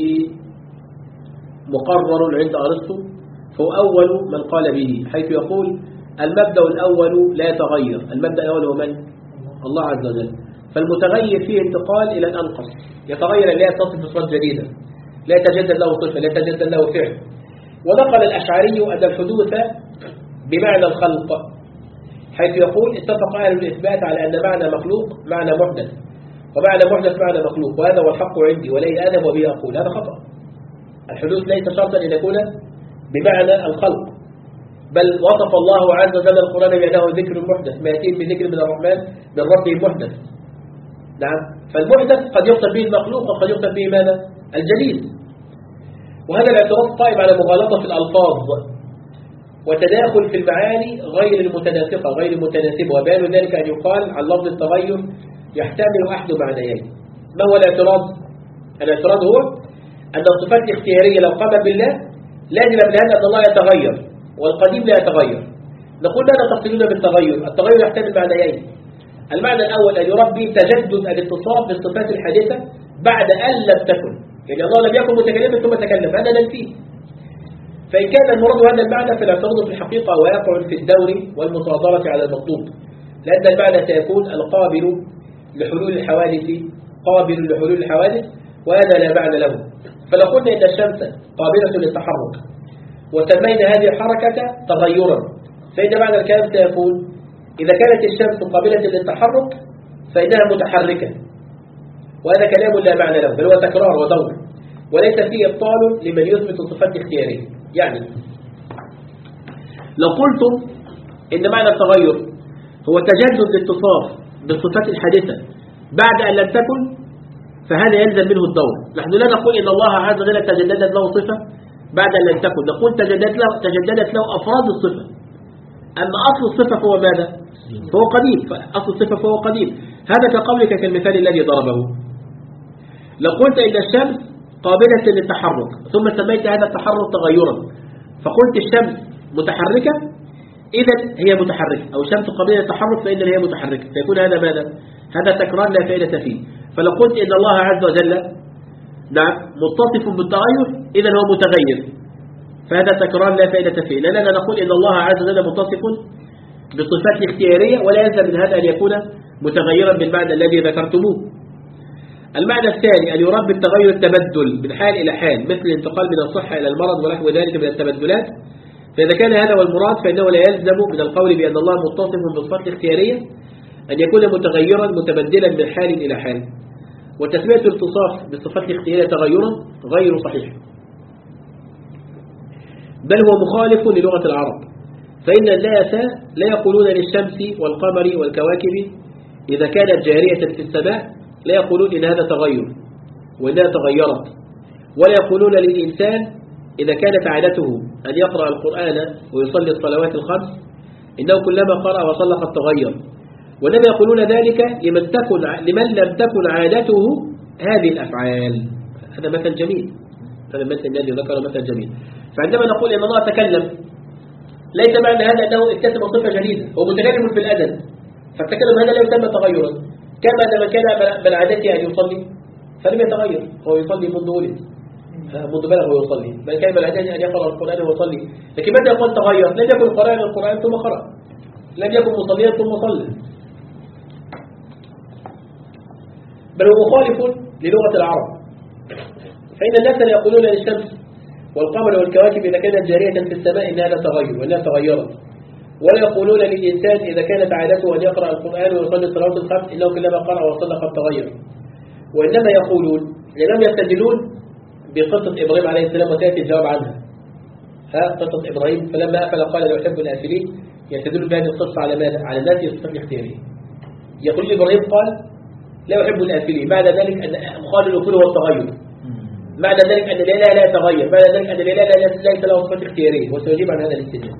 مقرر عند أرسطو، فهو أول من قال به، حيث يقول المبدأ الأول لا يتغير. المبدأ الأول هو من؟ الله عز وجل. فالمتغير فيه انتقال إلى الأنقص، يتغير لا يتصف بصفات جديدة، لا يتجدد له صفة، لا يتجدد له فعل. ونقل الأشعري أن الحدوث بمعنى الخلق، حيث يقول اتفق أهل الإثبات على أن معنى مخلوق معنى محدث، ومعنى محدث معنى مخلوق، وهذا هو الحق عندي ولي آدم وبه أقول. هذا خطأ. الحدوث ليس شرطا أن يكون بمعنى الخلق، بل وصف الله عز وجل القرآن بأنه ذكر محدث، ما يأتيه بذكر من الرحمن من ربه محدث. نعم، فالمحدث قد يقصد به المخلوق وقد يقصد به ماذا؟ الجليل. وهذا الاعتراض قائم على مغالطة في الألفاظ وتداخل في المعاني غير المتناسقة غير المتناسبة، وبيان ذلك أن يقال عن لفظ التغير يحتمل أحد معنيين. ما هو الاعتراض؟ الاعتراض هو أن الصفات الاختيارية لو قامت بالله لازم بهذا أن الله يتغير والقديم لا يتغير. نقول ماذا تقصدون بالتغير؟ التغير يحتمل معنيين. المعنى الأول أن يربي تجدد الاتصاف بالصفات الحادثة بعد أن لم تكن، يعني الله لم يكن متكلما ثم تكلم، هذا ننفيه. فإن كان المراد هذا المعنى فالاعتراض في الحقيقة واقع في الدور والمصادرة على المطلوب، لأن المعنى سيكون القابل لحلول الحوادث قابل لحلول الحوادث، وهذا لا معنى له. فلو قلنا إن الشمس قابلة للتحرك وسمينا هذه الحركة تغيرا، فإن معنى الكلام سيكون إذا كانت الشمس قابلة للتحرك فإنها متحركة، وهذا كلام لا معنى له، بل هو تكرار ودور، وليس فيه إبطال لمن يثبت الصفات الاختيارية. يعني لو قلتم إن معنى التغير هو تجدد الاتصاف بالصفات الحادثة بعد أن لم تكن، فهذا يلزم منه الدور. نحن لا نقول إن الله عز وجل تجددت له صفة بعد أن لم تكن، نقول تجددت له, تجددت له أفراد الصفة، أما أصل الصفة فهو ماذا؟ فهو قديم، أصل الصفة فهو قديم. هذا كقولك كالمثال الذي ضربه. لو قلت إن الشمس قابلة للتحرك ثم سميت هذا التحرك تغيرا، فقلت الشمس متحركة، إذا هي متحركة، أو الشمس قابلة للتحرك فإن هي متحركة، فيكون هذا ماذا؟ هذا تكرار لا فائدة فيه. فلو قلت إن الله عز وجل نعم متصف بالتغير إذا هو متغير، فهذا تكرار لا فائدة فيه، لأننا نقول إن الله عز وجل متصف بالصفات الاختيارية، ولا يلزم من هذا أن يكون متغيرا بالمعنى الذي ذكرتموه. المعنى الثاني أن يراد بالتغير التبدل من حال إلى حال، مثل الانتقال من الصحة إلى المرض ونحو ذلك من التبدلات. فإذا كان هذا هو المراد فإنه لا يلزم من القول بأن الله متصف بالصفات الاختيارية أن يكون متغيرا متبدلا من حال إلى حال. وتسمية الاتصاف بالصفات الاختيارية تغيرا غير صحيح، بل هو مخالف للغة العرب. فإن الناس لا يقولون للشمس والقمر والكواكب إذا كانت جارية في السماء لا يقولون إن هذا تغير وإنها تغيرت، ولا يقولون للإنسان إذا كانت عادته أن يقرأ القرآن ويصلي الصلوات الخمس إنه كلما قرأ وصلى قد تغير، وإنما يقولون ذلك لمن, تكن لمن لم تكن عادته هذه الأفعال. هذا مثل جميل، هذا مثل الذي ذكر مثل جميل. فعندما نقول إن الله تكلم ليس معنى هذا أنه اكتسب صفة جديدة، هو متكلم في الأزل، فالتكلم هذا لا يسمى تغيرا. كما لما كان من عادته أن يصلي فلم يتغير، هو يصلي منذ ولد، منذ بلغ ويصلي، بل كان من عادته أن يقرأ القرآن ويصلي. لكن متى يقول تغير؟ لم يكن قرآن القرآن ثم قرأ، لم يكن مصليا ثم صلى، بل هو مخالف للغة العرب. فإن الناس لا يقولون للشمس والقمر والكواكب إذا كانت جارية في السماء إن هذا تغير وإنها تغيرت، ولا يقولون للإنسان إذا كانت عادته أن يقرأ القرآن ويصلي الصلوات الخمس إنه كلما قرأ وصلى قد تغير. وإنما يقولون لأنهم يستدلون بقصة إبراهيم عليه السلام وتأتي الجواب عنها. ها قصة إبراهيم فلما أفل قال لا أحب الآفلين، يستدلون بهذه القصة على ماذا؟ على الناس الصفة الاختيارية. يقول إبراهيم قال لا أحب الآفلين، معنى ذلك أن مخال الأفل هو التغير، معنى ذلك أن الإله لا يتغير، معنى ذلك أن الإله ليس له صفة اختيارية، وسيجيب عن هذا الاستدلال.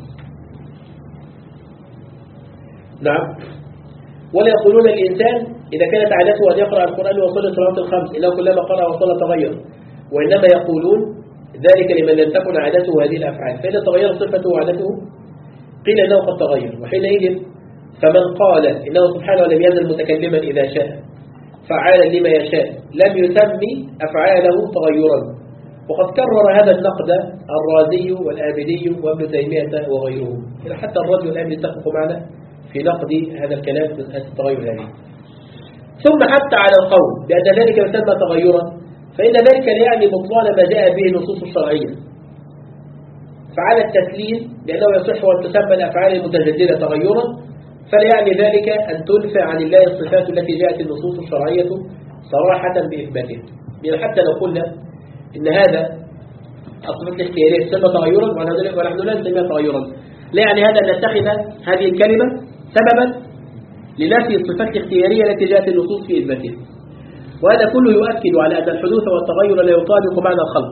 نعم. ولا يقولون الإنسان إذا كانت عادته أن يقرأ القرآن ويصلي الصلوات الخمس إنه كلما قرأ وصلى تغير، وإنما يقولون ذلك لمن لم تكن عادته هذه الأفعال، فإذا تغير صفته وعادته قيل إنه قد تغير. وحينئذ فمن قال إنه سبحانه لم يزل متكلما إذا شاء فعالا لما يشاء لم يسمي أفعاله تغيرا. وقد كرر هذا النقد الرازي والآبدي وابن تيمية وغيرهم، حتى الرجل الآن يتفق معنا في نقد هذا الكلام من التغير هذه. ثم حتى على القول بأن ذلك يسمى تغيرا، فإن ذلك لا يعني بطلان ما جاء به النصوص الشرعية. فعلى التسليم لأنه يصح أن تسمى الأفعال المتجددة تغيرا، فلا يعني ذلك أن تنفع عن الله الصفات التي جاءت النصوص الشرعية صراحة بإثباتها. يعني حتى لو قلنا إن هذا الصفات الاختيارية تسمى تغيرا ونحن لا نسميها تغيرا، لا يعني هذا أن نتخذ هذه الكلمة سببا لنفي الصفات الاختيارية التي جاءت النصوص في إثباتها. وهذا كله يؤكد على أن الحدوث والتغير لا يطابق معنى الخلق،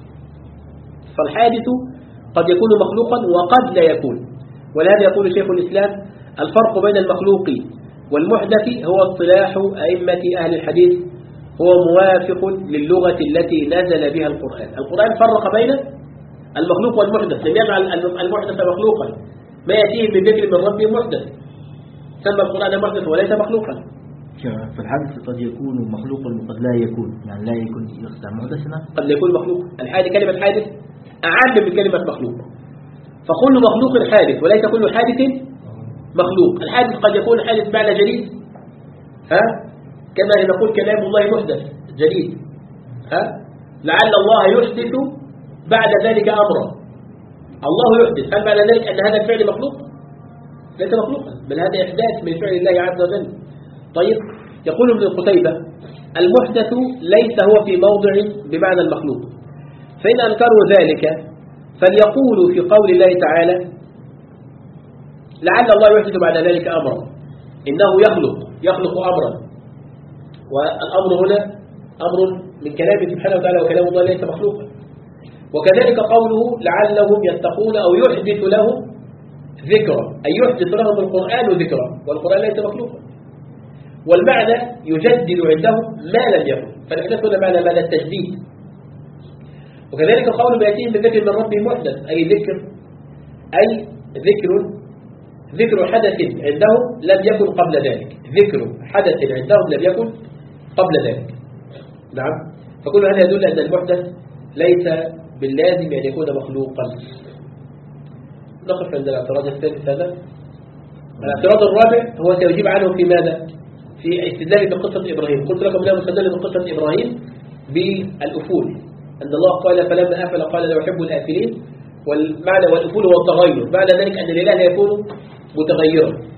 فالحادث قد يكون مخلوقا وقد لا يكون. ولهذا يقول شيخ الإسلام الفرق بين المخلوق والمحدث هو اصطلاح أئمة أهل الحديث، هو موافق للغة التي نزل بها القرآن. القرآن فرق بين المخلوق والمحدث، لم يجعل المحدث مخلوقا، ما يأتيه من ذكر من ربه محدث، سمى القرآن محدث وليس مخلوقا. فالحادث قد يكون مخلوقا وقد لا يكون، يعني لا يكون يخدع محدثنا، قد يكون مخلوق. الحادث كلمة حادث أعم من كلمة مخلوق، فكل مخلوق حادث وليس كل حادث مخلوق. الحادث قد يكون حادث معنى جديد، ها كما نقول كلام الله محدث جديد، ها لعل الله يحدث بعد ذلك أمرا. الله يحدث، هل معنى ذلك أن هذا الفعل مخلوق؟ ليس مخلوقا، بل هذا إحداث من فعل الله عز وجل. طيب يقول ابن قتيبة المحدث ليس هو في موضع بمعنى المخلوق، فإن أنكروا ذلك فليقولوا في قول الله تعالى لعل الله يحدث بعد ذلك أمرا، إنه يخلق يخلق أمرا، والأمر هنا أمر من كلامه سبحانه وتعالى، وكلام الله ليس مخلوقا. وكذلك قوله لعلهم يتقون أو يحدث لهم ذكرا، أي يحدث لهم القرآن ذكرا، والقرآن ليس مخلوقا. والمعنى يجدد عندهم ما لم يكن، فالإحداث هنا معنى معنى التجديد. وكذلك قول بيأتيهم بذكر من ربهم محدث، أي ذكر أي ذكر ذكر حدث عندهم لم يكن قبل ذلك، ذكر حدث عندهم لم يكن قبل ذلك. نعم. فكل هذا يدل أن المحدث ليس باللازم أن يكون مخلوقا. نقف عند الاعتراض الثالث هذا. الاعتراض الرابع هو سيجيب عنه في ماذا؟ في استدلال بقصة إبراهيم، قلت لكم لا مستدل بقصة إبراهيم بالأفول، أن الله قال فلما أفل قال لا يحب الآفلين، والمعنى والأفول هو التغير، معنى ذلك أن الإله لا يكون متغيرا.